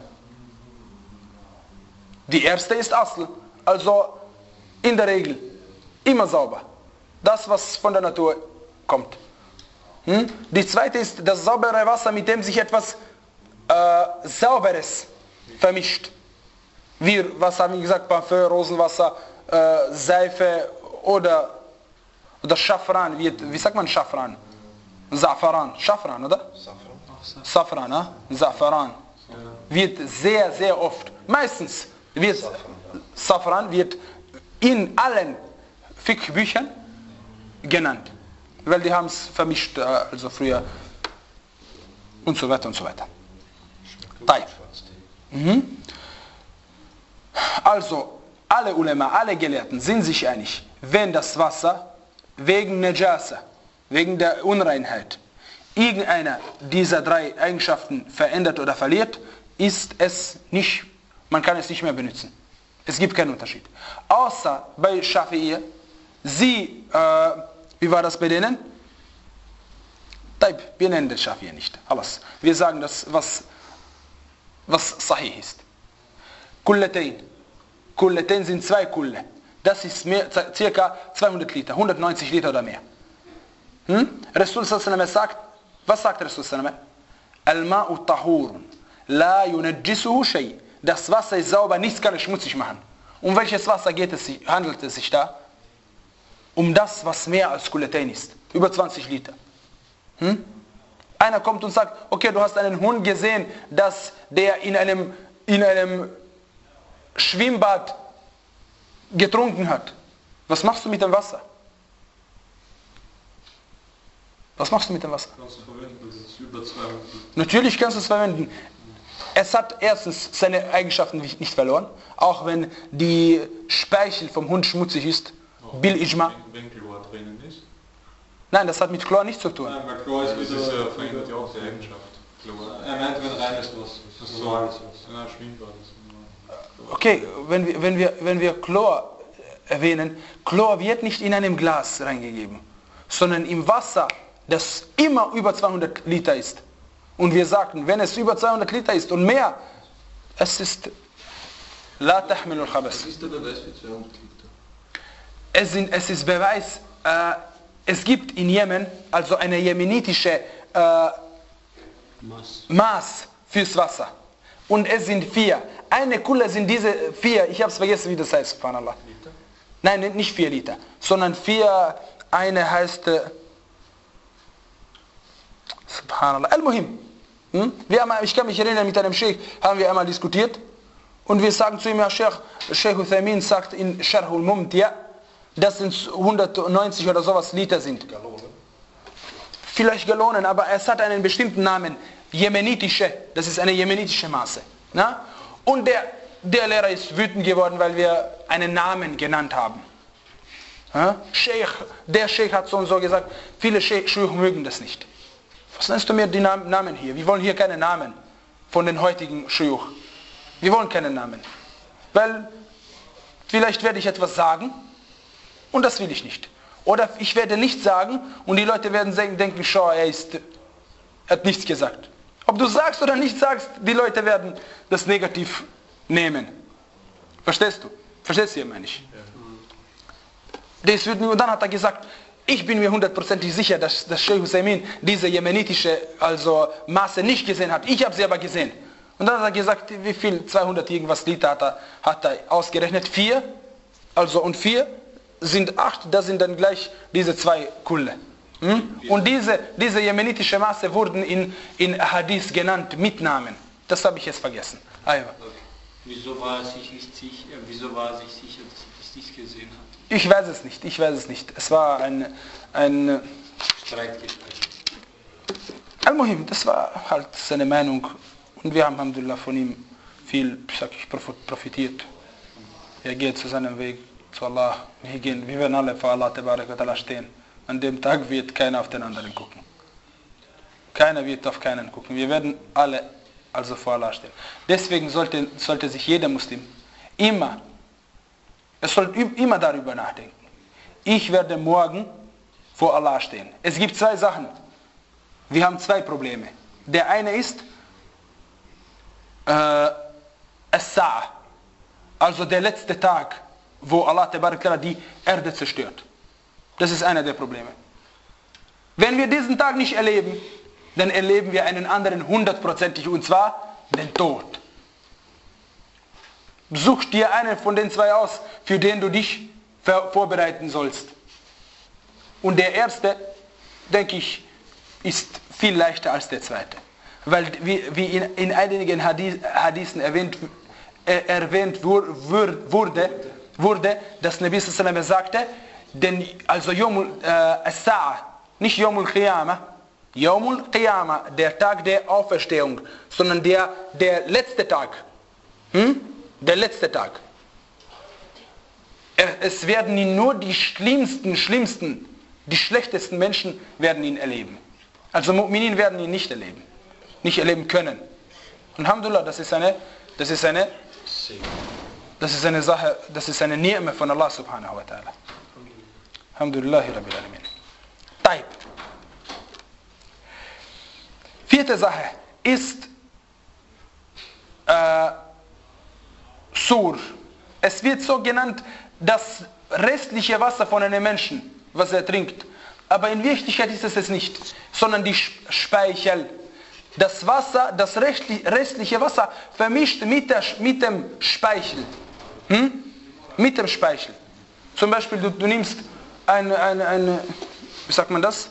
Die erste ist Asl, also in der Regel immer sauber. Das, was von der Natur kommt. Hm? Die zweite ist das saubere Wasser, mit dem sich etwas äh, Sauberes vermischt. Wie, was haben wir gesagt, Parfüm, Rosenwasser, äh, Seife oder, oder Schafran. Wie, wie sagt man Schafran? Safaran. Schafran, oder? Safran. Safran, ne? Safaran. Wird sehr, sehr oft, meistens wird Safran wird in allen Fiqh-Büchern genannt. Weil die haben es vermischt, also früher und so weiter und so weiter. Mhm. Also, alle Ulema, alle Gelehrten sind sich einig, wenn das Wasser wegen Najasa, wegen der Unreinheit, irgendeiner dieser drei Eigenschaften verändert oder verliert, ist es nicht, man kann es nicht mehr benutzen. Es gibt keinen Unterschied. Außer bei Schafi'iyya, sie, äh, wie war das bei denen? Taib, wir nennen den Schafi'iyya nicht. Alles. Wir sagen das, was, was Sahih ist. Kullatain. Kullatain sind zwei Kulle. Das ist mehr, circa zweihundert Liter, hundertneunzig Liter oder mehr. Hm? Rasul sallallahu alaihi wasallam sagt, was sagt Rasul sallallahu alaihi wasallam? Al-ma'u tahurun, la yunajjisuhu shay. Das Wasser ist sauber, nichts kann es schmutzig machen. Um welches Wasser geht es, handelt es sich da? Um das, was mehr als Kullatain ist. Über zwanzig Liter. Hm? Einer kommt und sagt, okay, du hast einen Hund gesehen, dass der in einem, in einem Schwimmbad getrunken hat. Was machst du mit dem Wasser? Was machst du mit dem Wasser? Kannst du verwenden, das ist über zweihundert. Natürlich kannst du es verwenden. Es hat erstens seine Eigenschaften nicht verloren, auch wenn die Speichel vom Hund schmutzig ist. Oh, Bil Ijma. Wenn Chlor drinnen ist? Nein, das hat mit Chlor nichts zu tun. Nein, weil Chlor ist wieder, ja, verändert ja auch die Eigenschaft. Chlor. Er meint, wenn reines Wasser. Das ist normales Wasser. Nein, Schwimmbad ist normal. Okay, wenn wir, wenn wir, wenn wir Chlor erwähnen, Chlor wird nicht in einem Glas reingegeben, sondern im Wasser, das immer über zweihundert Liter ist. Und wir sagten, wenn es über zweihundert Liter ist und mehr, es ist La tahmilul khabas. Was ist der Beweis für zweihundert Liter? Es, sind, es ist Beweis, äh, es gibt in Jemen also eine jemenitische äh, Maß. Maß fürs Wasser. Und es sind vier. Eine Kulle sind diese vier, ich habe es vergessen, wie das heißt, subhanallah. Liter? Nein, nicht vier Liter, sondern vier, eine heißt, äh, subhanallah, al-Muhim. Hm? Wir haben, ich kann mich erinnern, mit einem Sheikh haben wir einmal diskutiert und wir sagen zu ihm, ja, Sheikh, Sheikh Uthaymin sagt in Sharh al-Mumti', dass es hundertneunzig oder sowas Liter sind. Gallonen. Vielleicht Gallonen, aber es hat einen bestimmten Namen, jemenitische, das ist eine jemenitische Maße. Na? Und der, der Lehrer ist wütend geworden, weil wir einen Namen genannt haben. Ja? Sheikh, der Sheikh hat so und so gesagt, viele Sheikh mögen das nicht. Was nennst du mir die Namen hier? Wir wollen hier keine Namen von den heutigen Shuyukh. Wir wollen keine Namen. Weil vielleicht werde ich etwas sagen und das will ich nicht. Oder ich werde nichts sagen und die Leute werden denken, schau, er, ist, er hat nichts gesagt. Ob du sagst oder nicht sagst, die Leute werden das negativ nehmen. Verstehst du? Verstehst du, meine ich? Das wird, und dann hat er gesagt, ich bin mir hundertprozentig sicher, dass, dass Sheikh Husaymin diese jemenitische also Maße nicht gesehen hat. Ich habe sie aber gesehen. Und dann hat er gesagt, wie viel, zweihundert irgendwas Liter hat er, hat er ausgerechnet. Vier, also und vier sind acht, das sind dann gleich diese zwei Kulle. Hm? Und diese, diese jemenitische Maße wurden in, in Hadith genannt, mit Namen. Das habe ich jetzt vergessen. Aywa. Wieso war er sich nicht sicher, wieso war er sich sicher, dass er das nicht gesehen hat? Ich weiß es nicht, ich weiß es nicht. Es war ein, ein Streitgespräch. Al-Muhim, das war halt seine Meinung. Und wir haben, alhamdulillah, von ihm viel, sag ich, profitiert. Er geht zu seinem Weg, zu Allah. Wir, gehen, wir werden alle vor Allah Tabarak wa Ta'ala stehen. An dem Tag wird keiner auf den anderen gucken. Keiner wird auf keinen gucken. Wir werden alle also vor Allah stehen. Deswegen sollte, sollte sich jeder Muslim immer, es soll immer darüber nachdenken. Ich werde morgen vor Allah stehen. Es gibt zwei Sachen. Wir haben zwei Probleme. Der eine ist äh, As-Sa'a, also der letzte Tag, wo Allah die Erde zerstört. Das ist einer der Probleme. Wenn wir diesen Tag nicht erleben, dann erleben wir einen anderen hundertprozentig, und zwar den Tod. Such dir einen von den zwei aus, für den du dich vorbereiten sollst. Und der erste, denke ich, ist viel leichter als der zweite. Weil wie, wie in, in einigen Hadithen erwähnt, äh, erwähnt wurde, wurde, dass Nabi sallallahu alaihi wasallam sagte, denn also Yomul äh, As-Sa'a, nicht Yomul Qiyamah, Yomul Qiyamah, der Tag der Auferstehung, sondern der, der letzte Tag. Hm? Der letzte Tag. Es werden ihn nur die schlimmsten, schlimmsten, die schlechtesten Menschen werden ihn erleben. Also Mu'minin werden ihn nicht erleben. Nicht erleben können. Und Alhamdulillah, das ist eine, das ist eine, das ist eine Sache, das ist eine Ni'mah von Allah subhanahu wa ta'ala. Alhamdulillahi Rabbil Alamin. Taib. Vierte Sache ist äh, Sur. Es wird so genannt, das restliche Wasser von einem Menschen, was er trinkt. Aber in Wirklichkeit ist es es nicht, sondern die Speichel. Das Wasser, das restliche Wasser vermischt mit, der, mit dem Speichel. Hm? Mit dem Speichel. Zum Beispiel, du, du nimmst ein, ein, ein, wie sagt man das?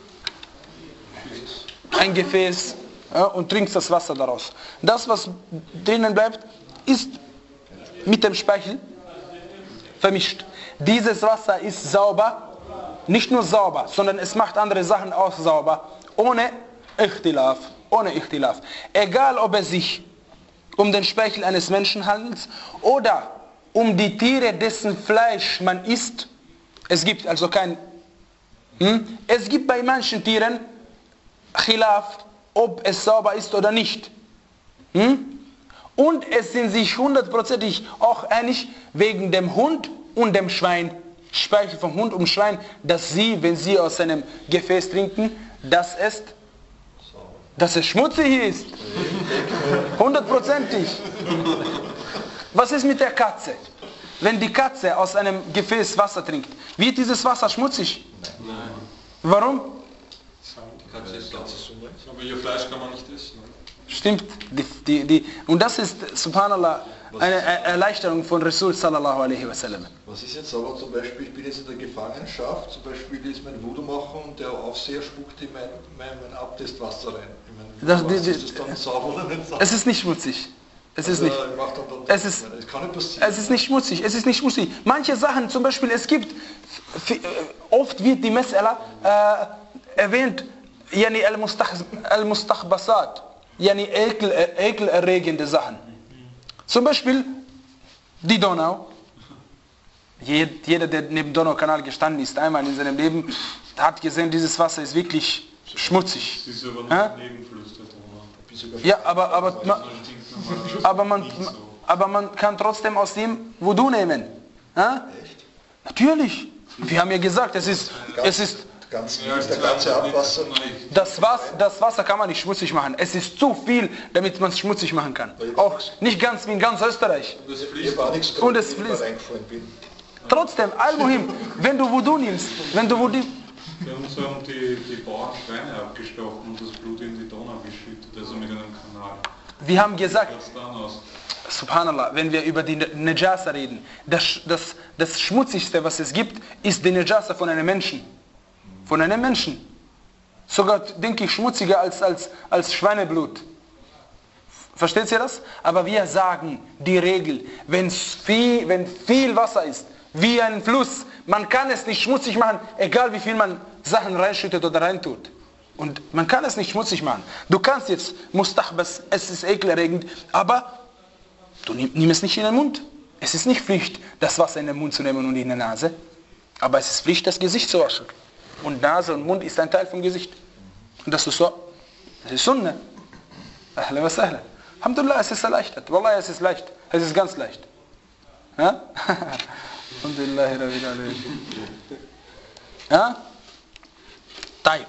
Ein Gefäß, ja, und trinkst das Wasser daraus. Das, was drinnen bleibt, ist mit dem Speichel vermischt. Dieses Wasser ist sauber, nicht nur sauber, sondern es macht andere Sachen auch sauber, ohne Ikhtilaf. Ohne Ikhtilaf. Egal, ob es sich um den Speichel eines Menschen handelt oder um die Tiere, dessen Fleisch man isst. Es gibt also kein... Hm? Es gibt bei manchen Tieren Khilaf, ob es sauber ist oder nicht. Hm? Und es sind sich hundertprozentig auch einig wegen dem Hund und dem Schwein. Speichel vom Hund und Schwein, dass sie, wenn sie aus einem Gefäß trinken, dass es, dass es schmutzig ist. Hundertprozentig. Was ist mit der Katze? Wenn die Katze aus einem Gefäß Wasser trinkt, wird dieses Wasser schmutzig? Nein. Warum? Die Katze ist ganz gesund. Aber ihr Fleisch kann man nicht essen. Stimmt. Die, die, die, und das ist, subhanallah, eine Erleichterung von Rasul sallallahu alaihi wasallam. Was ist jetzt aber zum Beispiel, ich bin jetzt in der Gefangenschaft, zum Beispiel ist mein Wudu machen und der Aufseher spuckt in mein, mein, mein Abtestwasser rein. Ich meine, Das, die, die, ist das dann sauber oder nicht sauber? Es ist nicht schmutzig. Es ist Also, nicht. ich mach dann dann Es ist, das kann nicht passieren. es ist nicht schmutzig. Es ist nicht schmutzig. Manche Sachen, zum Beispiel, es gibt, oft wird die Mes'ala äh, erwähnt, yani al-Mustakhbasat, yani ekel, ekelerregende Sachen. Zum Beispiel die Donau. Jeder, der neben dem Donaukanal gestanden ist, einmal in seinem Leben, hat gesehen, dieses Wasser ist wirklich schmutzig. Das ist aber noch ja? ein Nebenfluss der Donau. Ja, aber, aber, man, aber, man, aber man kann trotzdem aus dem Wudu nehmen. Ja? Natürlich. Wir haben ja gesagt, es ist... Es ist Ganz, der ganze Abwasser. Das Wasser, das Wasser kann man nicht schmutzig machen. Es ist zu viel, damit man es schmutzig machen kann. Auch nicht ganz wie in ganz Österreich. Und es fließt. Und es fließt. Trotzdem, al-Muhim, wenn du Wudu nimmst, wenn du Wudu... Bei uns haben die, die Bauern Schweine abgestochen und das Blut in die Donau geschüttet, also mit einem Kanal. Wir haben gesagt, Wie schaut's dann aus? Subhanallah, wenn wir über die Najasa reden, das, das, das Schmutzigste, was es gibt, ist die Najasa von einem Menschen. Von einem Menschen. Sogar, denke ich, schmutziger als, als, als Schweineblut. Versteht ihr das? Aber wir sagen, die Regel, wenn viel, wenn viel Wasser ist, wie ein Fluss, man kann es nicht schmutzig machen, egal wie viel man Sachen reinschüttet oder reintut. Und man kann es nicht schmutzig machen. Du kannst jetzt Mustahbas, es ist ekelerregend, aber du nimm, nimm es nicht in den Mund. Es ist nicht Pflicht, das Wasser in den Mund zu nehmen und in die Nase. Aber es ist Pflicht, das Gesicht zu waschen. Und Nase und Mund ist ein Teil vom Gesicht. Und das ist so. Das ist Sunna. Ahlan wa sahlan. Alhamdulillah, es ist erleichtert. Wallah, es ist leicht. Es ist ganz leicht. Ja? Alhamdulillah, Rabbil Alamin. Ja? Taib.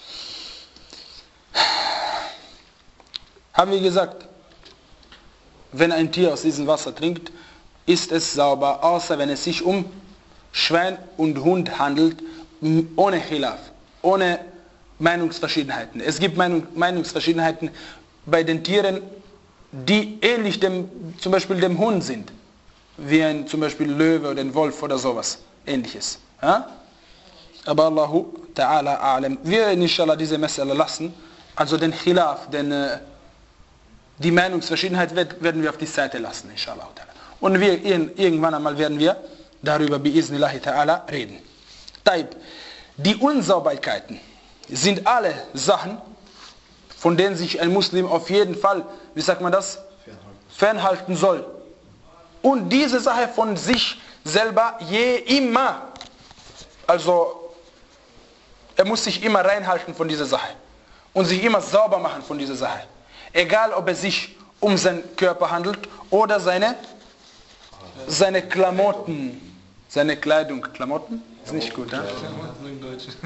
Haben wir gesagt, wenn ein Tier aus diesem Wasser trinkt, ist es sauber, außer wenn es sich um Schwein und Hund handelt, ohne Khilaf, ohne Meinungsverschiedenheiten. Es gibt Meinung, Meinungsverschiedenheiten bei den Tieren, die ähnlich dem, zum Beispiel dem Hund sind, wie ein zum Beispiel Löwe oder ein Wolf oder sowas ähnliches. Ja? Aber Allahu Ta'ala A'lam. Wir werden inshallah diese Messer lassen, also den Khilaf, den, die Meinungsverschiedenheit werden wir auf die Seite lassen, inshallah. Und wir, irgendwann einmal werden wir darüber bi'iznillahi ta'ala reden. Taib. Die Unsauberkeiten sind alle Sachen, von denen sich ein Muslim auf jeden Fall, wie sagt man das, fernhalten soll. Und diese Sache von sich selber je immer, also er muss sich immer reinhalten von dieser Sache und sich immer sauber machen von dieser Sache. Egal, ob es sich um seinen Körper handelt oder seine, seine Klamotten, seine Kleidung. Klamotten? Ist nicht gut, ja? Klamotten im Deutschen.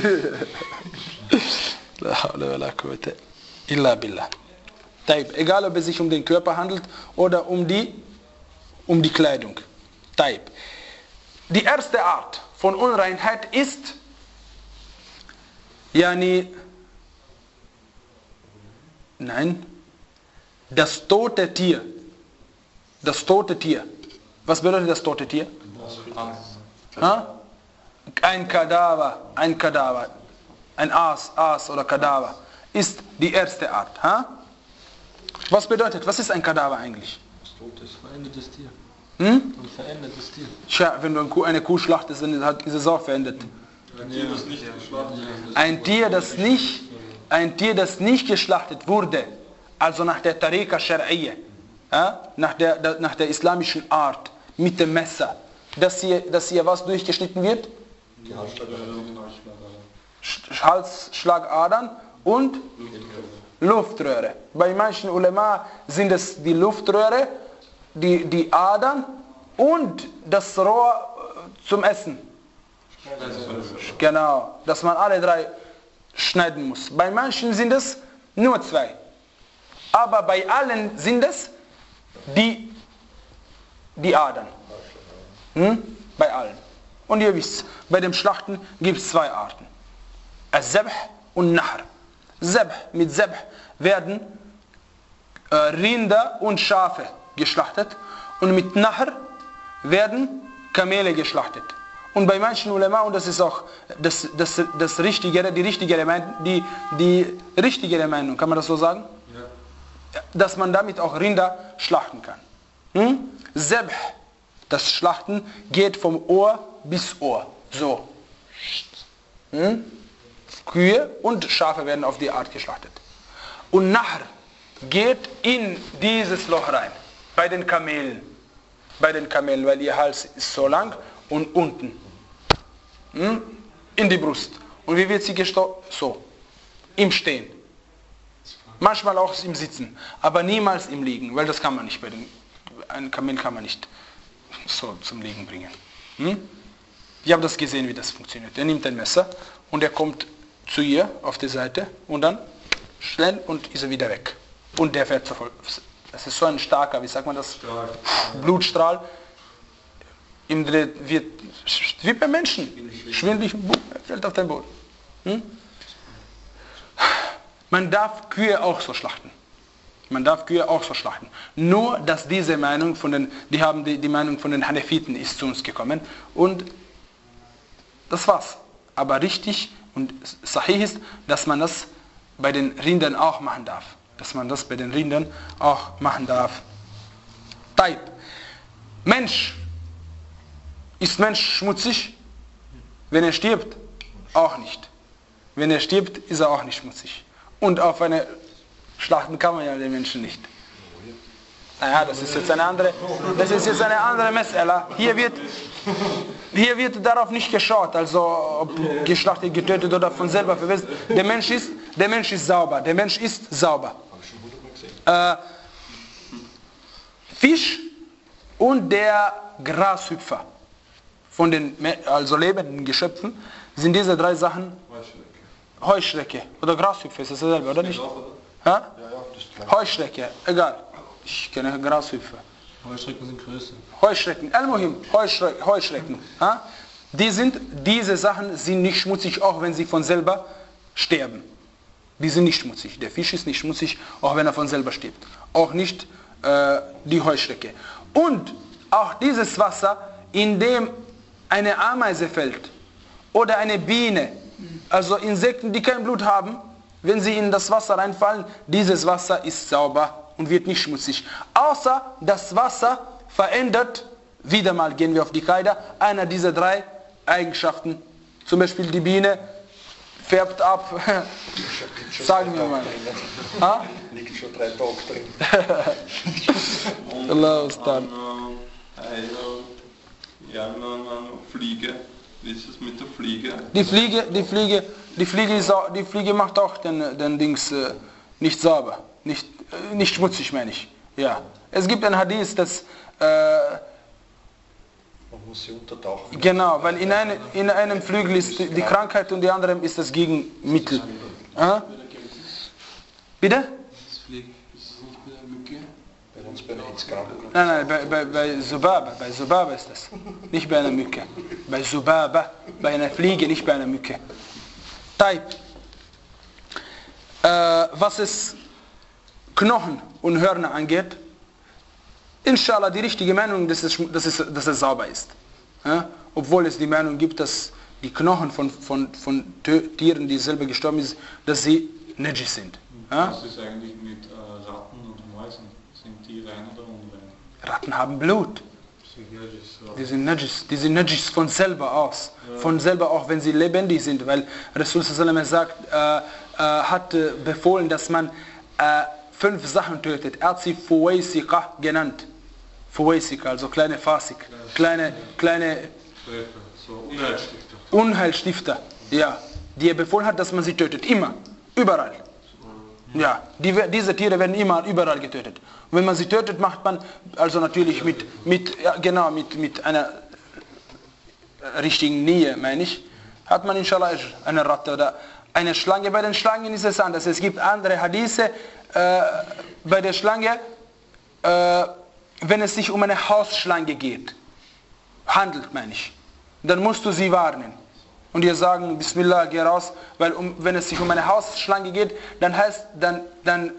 La hawla wa la quwwata illa billah. Taib. Egal, ob es sich um den Körper handelt oder um die, um die Kleidung. Taib. Die erste Art von Unreinheit ist, yani, nein, das tote Tier. Das tote Tier. Was bedeutet das tote Tier? Ha? Ein Kadaver, ein Kadaver, ein Aas, Aas oder Kadaver ist die erste Art. Ha? Was bedeutet, was ist ein Kadaver eigentlich? Das totes, verändertes Tier. Hm? Ein verändertes Tier. Tja, wenn du eine Kuh, eine Kuh schlachtest, dann hat diese Sau verändert. Ein Tier, das nicht geschlachtet ist. Ein Tier, das nicht, ein Tier, das nicht geschlachtet wurde, also nach der Tariqa Shar'iyya, ja, nach, der, nach der islamischen Art, mit dem Messer, dass hier, dass hier was durchgeschnitten wird? Die Halsschlagadern. Halsschlagadern und Luftröhre. Bei manchen Ulema sind es die Luftröhre, die, die Adern und das Rohr zum Essen. Genau, dass man alle drei schneiden muss. Bei manchen sind es nur zwei. Aber bei allen sind es die, die Adern. Hm? Bei allen. Und ihr wisst, bei dem Schlachten gibt es zwei Arten. Al-Zabh und Nahr. Zabh, mit Zabh werden äh, Rinder und Schafe geschlachtet und mit Nahr werden Kamele geschlachtet. Und bei manchen Ulema, und das ist auch das, das, das richtigere, die richtigere Meinung, die, die richtigere Meinung, kann man das so sagen? Ja. Dass man damit auch Rinder schlachten kann. Hm? Zabh, das Schlachten, geht vom Ohr bis Ohr. So. Hm? Kühe und Schafe werden auf die Art geschlachtet. Und Nahr geht in dieses Loch rein. Bei den Kamelen. Bei den Kamelen, weil ihr Hals ist so lang und unten. Hm? In die Brust. Und wie wird sie gestochen? So. Im Stehen. Manchmal auch im Sitzen. Aber niemals im Liegen, weil das kann man nicht. Bei den, ein Kamel kann man nicht so zum Liegen bringen. Hm? Ich habe das gesehen, wie das funktioniert. Er nimmt ein Messer und er kommt zu ihr auf die Seite und dann schnell und ist er wieder weg. Und der fährt sofort. Das ist so ein starker, wie sagt man das? Strahl. Blutstrahl. Ihm dreht, wird, wie bei Menschen, schwindelig, fällt auf den Boden. Hm? Man darf Kühe auch so schlachten. Man darf Kühe auch so schlachten. Nur, dass diese Meinung von den, die haben die, die Meinung von den Hanefiten ist zu uns gekommen. Und das war's. Aber richtig und sahih ist, dass man das bei den Rindern auch machen darf. Dass man das bei den Rindern auch machen darf. Taib. Mensch. Ist Mensch schmutzig? Wenn er stirbt? Auch nicht. Wenn er stirbt, ist er auch nicht schmutzig. Und auf eine Schlachten kann man ja den Menschen nicht. Naja, das ist jetzt eine andere, das ist jetzt eine andere Messella. Hier wird, hier wird darauf nicht geschaut, also ob geschlachtet, getötet oder von selber verwest. Der Mensch ist, der Mensch ist sauber. Der Mensch ist sauber. Äh, Fisch und der Grashüpfer von den also lebenden Geschöpfen sind diese drei Sachen. Heuschrecke oder Grashüpfer ist das dasselbe, oder nicht? Ha? Heuschrecke, egal. Ich kenne Grashüpfer. Heuschrecken sind größer. Heuschrecken, Al-Muhim, Heuschrecken. Heuschrecken. Ha? Die sind, diese Sachen sind nicht schmutzig, auch wenn sie von selber sterben. Die sind nicht schmutzig. Der Fisch ist nicht schmutzig, auch wenn er von selber stirbt. Auch nicht äh, die Heuschrecke. Und auch dieses Wasser, in dem eine Ameise fällt oder eine Biene, also Insekten, die kein Blut haben, wenn sie in das Wasser reinfallen, dieses Wasser ist sauber und wird nicht schmutzig. Außer das Wasser verändert, wieder mal gehen wir auf die Qaida, einer dieser drei Eigenschaften. Zum Beispiel die Biene färbt ab, sagen wir mal. Ha? Liegt schon drei Tage drin. Allah Ustad. Ja, eine Fliege. Wie ist es mit der Fliege? Die Fliege, die Fliege, die Fliege, ist auch, die Fliege macht auch den, den Dings äh, nicht sauber, nicht, äh, nicht schmutzig, meine ich. Ja. Es gibt ein Hadith, das äh, man muss sie untertauchen. Genau, weil in, eine, in einem Flügel ist die, die Krankheit und in anderem ist das Gegenmittel. Äh? Bitte? Das Fliegen, ist es nicht bei der Mücke? Bei uns bei der Hitzkranken. Nein, nein, bei, bei, bei Subaba, bei Subaba ist das. Nicht bei einer Mücke. Bei Subaba, bei einer Fliege, nicht bei einer Mücke. Taib. Äh, was es Knochen und Hörner angeht, inshallah die richtige Meinung, dass es, dass es, dass es sauber ist. Ja? Obwohl es die Meinung gibt, dass die Knochen von, von, von Tieren, die selber gestorben sind, dass sie najis sind. Ja? Was ist eigentlich mit äh, Ratten und Mäusen? Sind die rein oder unrein? Ratten haben Blut. Die sind najis. Die sind najis von selber aus. Ja. Von selber auch, wenn sie lebendig sind. Weil Rasul sallallahu sagt, äh, äh, hat äh, befohlen, dass man äh, fünf Sachen tötet. Er hat sie Fuwaisiqa genannt. Fuwaisiqa, also kleine Fasik. Kleine, kleine so Unheilstifter. Unheilstifter. Ja. Die er befohlen hat, dass man sie tötet. Immer. Überall. Ja, die, diese Tiere werden immer überall getötet. Und wenn man sie tötet, macht man also natürlich mit, mit, ja, genau, mit, mit einer richtigen Nähe, meine ich, hat man inshallah eine Ratte oder eine Schlange. Bei den Schlangen ist es anders. Es gibt andere Hadithe. Äh, bei der Schlange, äh, wenn es sich um eine Hausschlange geht, handelt, meine ich, dann musst du sie warnen. Und ihr sagen, Bismillah, geh raus, weil um, wenn es sich um eine Hausschlange geht, dann heißt, dann, dann,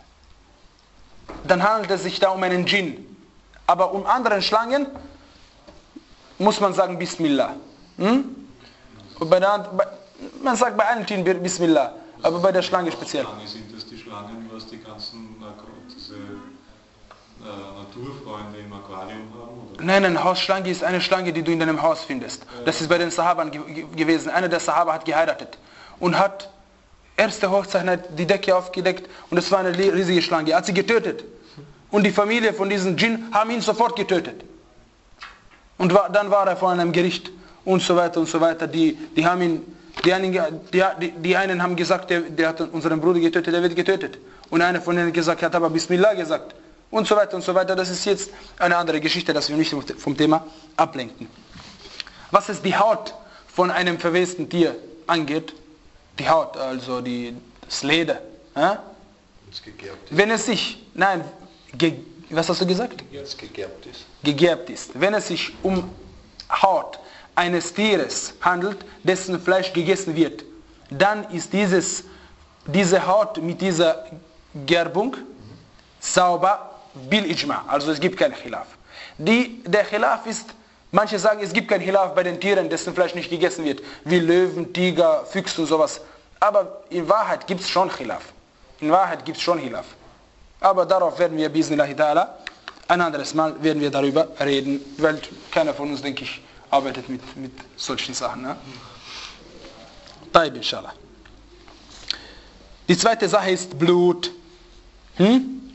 dann handelt es sich da um einen Djinn. Aber um anderen Schlangen muss man sagen Bismillah. Hm? Und bei der, bei, man sagt bei allen Tieren Bismillah, aber bei der Schlange speziell. Sind das die Schlangen, was die ganzen diese, äh, Naturfreunde im Aquarium haben? Oder? Nein, eine Hausschlange ist eine Schlange, die du in deinem Haus findest. Das ist bei den Sahabern ge gewesen. Einer der Sahaba hat geheiratet und hat erste Hochzeit die Decke aufgedeckt und es war eine riesige Schlange. Er hat sie getötet. Und die Familie von diesem Djinn haben ihn sofort getötet. Und war, dann war er vor einem Gericht und so weiter und so weiter. Die, die, haben ihn, die, einen, die, die einen haben gesagt, der, der hat unseren Bruder getötet, der wird getötet. Und einer von denen gesagt, er hat aber Bismillah gesagt. Und so weiter und so weiter. Das ist jetzt eine andere Geschichte, dass wir nicht vom Thema ablenken. Was es die Haut von einem verwesten Tier angeht, die Haut, also die, das Leder, äh? wenn es sich, nein, ge, was hast du gesagt? Wenn es gegerbt ist. Gegerbt ist. Wenn es sich um Haut eines Tieres handelt, dessen Fleisch gegessen wird, dann ist dieses, diese Haut mit dieser Gerbung sauber bil Ijma. Also es gibt keinen Khilaf. Die, der Khilaf ist, manche sagen, es gibt keinen Khilaf bei den Tieren, dessen Fleisch nicht gegessen wird, wie Löwen, Tiger, Füchse und sowas. Aber in Wahrheit gibt es schon Khilaf. In Wahrheit gibt es schon Khilaf. Aber darauf werden wir bismillah ta'ala ein anderes Mal werden wir darüber reden, weil keiner von uns, denke ich, arbeitet mit, mit solchen Sachen. Ne? Taib, inshallah. Die zweite Sache ist Blut. Hm?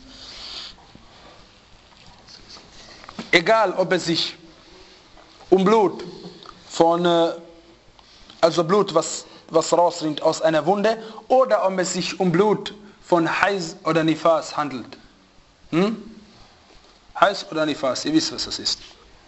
Egal, ob es sich um Blut von, äh, also Blut, was, was rausrinnt aus einer Wunde, oder ob es sich um Blut von Haiz oder Nifas handelt. Hm? Haiz oder Nifas, ihr wisst, was das ist.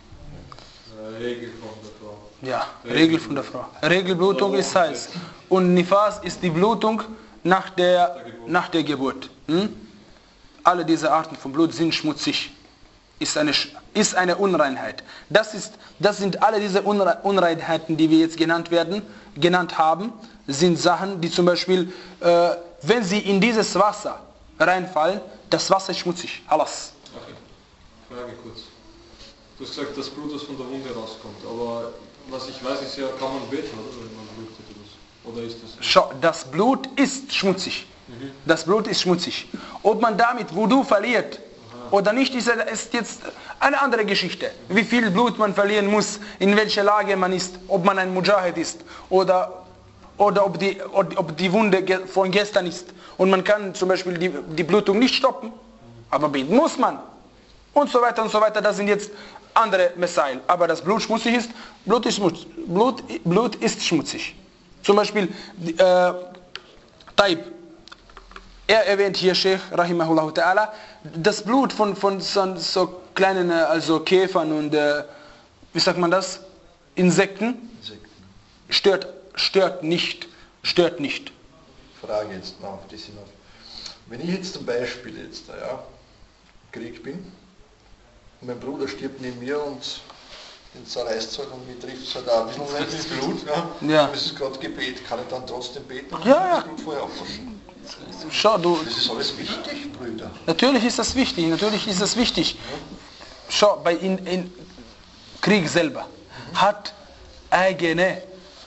Regel von der Frau. Ja, Regel von der Frau. Regelblutung ist Haiz. Und Nifas ist die Blutung nach der, nach der Geburt. Hm? Alle diese Arten von Blut sind schmutzig. Ist eine, ist eine Unreinheit. Das, ist, das sind alle diese Unreinheiten, die wir jetzt genannt werden, genannt haben, sind Sachen, die zum Beispiel, äh, wenn sie in dieses Wasser reinfallen, das Wasser ist schmutzig. Alles. Okay. Frage kurz. Du hast gesagt, das Blut, das von der Wunde rauskommt, aber was ich weiß, ist ja, kann man beten, oder? Wenn man blutet oder so. Oder ist das... Schau, das Blut ist schmutzig. Mhm. Das Blut ist schmutzig. Ob man damit Wudu verliert, oder nicht, ist, ist jetzt eine andere Geschichte. Wie viel Blut man verlieren muss, in welcher Lage man ist, ob man ein Mujahid ist oder, oder ob, die, ob die Wunde von gestern ist. Und man kann zum Beispiel die, die Blutung nicht stoppen, aber beten muss man. Und so weiter und so weiter, das sind jetzt andere Messail. Aber das Blut schmutzig ist, Blut ist schmutzig. Blut, Blut ist schmutzig. Zum Beispiel, äh, Taib. Er erwähnt hier, Sheikh, rahimahullah ta'ala, das Blut von, von so, so kleinen also Käfern und, äh, wie sagt man das, Insekten, Insekten. Stört, stört nicht, stört nicht. Frage jetzt noch, die sind noch. Wenn ich jetzt zum Beispiel jetzt, ja, Krieg bin, und mein Bruder stirbt neben mir und den zerreißt halt und mich trifft es halt auch ein bisschen mit Blut, ja. Ja. Und es ist gerade Gebet, kann ich dann trotzdem beten und ja, das Blut vorher abwaschen? Schau, du, das ist alles wichtig, Brüder. Natürlich ist das wichtig, natürlich ist das wichtig. Schau, bei in, in Krieg selber hat eigene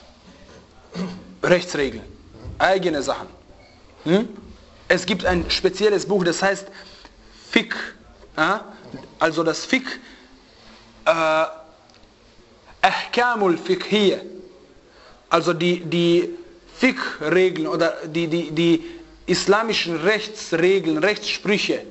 Rechtsregeln, eigene Sachen. Hm? Es gibt ein spezielles Buch, das heißt Fiqh, äh? also das Fiqh, äh, Ahkamul Fiqhiyya, also die, die Fiqh-Regeln oder die, die, die islamischen Rechtsregeln, Rechtssprüche.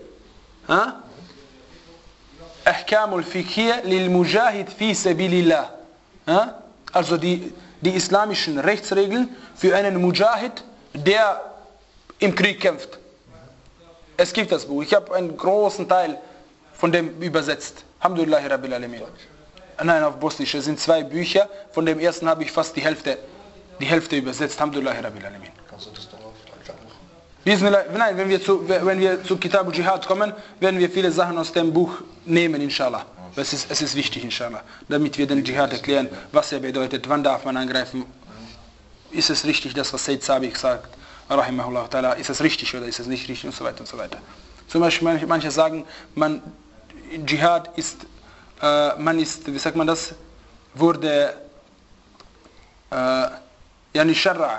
Ahkamul Fiqhiyya lil Mujahid fi sabilillah. Also die, die islamischen Rechtsregeln für einen Mujahid, der im Krieg kämpft. Es gibt das Buch. Ich habe einen großen Teil von dem übersetzt. Alhamdulillah Rabbil Alamin. Nein, auf Bosnisch. Es sind zwei Bücher. Von dem ersten habe ich fast die Hälfte, die Hälfte übersetzt. Alhamdulillah Rabbil Alamin. Kannst du das dann auf Deutsch machen? Nein, wenn wir, zu, wenn wir zu Kitab al-Jihad kommen, werden wir viele Sachen aus dem Buch nehmen, inshallah. Es ist, es ist wichtig, inshallah. Damit wir den Dschihad erklären, was er bedeutet, wann darf man angreifen. Ist es richtig, das, was Sayyid Sabiq sagt, rahimahullah ta'ala, ist es richtig oder ist es nicht richtig und so weiter und so weiter. Zum Beispiel, manche, manche sagen, man, Dschihad ist, äh, man ist, wie sagt man das, wurde, äh, yani sharra.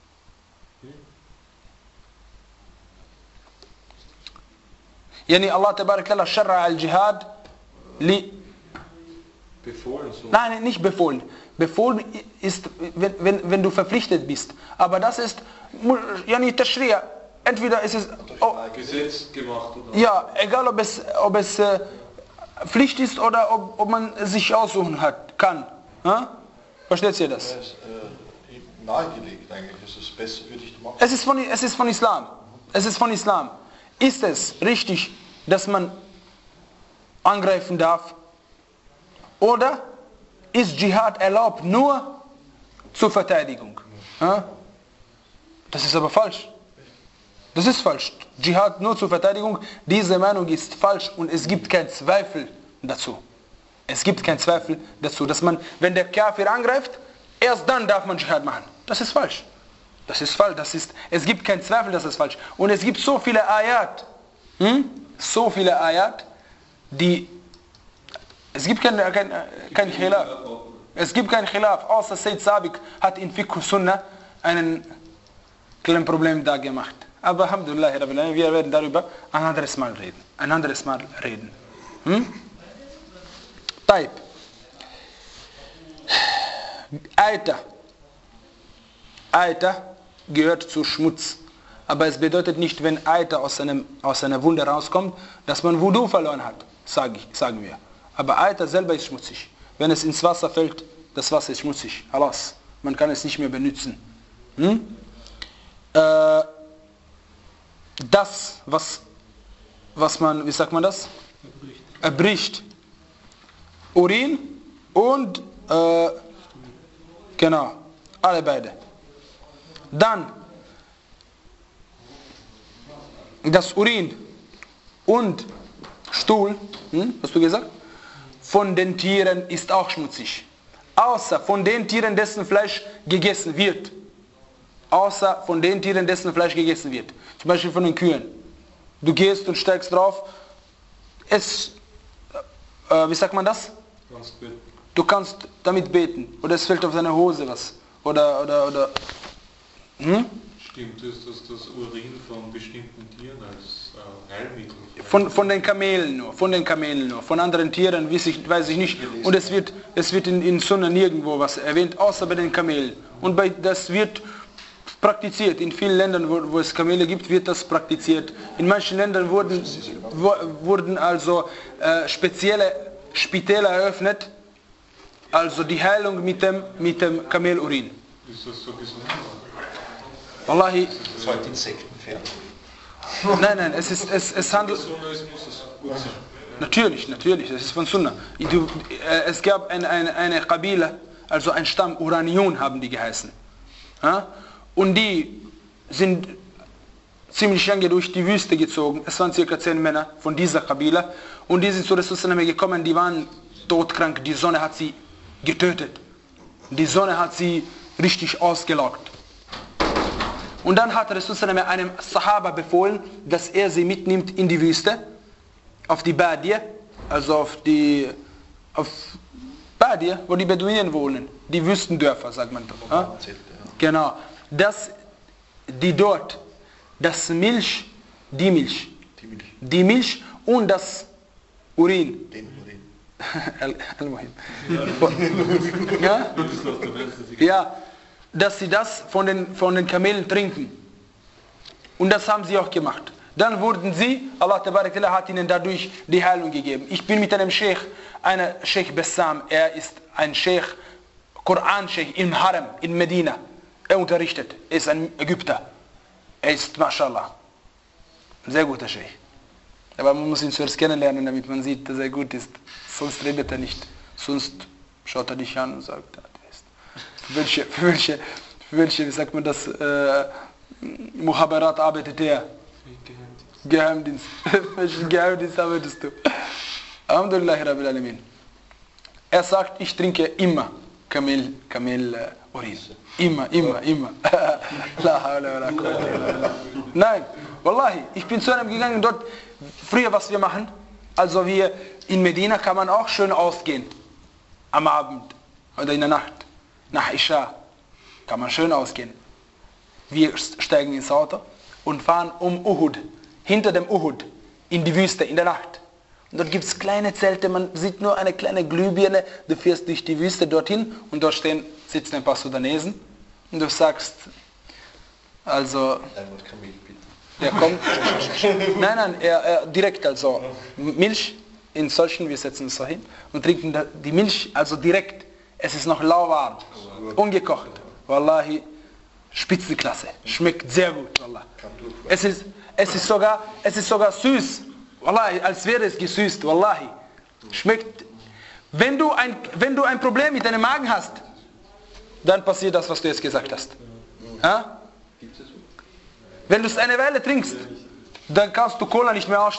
Yani Allah tabarak Allah sharra al-Jihad li. Befohlen so? Nein, nicht befohlen. Befohlen ist, wenn, wenn, wenn du verpflichtet bist. Aber das ist, yani Tashri'a. Entweder ist es oh, Gesetz gemacht oder? Ja, egal ob es, ob es äh, Pflicht ist oder ob, ob man sich aussuchen hat, kann. Ha? Versteht ihr das? Ja, es ist äh, nahegelegt eigentlich. Es ist besser für dich zu machen. Es ist von, es ist von Islam. Es ist von Islam. Ist es richtig, dass man angreifen darf? Oder ist Dschihad erlaubt nur zur Verteidigung? Ja? Das ist aber falsch. Das ist falsch. Dschihad nur zur Verteidigung, diese Meinung ist falsch und es gibt keinen Zweifel dazu. Es gibt keinen Zweifel dazu, dass man, wenn der Kafir angreift, erst dann darf man Dschihad machen. Das ist falsch. Das ist falsch. Das ist, es gibt keinen Zweifel, dass das falsch ist. Und es gibt so viele Ayat, hm? so viele Ayat, die, es gibt kein, kein, kein Khilaf. Es gibt kein Khilaf, außer Sayyid Sabiq hat in Fiqh Sunnah einen kleinen Problem da gemacht. Aber Alhamdulillah, wir werden darüber ein anderes Mal reden. Ein anderes Mal reden. Hm? Taib. Eiter. Eiter gehört zu Schmutz. Aber es bedeutet nicht, wenn Eiter aus, einem, aus einer Wunde rauskommt, dass man Wudu verloren hat, sag ich, sagen wir. Aber Eiter selber ist schmutzig. Wenn es ins Wasser fällt, das Wasser ist schmutzig. Alas, man kann es nicht mehr benutzen. Hm? Äh, das, was, was man, wie sagt man das? Erbricht. Urin und, äh, genau, alle beide. Dann, das Urin und Stuhl, hm, hast du gesagt? Von den Tieren ist auch schmutzig. Außer von den Tieren, dessen Fleisch gegessen wird. Außer von den Tieren, dessen Fleisch gegessen wird. Zum Beispiel von den Kühen. Du gehst und steigst drauf. Es, äh, wie sagt man das? Du kannst damit beten. Oder es fällt auf deine Hose was. Oder, oder, oder. Hm? Stimmt es, dass das Urin von bestimmten Tieren als äh, Heilmittel... Von, von den Kamelen nur, von den Kamelen nur. Von anderen Tieren weiß ich, weiß ich nicht. Und es wird, es wird in, in Sunna nirgendwo was erwähnt, außer bei den Kamelen. Und bei, das wird praktiziert. In vielen Ländern, wo, wo es Kamele gibt, wird das praktiziert. In manchen Ländern wurden, wo, wurden also äh, spezielle Spitäler eröffnet, also die Heilung mit dem, mit dem Kamelurin. Ist das so gesund? Wallahi. Das war Insektenfärbung. Nein, nein, es ist, es, es handelt... Natürlich, natürlich, das ist von Sunna. Du, äh, es gab ein, ein, eine Qabila, also ein Stamm, Uranion haben die geheißen. Ja? Und die sind ziemlich lange durch die Wüste gezogen. Es waren circa zehn Männer von dieser Qabila. Und die sind zu Rasul gekommen, die waren todkrank. Die Sonne hat sie getötet. Die Sonne hat sie richtig ausgelockt. Und dann hat Rasul einem Sahaba befohlen, dass er sie mitnimmt in die Wüste, auf die Badie, also auf die auf Badie, wo die Beduinen wohnen, die Wüstendörfer, sagt man. Ja? Genau, dass die dort das Milch, die Milch, die Milch, die Milch und das Urin, den Urin, ja? Ja, dass sie das von den, von den Kamelen trinken. Und das haben sie auch gemacht. Dann wurden sie, Allah Tabarakillah hat ihnen dadurch die Heilung gegeben. Ich bin mit einem Sheikh, einer Sheikh Bassam, er ist ein Sheikh, Koran-Sheikh im Harem, in Medina. Er unterrichtet, er ist ein Ägypter. Er ist, mashallah, ein sehr guter Sheikh. Aber man muss ihn zuerst kennenlernen, damit man sieht, dass er gut ist. Sonst redet er nicht. Sonst schaut er dich an und sagt, ja, du weißt. Für welche, für welche, für welche, wie sagt man das, äh, Muhabarat arbeitet er? Geheimdienst. Welchen Geheimdienst arbeitest du? Alhamdulillah Rabbil Alamin. Er sagt, ich trinke immer Kamel, Kamel uh, Urin. Immer, immer, immer. Nein, Wallahi, ich bin zu einem gegangen dort, früher was wir machen, also wir in Medina kann man auch schön ausgehen. Am Abend oder in der Nacht. Nach Isha kann man schön ausgehen. Wir steigen ins Auto und fahren um Uhud, hinter dem Uhud, in die Wüste, in der Nacht. Und dort gibt es kleine Zelte, man sieht nur eine kleine Glühbirne, du fährst durch die Wüste dorthin und dort stehen, sitzen ein paar Sudanesen und du sagst, also, der kommt, nein, nein, er, er direkt, also Milch in solchen, wir setzen es so hin und trinken die Milch, also direkt, es ist noch lauwarm, ungekocht, Wallahi, Spitzenklasse, schmeckt sehr gut, Wallah. Es ist, es ist sogar, es ist sogar süß, Wallahi, als wäre es gesüßt, Wallahi. Schmeckt. Wenn du ein, wenn du ein Problem mit deinem Magen hast, dann passiert das, was du jetzt gesagt hast. Ja? Wenn du es eine Weile trinkst, dann kannst du Cola nicht mehr ausstehen.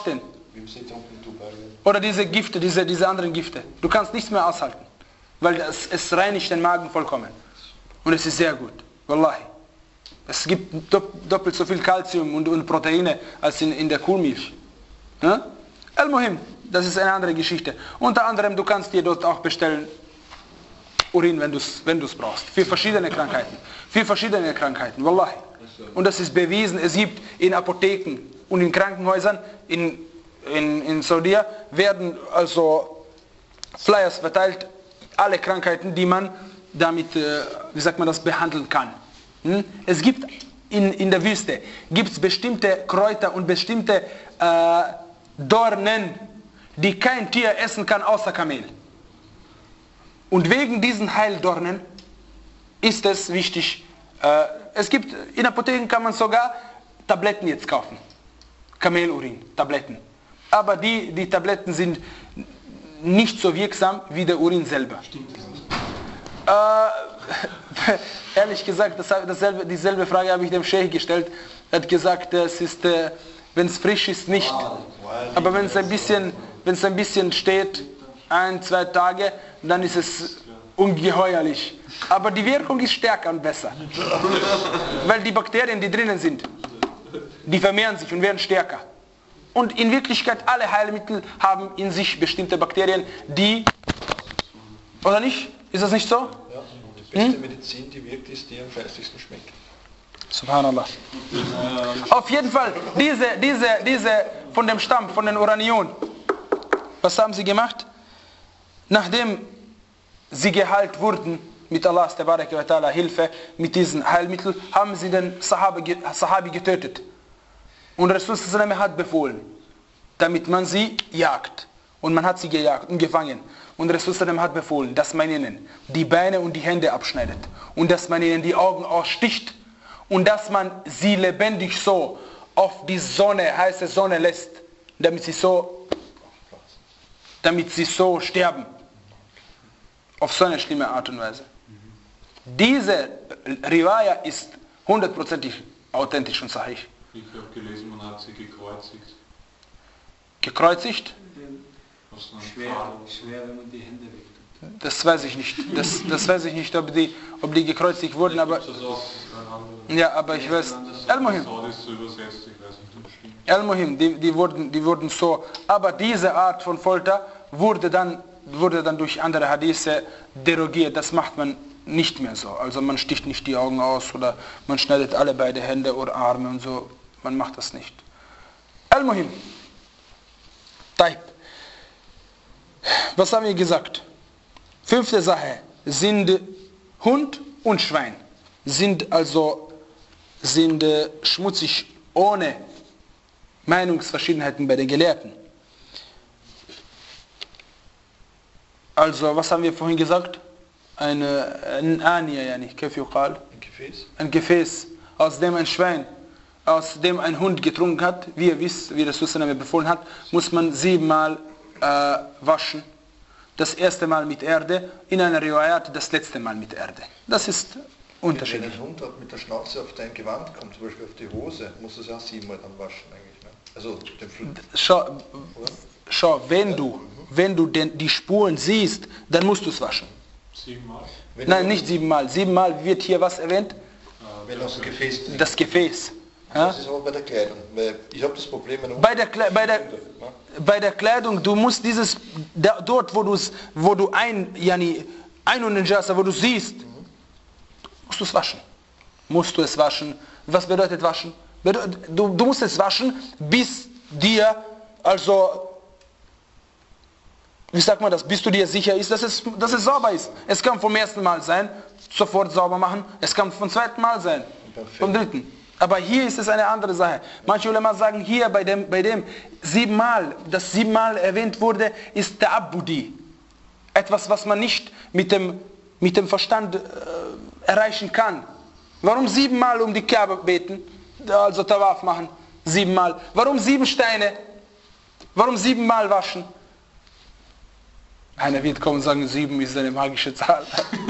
Oder diese Gifte, diese, diese anderen Gifte. Du kannst nichts mehr aushalten. Weil es, es reinigt den Magen vollkommen. Und es ist sehr gut. Wallahi. Es gibt doppelt so viel Kalzium und, und Proteine als in, in der Kuhmilch. Ja? Al-Muhim, das ist eine andere Geschichte. Unter anderem, du kannst dir dort auch bestellen Urin, wenn du es wenn du's brauchst. Für verschiedene Krankheiten. Für verschiedene Krankheiten. Wallahi. Und das ist bewiesen. Es gibt in Apotheken und in Krankenhäusern in, in, in Saudi werden also Flyers verteilt, alle Krankheiten, die man damit, äh, wie sagt man das, behandeln kann. Hm? Es gibt in, in der Wüste gibt's bestimmte Kräuter und bestimmte äh, Dornen, die kein Tier essen kann außer Kamel. Und wegen diesen Heildornen ist es wichtig, äh, es gibt, in Apotheken kann man sogar Tabletten jetzt kaufen. Kamelurin, Tabletten. Aber die, die Tabletten sind nicht so wirksam wie der Urin selber. Stimmt das nicht? Äh, ehrlich gesagt, das, dasselbe, dieselbe Frage habe ich dem Sheikh gestellt. Er hat gesagt, es ist, äh, wenn es frisch ist, nicht. Aber wenn es ein bisschen, wenn es ein bisschen steht, ein, zwei Tage, dann ist es ungeheuerlich. Aber die Wirkung ist stärker und besser. Weil die Bakterien, die drinnen sind, die vermehren sich und werden stärker. Und in Wirklichkeit, alle Heilmittel haben in sich bestimmte Bakterien, die... Oder nicht? Ist das nicht so? Ja, die beste hm? Medizin, die wirkt, ist die am fleißigsten schmeckt. Subhanallah. Auf jeden Fall, diese, diese, diese von dem Stamm, von den Uranion, was haben sie gemacht? Nachdem sie geheilt wurden, mit Allahs Tabaraka wa Ta'ala Hilfe, mit diesen Heilmitteln, haben sie den Sahabi, Sahabi getötet. Und Rasul hat befohlen, damit man sie jagt. Und man hat sie gejagt und gefangen. Und Rasul hat befohlen, dass man ihnen die Beine und die Hände abschneidet. Und dass man ihnen die Augen aussticht. Und dass man sie lebendig so auf die Sonne, heiße Sonne lässt, damit sie so, damit sie so sterben. Auf so eine schlimme Art und Weise. Diese Riwaya ist hundertprozentig authentisch und sahih. Ich habe gelesen, man hat sie gekreuzigt. Gekreuzigt? Schwer, schwer, wenn man die Hände wegtut. Das weiß ich nicht. Das, das weiß ich nicht, ob die, ob die gekreuzigt wurden, aber... Ja, aber ich weiß... Al-Muhim. Al-Muhim, die, die, wurden, die wurden so... Aber diese Art von Folter wurde dann, wurde dann durch andere Hadithe derogiert. Das macht man nicht mehr so. Also man sticht nicht die Augen aus oder man schneidet alle beide Hände oder Arme und so. Man macht das nicht. Al-Muhim. Taib. Was haben wir gesagt? Fünfte Sache sind Hund und Schwein. Sind also sind äh, schmutzig ohne Meinungsverschiedenheiten bei den Gelehrten. Also, was haben wir vorhin gesagt? Eine, ein Ania, yani, ein Gefäß. Ein Gefäß, aus dem ein Schwein, aus dem ein Hund getrunken hat, wie ihr wisst, wie Rasul befohlen hat, muss man siebenmal äh, waschen. Das erste Mal mit Erde, in einer Riwayat das letzte Mal mit Erde. Das ist unterschiedlich. Wenn ein Hund mit der Schnauze auf dein Gewand kommt, zum Beispiel auf die Hose, musst du es auch siebenmal dann waschen eigentlich. Ne? Also den Flug. Schau, schau, wenn du, wenn du den, die Spuren siehst, dann musst du es waschen. Siebenmal? Nein, nicht siebenmal. Siebenmal wird hier was erwähnt? Wenn das Gefäß. Das Gefäß. Ja? Das ist aber bei der Kleidung. Weil ich habe das Problem, wenn bei der, Kle bei, der, bei der Kleidung, du musst dieses, da, dort wo, wo du ein, yani, ein und Najasa, wo du siehst, mhm. musst du es waschen. Musst du es waschen. Was bedeutet waschen? Du, du musst es waschen, bis dir, also, wie sagt man das, bis du dir sicher ist, dass es, dass es sauber ist. Es kann vom ersten Mal sein, sofort sauber machen. Es kann vom zweiten Mal sein, Perfekt. vom dritten. Aber hier ist es eine andere Sache. Manche Ulema sagen, hier bei dem, bei dem siebenmal, das siebenmal erwähnt wurde, ist der Abudi. Etwas, was man nicht mit dem, mit dem Verstand äh, erreichen kann. Warum siebenmal um die Kaaba beten, also Tawaf machen, siebenmal? Warum sieben Steine? Warum siebenmal waschen? Einer wird kommen und sagen, sieben ist eine magische Zahl.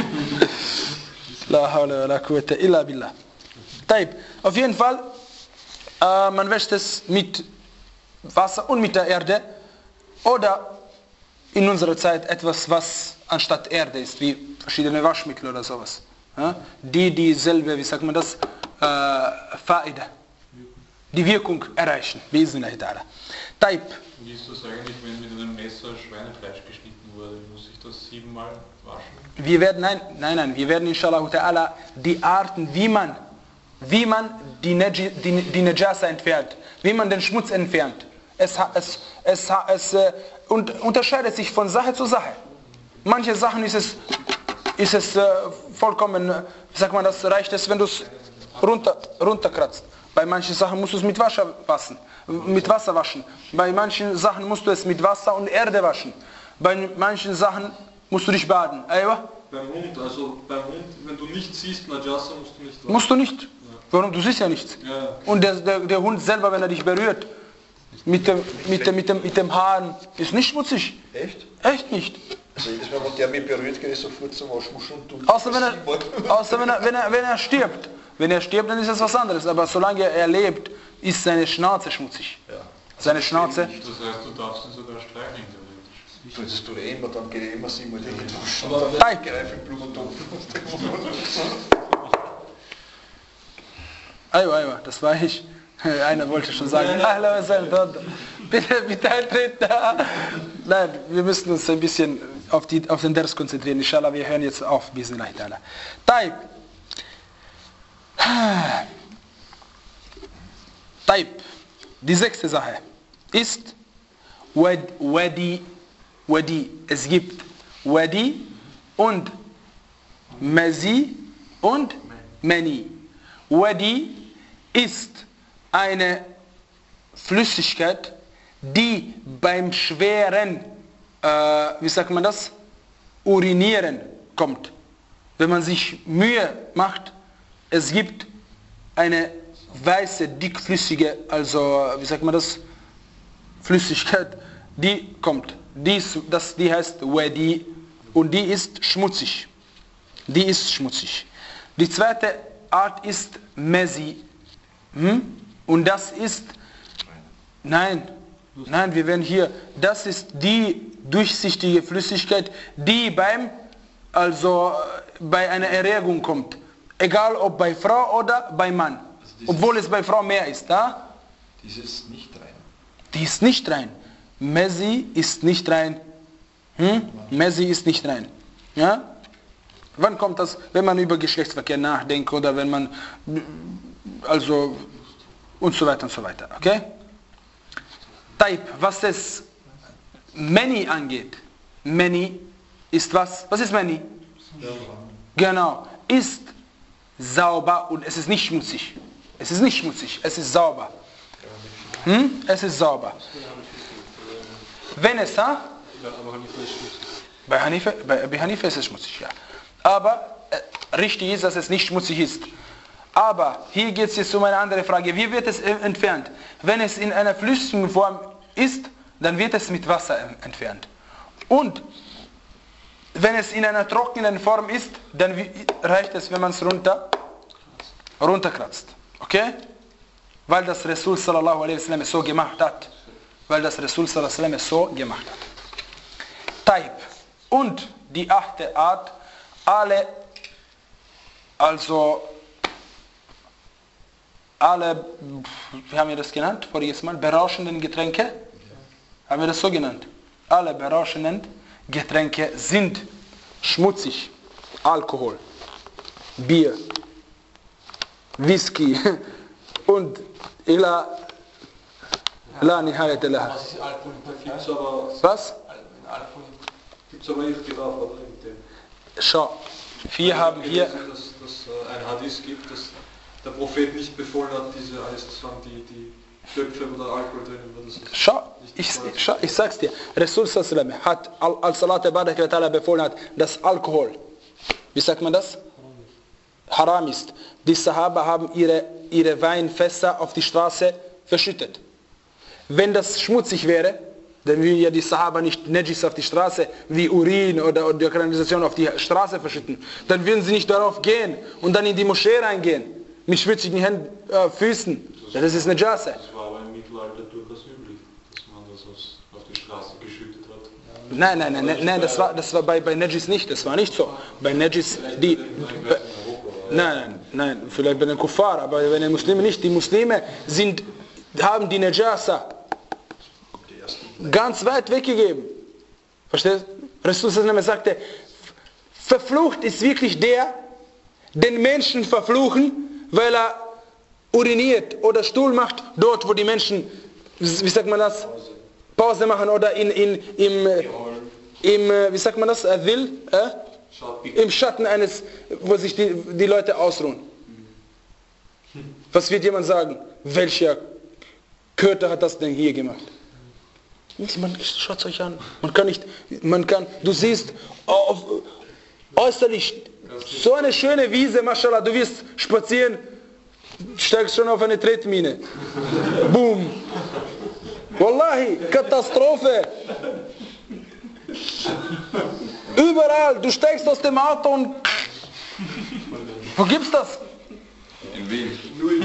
La hawla wa la quwwata illa billah. Taib. Auf jeden Fall, äh, man wäscht es mit Wasser und mit der Erde. Oder in unserer Zeit etwas, was anstatt Erde ist, wie verschiedene Waschmittel oder sowas. Ja? Die dieselbe, wie sagt man das, äh, Faida, die Wirkung erreichen. Wie ist es da? Taib. Wie ist das eigentlich, wenn mit einem Messer Schweinefleisch geschnitten wurde? Muss ich das siebenmal waschen? Wir werden, nein, nein, nein, wir werden inshallah ta'ala die Arten, wie man, wie man die, Neji, die, die Najasa entfernt, wie man den Schmutz entfernt. Es, es, es, es äh, und, unterscheidet sich von Sache zu Sache. Manche Sachen ist es, ist es äh, vollkommen, äh, sagt man, das reicht es, wenn du es runter, runterkratzt. Bei manchen Sachen musst du es mit Wasser waschen, mit Wasser waschen. Bei manchen Sachen musst du es mit Wasser und Erde waschen. Bei manchen Sachen musst du dich baden. Aywa? Beim Hund, also beim Hund, wenn du nicht siehst, Najasa, musst du nicht waschen. Musst du nicht. Ja. Warum? Du siehst ja nichts. Ja. Und der, der, der Hund selber, wenn er dich berührt, mit dem, mit dem, mit dem, mit dem Haaren, ist nicht schmutzig. Echt? Echt nicht. Also jedes Mal, wenn der mich berührt, gehe ich sofort zum Waschmuschel und tue Außer, wenn er, außer wenn, er, wenn, er, wenn er stirbt. Wenn er stirbt, dann ist das was anderes. Aber solange er lebt, ist seine Schnauze schmutzig. Ja. Seine Schnauze. Das heißt, du darfst ihn sogar streicheln, theoretisch. Das tue ich immer, dann gehe ich immer siebenmal die Hände duschen. Aber ich greife in Blumentopf. Aywa, aywa, das war ich. Einer wollte schon sagen, Ahla wa sahlan, bitte, bitte eintreten. Nein, wir müssen uns ein bisschen auf, die, auf den Ders konzentrieren. Inshallah, wir hören jetzt auf. Bismillah ta'ala. Taib. Taib. Die sechste Sache ist Wadi. Wadi. Es gibt Wadi und Mazi und Mani. Wadi ist eine Flüssigkeit, die beim schweren, äh, wie sagt man das, Urinieren kommt. Wenn man sich Mühe macht, es gibt eine weiße, dickflüssige, also wie sagt man das, Flüssigkeit, die kommt. Die, ist, das, die heißt Wadi und die ist schmutzig. Die ist schmutzig. Die zweite Art ist Mazi. Hm? Und das ist, nein, nein, wir werden hier, das ist die durchsichtige Flüssigkeit, die beim, also bei einer Erregung kommt. Egal ob bei Frau oder bei Mann. Also obwohl es bei Frau mehr ist. Da? Die ist nicht rein. Die ist nicht rein. Mazi ist nicht rein. Hm? Mazi ist nicht rein. Ja? Wann kommt das? Wenn man über Geschlechtsverkehr nachdenkt oder wenn man, also und so weiter und so weiter. Okay? Taib, was es Mani angeht. Mani ist was? Was ist Mani? Genau. Ist sauber und es ist nicht schmutzig. Es ist nicht schmutzig, es ist sauber. Hm? Es ist sauber. Wenn es, ha? Bei Hanifa, bei, bei Hanifa ist es schmutzig, ja. Aber äh, richtig ist, dass es nicht schmutzig ist. Aber hier geht es jetzt um eine andere Frage. Wie wird es entfernt? Wenn es in einer flüssigen Form ist, dann wird es mit Wasser entfernt. Und wenn es in einer trockenen Form ist, dann reicht es, wenn man es runter, runterkratzt. Okay? Weil das Rasul sallallahu alaihi wasallam so gemacht hat. Weil das Rasul sallallahu alaihi wasallam so gemacht hat. Taib. Und die achte Art, alle, also alle, wie haben wir das genannt, voriges Mal, berauschenden Getränke, haben wir das so genannt. Alle berauschenden Getränke sind schmutzig. Alkohol, Bier, Whisky und ila la nihayat laha. Was? Gibt es aber Ichtilaf, oder? Schau, wir haben hier... Dass es ein Hadith gibt, dass der Prophet nicht befohlen hat, diese alles zu sagen, die, die Töpfe oder Alkohol drin. Das schau, ich, schau, ich sag's dir, Rasul sallallahu hat, als Allah tabaraka wa ta'ala befohlen hat, dass Alkohol, wie sagt man das? Haram ist. Die Sahaba haben ihre, ihre Weinfässer auf die Straße verschüttet. Wenn das schmutzig wäre, dann würden ja die Sahaba nicht Najis auf die Straße, wie Urin oder, oder die Kanalisation auf die Straße verschütten. Dann würden sie nicht darauf gehen und dann in die Moschee reingehen, mit schwitzigen Händen, äh, Füßen. Das ist Najasa. Das war aber im Mittelalter durchaus üblich. Straße geschüttet hat. Nein, nein, nein, nein, nein, das war, das war bei, bei Najis nicht, das war nicht so. Bei Najis, die, bei, nein, nein, nein, vielleicht bei den Kuffar, aber bei den Muslimen nicht. Die Muslime sind, haben die Najasa ganz weit weggegeben. Verstehst du? Rasul sagte, verflucht ist wirklich der, den Menschen verfluchen, weil er uriniert oder Stuhl macht, dort wo die Menschen, wie sagt man das, Pause machen oder in, in, im, im, wie sagt man das, will, äh? im Schatten eines, wo sich die, die Leute ausruhen. Was wird jemand sagen? Welcher Köter hat das denn hier gemacht? Man schaut es euch an. Man kann nicht, man kann, du siehst auf, äußerlich so eine schöne Wiese, Mashallah, du wirst spazieren, steigst schon auf eine Tretmine. Boom. Wallahi, Katastrophe. Überall, du steigst aus dem Auto und... Wo gibt's das? In Wien.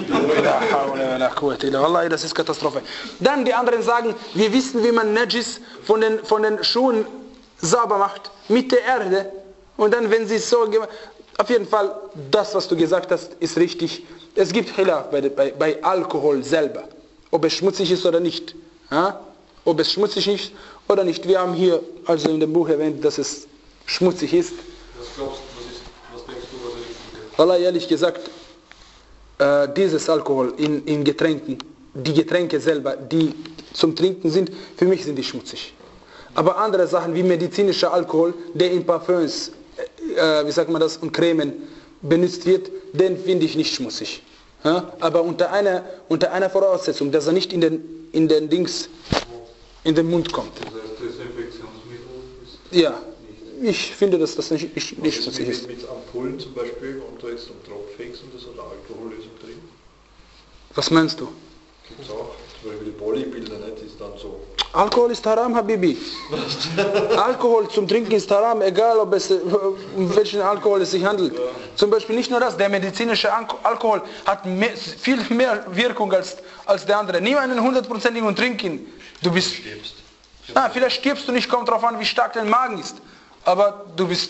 Wallahi, das ist Katastrophe. Dann die anderen sagen, wir wissen, wie man Najis von den, von den Schuhen sauber macht, mit der Erde. Und dann, wenn sie es so... Auf jeden Fall, das, was du gesagt hast, ist richtig. Es gibt Khilaf bei, bei, bei Alkohol selber, ob es schmutzig ist oder nicht. Ja? Ob es schmutzig ist oder nicht. Wir haben hier also in dem Buch erwähnt, dass es schmutzig ist. Was glaubst du, was, ist, was denkst du, was er richtig ist? Allah, ehrlich gesagt, äh, dieses Alkohol in, in Getränken, die Getränke selber, die zum Trinken sind, für mich sind die schmutzig. Aber andere Sachen wie medizinischer Alkohol, der in Parfums, äh, wie sagt man das, und Cremen benutzt wird, den finde ich nicht schmutzig. Ja? Aber unter einer, unter einer Voraussetzung, dass er nicht in den, in den Dings, in den Mund kommt. Das heißt, Desinfektionsmittel ist ja, ich finde, dass das nicht, nicht, nicht schmutzig ist. Mit Ampullen zum Beispiel, und da jetzt am Tropfix und das hat Alkohollösung drin. Was meinst du? Gibt es auch. Zum Beispiel die Bodybuilder, nicht, ist dann so. Alkohol ist haram, Habibi. Alkohol zum Trinken ist haram, egal ob es, um welchen Alkohol es sich handelt. Ja. Zum Beispiel nicht nur das, der medizinische Alkohol hat mehr, viel mehr Wirkung als, als der andere. Nimm einen hundertprozentigen und trink ihn. Du bist... Stirbst. Na, vielleicht stirbst du nicht, kommt darauf an, wie stark dein Magen ist. Aber du bist...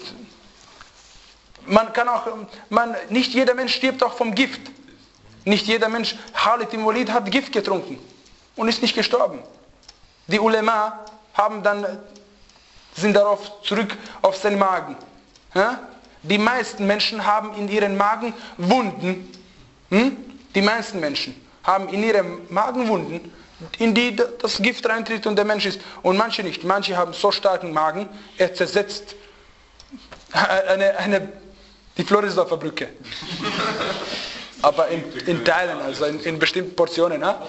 Man kann auch... Man, nicht jeder Mensch stirbt auch vom Gift. Nicht jeder Mensch, Khalid ibn Walid hat Gift getrunken und ist nicht gestorben. Die Ulema haben dann, sind darauf zurück auf seinen Magen. Ja? Die meisten Menschen haben in ihren Magen Wunden. Hm? Die meisten Menschen haben in ihrem Magen Wunden, in die das Gift reintritt und der Mensch ist. Und manche nicht. Manche haben so starken Magen, er zersetzt eine, eine, die Floridsdorfer Brücke. Aber in, in Teilen, also in, in bestimmten Portionen. Ja?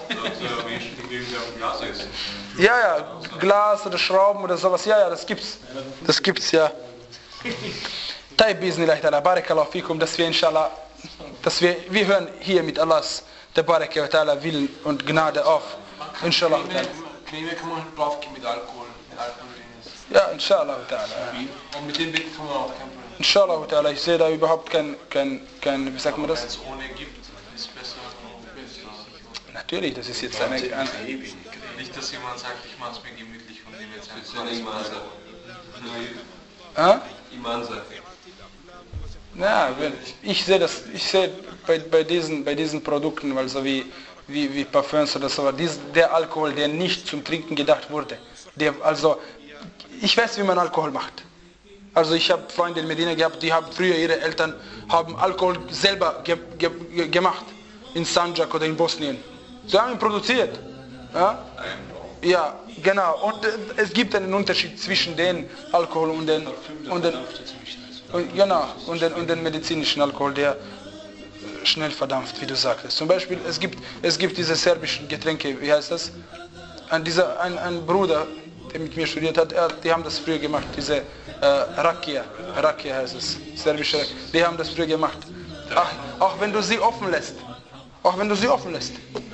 Ja, ja, Glas oder Schrauben oder sowas, ja, ja, das gibt's. Das gibt's, ja. Taib bi'Iznillah ta'ala, barakallahu fikum, dass wir inshallah, dass wir, wir hören hier mit Allahs, der Baraka wa ta'ala, Willen und Gnade auf. Inshallah ta'ala. Klima kann man draufgehen mit Alkohol. Ja, inshallah ta'ala. Und mit dem Beten kann man auch kein Problem. Inshallah ta'ala, ich sehe da überhaupt kein, kein, kein, wie sagt man das? Wenn es ohne gibt, ist besser. Natürlich, das ist jetzt eine... eine Nicht, dass jemand sagt, ich mache es mir gemütlich und nehme jetzt Das ist eine Imansache. Ah? Imansache. Ja, ich sehe das, ich sehe bei, bei, diesen, bei diesen Produkten, also wie, wie, wie Parfums oder so, dies, der Alkohol, der nicht zum Trinken gedacht wurde. Der, also, ich weiß, wie man Alkohol macht. Also ich habe Freunde in Medina gehabt, die haben früher, ihre Eltern haben Alkohol selber ge, ge, ge, gemacht. In Sanjak oder in Bosnien. Sie haben ihn produziert. Ja, ja genau. Und äh, es gibt einen Unterschied zwischen dem Alkohol und den, und den, und, genau, und den, und den medizinischen Alkohol, der schnell verdampft, wie du sagtest. Zum Beispiel, es gibt, es gibt diese serbischen Getränke, wie heißt das? Ein, dieser, ein, ein Bruder, der mit mir studiert hat, er, die haben das früher gemacht, diese äh, Rakia, Rakia heißt es, serbische, die haben das früher gemacht. Ach, auch wenn du sie offen lässt, auch wenn du sie offen lässt.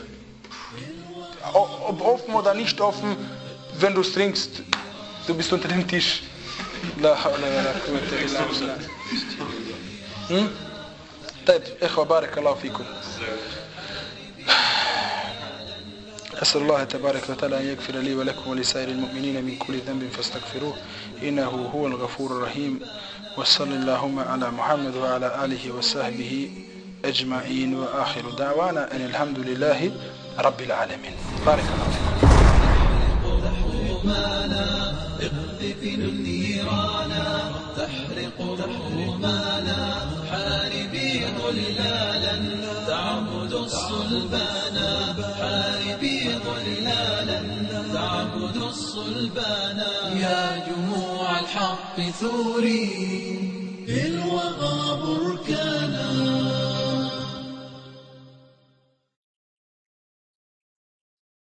Ob offen oder nicht offen, wenn du es trinkst, du bist unter dem Tisch. La hawla wa la quwwata illa billah. Hm? طيب إخوة بارك الله فيكم. أسأل الله تبارك وتعالى أن يغفر لي ولكم ولسائر المؤمنين من كل ذنب فاستغفروه إنه هو الغفور الرحيم. وصل اللهم على محمد وعلى آله وصحبه أجمعين. وآخر دعوانا أن الحمد لله رب العالمين. بارك الله فيكم. اقذف النيرانا تحرق همومنا حاربي ظلالا تعبد الصلبانا حاربي ظلالا تعبد الصلبانا يا جموع الحق ثوري بالوغى